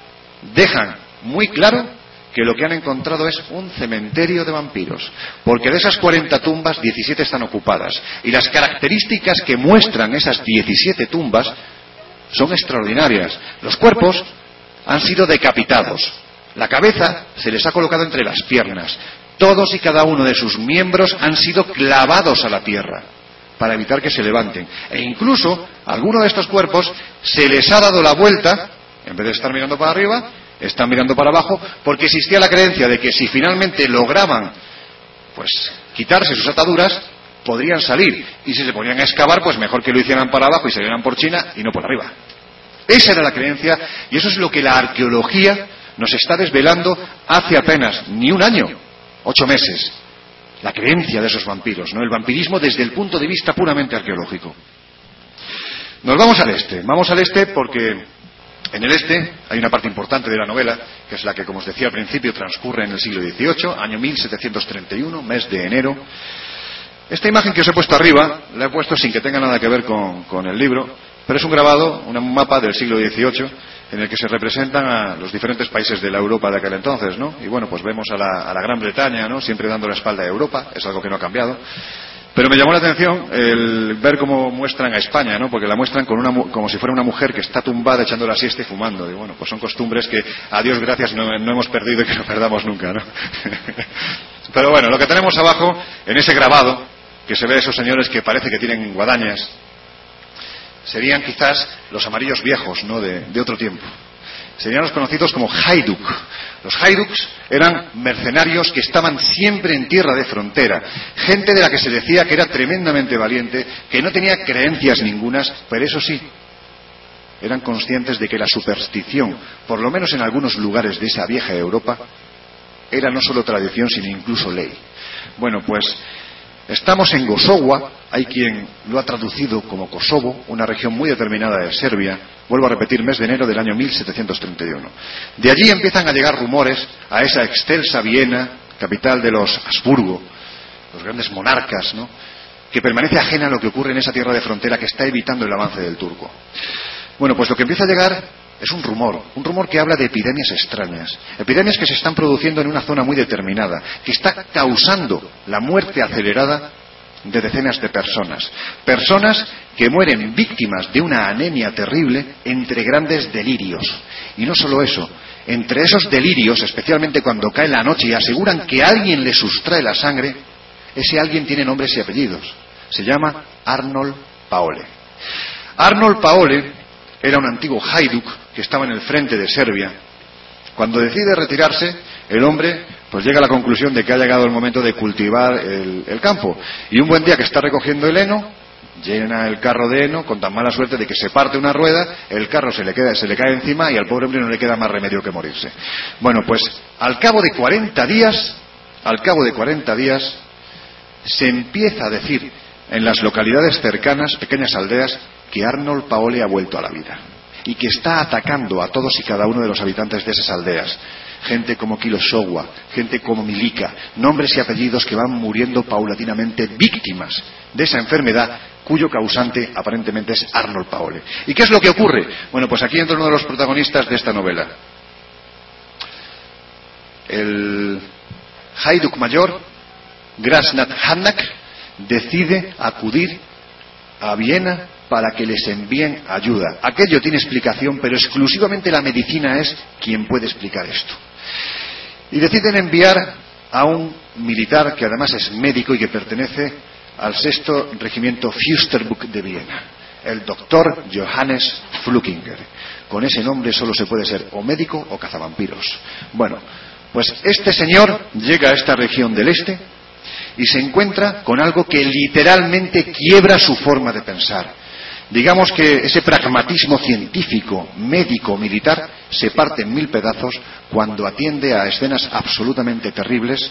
dejan muy claro que lo que han encontrado es un cementerio de vampiros, porque de esas 40 tumbas, 17 están ocupadas, y las características que muestran esas 17 tumbas son extraordinarias. Los cuerpos han sido decapitados, la cabeza se les ha colocado entre las piernas, todos y cada uno de sus miembros han sido clavados a la tierra para evitar que se levanten, e incluso a alguno de estos cuerpos se les ha dado la vuelta, en vez de estar mirando para arriba, están mirando para abajo, porque existía la creencia de que si finalmente lograban pues quitarse sus ataduras, podrían salir, y si se ponían a excavar, pues mejor que lo hicieran para abajo y salieran por China y no por arriba. Esa era la creencia, y eso es lo que la arqueología nos está desvelando hace apenas ni un año, 8 meses. La creencia de esos vampiros, ¿no? El vampirismo desde el punto de vista puramente arqueológico. Nos vamos al este porque en el este hay una parte importante de la novela, que es la que, como os decía al principio, transcurre en el siglo XVIII, año 1731, mes de enero. Esta imagen que os he puesto arriba, la he puesto sin que tenga nada que ver con el libro, pero es un grabado, un mapa del siglo XVIII, en el que se representan a los diferentes países de la Europa de aquel entonces, ¿no? Y bueno, pues vemos a la Gran Bretaña, ¿no?, siempre dando la espalda a Europa, es algo que no ha cambiado. Pero me llamó la atención el ver cómo muestran a España, ¿no? Porque la muestran como si fuera una mujer que está tumbada echando la siesta y fumando. Y bueno, pues son costumbres que a Dios gracias no hemos perdido y que no perdamos nunca, ¿no? Pero bueno, lo que tenemos abajo, en ese grabado, que se ve a esos señores que parece que tienen guadañas, serían quizás los amarillos viejos, ¿no?, de otro tiempo. Serían los conocidos como haiduk. Los haiduks eran mercenarios que estaban siempre en tierra de frontera, gente de la que se decía que era tremendamente valiente, que no tenía creencias ningunas, pero eso sí, eran conscientes de que la superstición, por lo menos en algunos lugares de esa vieja Europa, era no solo tradición, sino incluso ley. Bueno, pues estamos en Gosowa, hay quien lo ha traducido como Kosovo, una región muy determinada de Serbia, vuelvo a repetir, mes de enero del año 1731. De allí empiezan a llegar rumores a esa excelsa Viena, capital de los Habsburgo, los grandes monarcas, ¿no?, que permanece ajena a lo que ocurre en esa tierra de frontera que está evitando el avance del turco. Bueno, pues lo que empieza a llegar es un rumor que habla de epidemias extrañas, epidemias que se están produciendo en una zona muy determinada, que está causando la muerte acelerada de decenas de personas que mueren víctimas de una anemia terrible entre grandes delirios. Y no solo eso, entre esos delirios, especialmente cuando cae la noche y aseguran que alguien les sustrae la sangre, ese alguien tiene nombres y apellidos. Se llama Arnold Paole. Arnold Paole era un antiguo haiduk que estaba en el frente de Serbia. Cuando decide retirarse, el hombre pues llega a la conclusión de que ha llegado el momento de cultivar el campo. Y un buen día que está recogiendo el heno, llena el carro de heno con tan mala suerte de que se parte una rueda, el carro se le cae encima y al pobre hombre no le queda más remedio que morirse. Bueno, pues al cabo de 40 días, se empieza a decir en las localidades cercanas, pequeñas aldeas, que Arnold Paole ha vuelto a la vida y que está atacando a todos y cada uno de los habitantes de esas aldeas. Gente como Kilosowa, gente como Milica, nombres y apellidos que van muriendo paulatinamente víctimas de esa enfermedad cuyo causante aparentemente es Arnold Paole. ¿Y qué es lo que ocurre? Bueno, pues aquí entra uno de los protagonistas de esta novela. El haiduk mayor, Grasnat Hanak, decide acudir a Viena para que les envíen ayuda. Aquello tiene explicación, pero exclusivamente la medicina es quien puede explicar esto. Y deciden enviar a un militar que además es médico y que pertenece al 6º Regimiento Fürsterbuk de Viena, el doctor Johannes Flukinger. Con ese nombre solo se puede ser o médico o cazavampiros. Bueno, pues este señor llega a esta región del este y se encuentra con algo que literalmente quiebra su forma de pensar. Digamos que ese pragmatismo científico, médico, militar, se parte en 1000 pedazos cuando atiende a escenas absolutamente terribles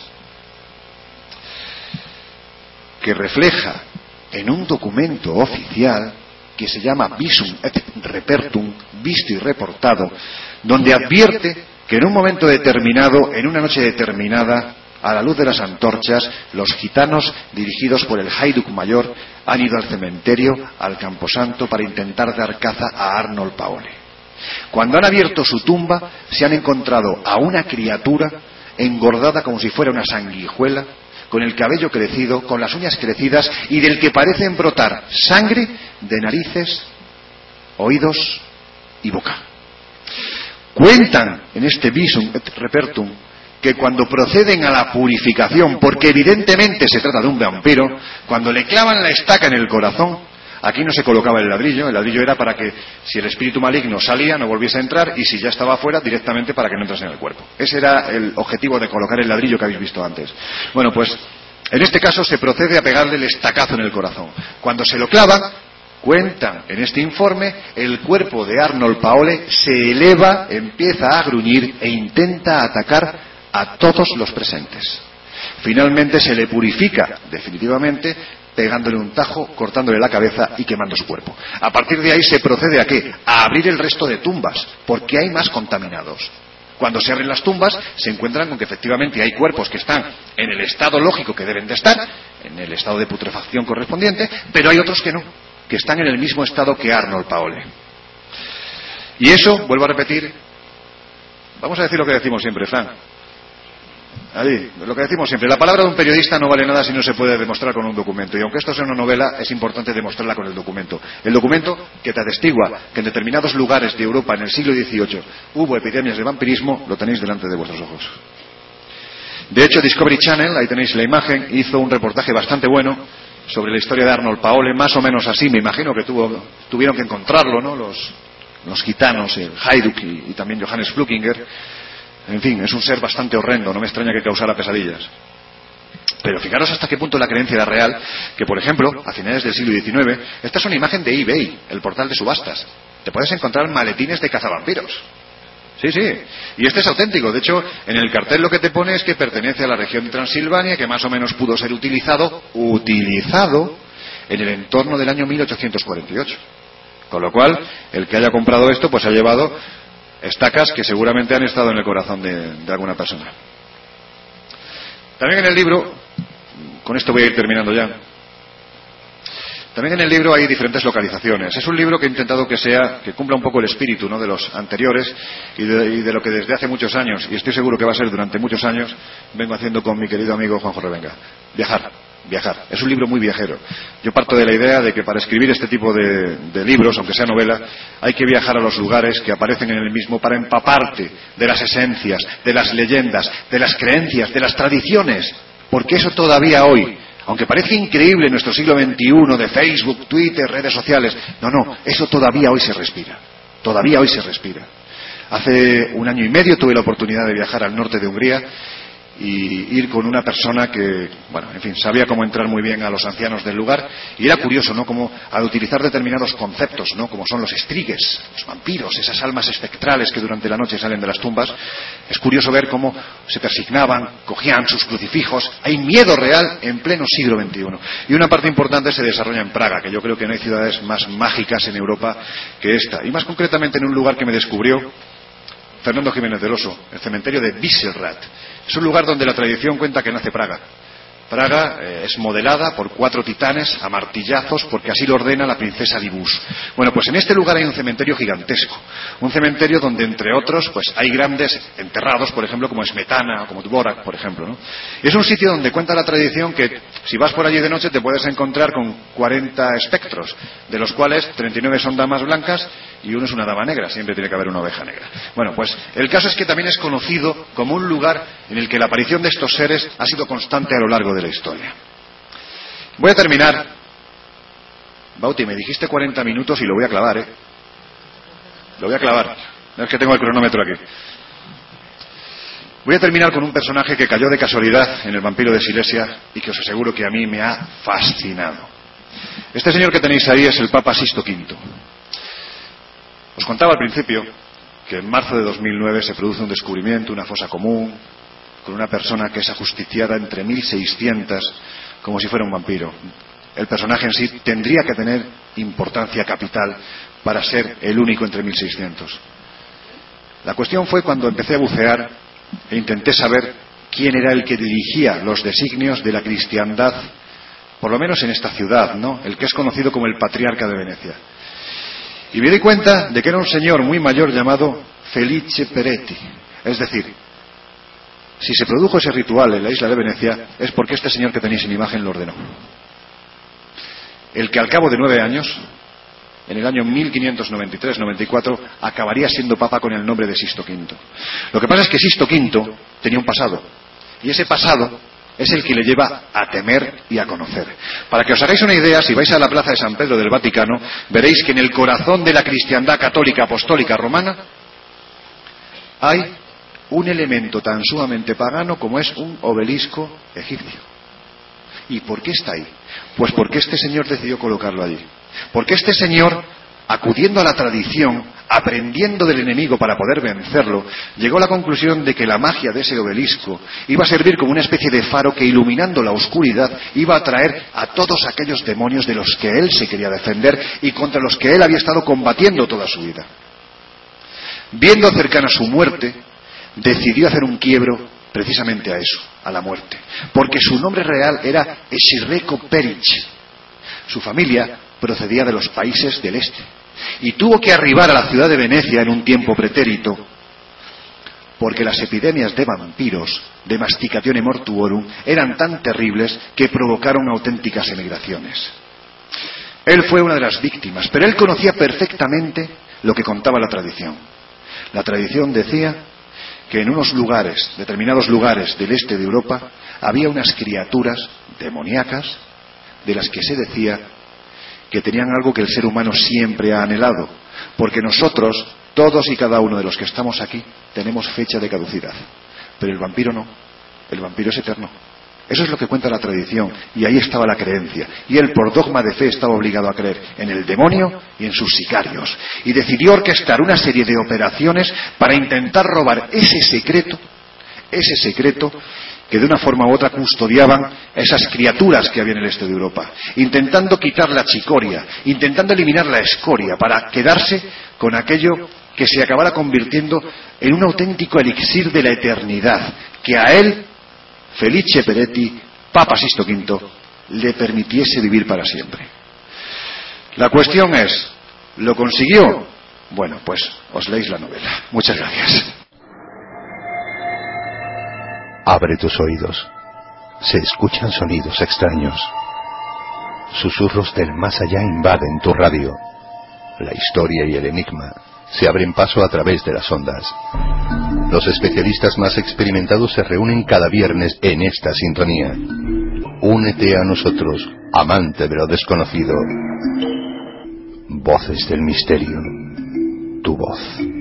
que refleja en un documento oficial que se llama Visum et Repertum, visto y reportado, donde advierte que en un momento determinado, en una noche determinada, a la luz de las antorchas, los gitanos, dirigidos por el haiduk mayor, han ido al cementerio, al camposanto, para intentar dar caza a Arnold Paole. Cuando han abierto su tumba, se han encontrado a una criatura engordada como si fuera una sanguijuela, con el cabello crecido, con las uñas crecidas y del que parecen brotar sangre de narices, oídos y boca. Cuentan en este Visum et Repertum que cuando proceden a la purificación, porque evidentemente se trata de un vampiro, cuando le clavan la estaca en el corazón, aquí no se colocaba el ladrillo era para que si el espíritu maligno salía no volviese a entrar, y si ya estaba fuera, directamente para que no entrase en el cuerpo. Ese era el objetivo de colocar el ladrillo que habéis visto antes. Bueno, pues en este caso se procede a pegarle el estacazo en el corazón. Cuando se lo clavan, cuentan en este informe, el cuerpo de Arnold Paole se eleva, empieza a gruñir e intenta atacar a todos los presentes. Finalmente se le purifica definitivamente pegándole un tajo, cortándole la cabeza y quemando su cuerpo. A partir de ahí se procede ¿a qué? A abrir el resto de tumbas, porque hay más contaminados. Cuando se abren las tumbas se encuentran con que efectivamente hay cuerpos que están en el estado lógico que deben de estar, en el estado de putrefacción correspondiente, pero hay otros que no, que están en el mismo estado que Arnold Paole. Y eso, vuelvo a repetir, vamos a decir lo que decimos siempre, Fran. Ahí, lo que decimos siempre, la palabra de un periodista no vale nada si no se puede demostrar con un documento, y aunque esto sea una novela, es importante demostrarla con el documento que te atestigua que en determinados lugares de Europa en el siglo XVIII hubo epidemias de vampirismo, lo tenéis delante de vuestros ojos. De hecho, Discovery Channel, ahí tenéis la imagen, hizo un reportaje bastante bueno sobre la historia de Arnold Paole, más o menos así, me imagino que tuvieron que encontrarlo, ¿no? Los gitanos, el Hajduk y también Johannes Flukinger. En fin, es un ser bastante horrendo, no me extraña que causara pesadillas. Pero fijaros hasta qué punto la creencia era real, que por ejemplo, a finales del siglo XIX, esta es una imagen de eBay, el portal de subastas. Te puedes encontrar maletines de cazavampiros. Sí, sí, y este es auténtico. De hecho, en el cartel lo que te pone es que pertenece a la región de Transilvania, que más o menos pudo ser utilizado en el entorno del año 1848. Con lo cual, el que haya comprado esto, pues ha llevado estacas que seguramente han estado en el corazón de alguna persona. También en el libro, con esto voy a ir terminando ya, también en el libro hay diferentes localizaciones. Es un libro que he intentado que cumpla un poco el espíritu, ¿no?, de los anteriores y de lo que desde hace muchos años, y estoy seguro que va a ser durante muchos años, vengo haciendo con mi querido amigo Juanjo Revenga. Viajar. Es un libro muy viajero. Yo parto de la idea de que para escribir este tipo de libros, aunque sea novela, hay que viajar a los lugares que aparecen en el mismo para empaparte de las esencias, de las leyendas, de las creencias, de las tradiciones, porque eso todavía hoy, aunque parece increíble en nuestro siglo XXI de Facebook, Twitter, redes sociales, no, eso todavía hoy se respira. Hace 1 año y medio tuve la oportunidad de viajar al norte de Hungría y ir con una persona que, bueno, en fin, sabía cómo entrar muy bien a los ancianos del lugar, y era curioso, ¿no?, como al utilizar determinados conceptos, ¿no?, como son los strigers, los vampiros, esas almas espectrales que durante la noche salen de las tumbas, es curioso ver cómo se persignaban, cogían sus crucifijos. Hay miedo real en pleno siglo XXI. Y una parte importante se desarrolla en Praga, que yo creo que no hay ciudades más mágicas en Europa que esta, y más concretamente en un lugar que me descubrió Fernando Jiménez del Oso, el cementerio de Wieselrad. Es un lugar donde la tradición cuenta que nace Praga. Praga es modelada por 4 titanes a martillazos porque así lo ordena la princesa Libus. Bueno, pues en este lugar hay un cementerio gigantesco. Un cementerio donde, entre otros, pues hay grandes enterrados, por ejemplo, como Smetana o como Dvorak, por ejemplo, ¿no? Y es un sitio donde cuenta la tradición que si vas por allí de noche te puedes encontrar con 40 espectros, de los cuales 39 son damas blancas y uno es una dama negra. Siempre tiene que haber una oveja negra. Bueno, pues el caso es que también es conocido como un lugar en el que la aparición de estos seres ha sido constante a lo largo de la historia. Voy a terminar. Bauti, me dijiste 40 minutos y lo voy a clavar, ¿eh? Lo voy a clavar. No es que tengo el cronómetro aquí. Voy a terminar con un personaje que cayó de casualidad en El vampiro de Silesia y que os aseguro que a mí me ha fascinado. Este señor que tenéis ahí es el Papa Sisto V. Os contaba al principio que en marzo de 2009 se produce un descubrimiento, una fosa común, con una persona que es ajusticiada entre 1600 como si fuera un vampiro. El personaje en sí tendría que tener importancia capital para ser el único entre 1600. La cuestión fue cuando empecé a bucear e intenté saber quién era el que dirigía los designios de la cristiandad, por lo menos en esta ciudad, ¿no?, el que es conocido como el Patriarca de Venecia. Y me di cuenta de que era un señor muy mayor llamado Felice Peretti. Es decir, si se produjo ese ritual en la isla de Venecia es porque este señor que tenéis en imagen lo ordenó. El que al cabo de 9 años, en el año 1593-94, acabaría siendo papa con el nombre de Sisto V. Lo que pasa es que Sisto V tenía un pasado, y ese pasado es el que le lleva a temer y a conocer. Para que os hagáis una idea, si vais a la plaza de San Pedro del Vaticano, veréis que en el corazón de la cristiandad católica apostólica romana hay un elemento tan sumamente pagano como es un obelisco egipcio. ¿Y por qué está ahí? Pues porque este señor decidió colocarlo allí. Porque este señor, acudiendo a la tradición, aprendiendo del enemigo para poder vencerlo, llegó a la conclusión de que la magia de ese obelisco iba a servir como una especie de faro que, iluminando la oscuridad, iba a atraer a todos aquellos demonios de los que él se quería defender y contra los que él había estado combatiendo toda su vida. Viendo cercana su muerte, decidió hacer un quiebro precisamente a eso, a la muerte, porque su nombre real era Esirreco Peric. Su familia procedía de los países del este y tuvo que arribar a la ciudad de Venecia en un tiempo pretérito porque las epidemias de vampiros, de Masticatione Mortuorum, eran tan terribles que provocaron auténticas emigraciones. Él fue una de las víctimas, pero él conocía perfectamente lo que contaba la tradición. La tradición decía que en unos lugares, determinados lugares del este de Europa, había unas criaturas demoníacas, de las que se decía que tenían algo que el ser humano siempre ha anhelado, porque nosotros, todos y cada uno de los que estamos aquí, tenemos fecha de caducidad, pero el vampiro no, el vampiro es eterno. Eso es lo que cuenta la tradición, y ahí estaba la creencia, y él por dogma de fe estaba obligado a creer en el demonio y en sus sicarios, y decidió orquestar una serie de operaciones para intentar robar ese secreto que de una forma u otra custodiaban esas criaturas que había en el este de Europa, intentando quitar la chicoria, intentando eliminar la escoria, para quedarse con aquello que se acabara convirtiendo en un auténtico elixir de la eternidad, que a él, Felice Peretti, Papa Sisto V, le permitiese vivir para siempre. La cuestión es, ¿lo consiguió? Bueno, pues os leéis la novela. Muchas gracias. Abre tus oídos. Se escuchan sonidos extraños. Susurros del más allá invaden tu radio. La historia y el enigma se abren paso a través de las ondas. Los especialistas más experimentados se reúnen cada viernes en esta sintonía. Únete a nosotros, amante de lo desconocido. Voces del misterio. Tu voz.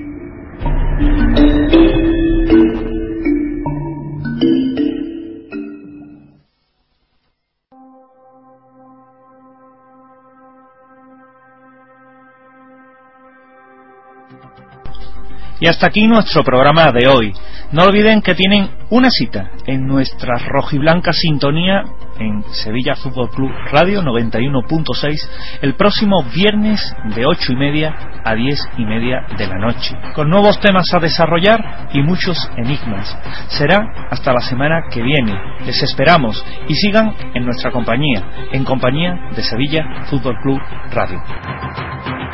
Y hasta aquí nuestro programa de hoy. No olviden que tienen una cita en nuestra rojiblanca sintonía en Sevilla Fútbol Club Radio 91.6 el próximo viernes de 8:30 a 10:30 de la noche, con nuevos temas a desarrollar y muchos enigmas. Será hasta la semana que viene. Les esperamos y sigan en nuestra compañía, en compañía de Sevilla Fútbol Club Radio.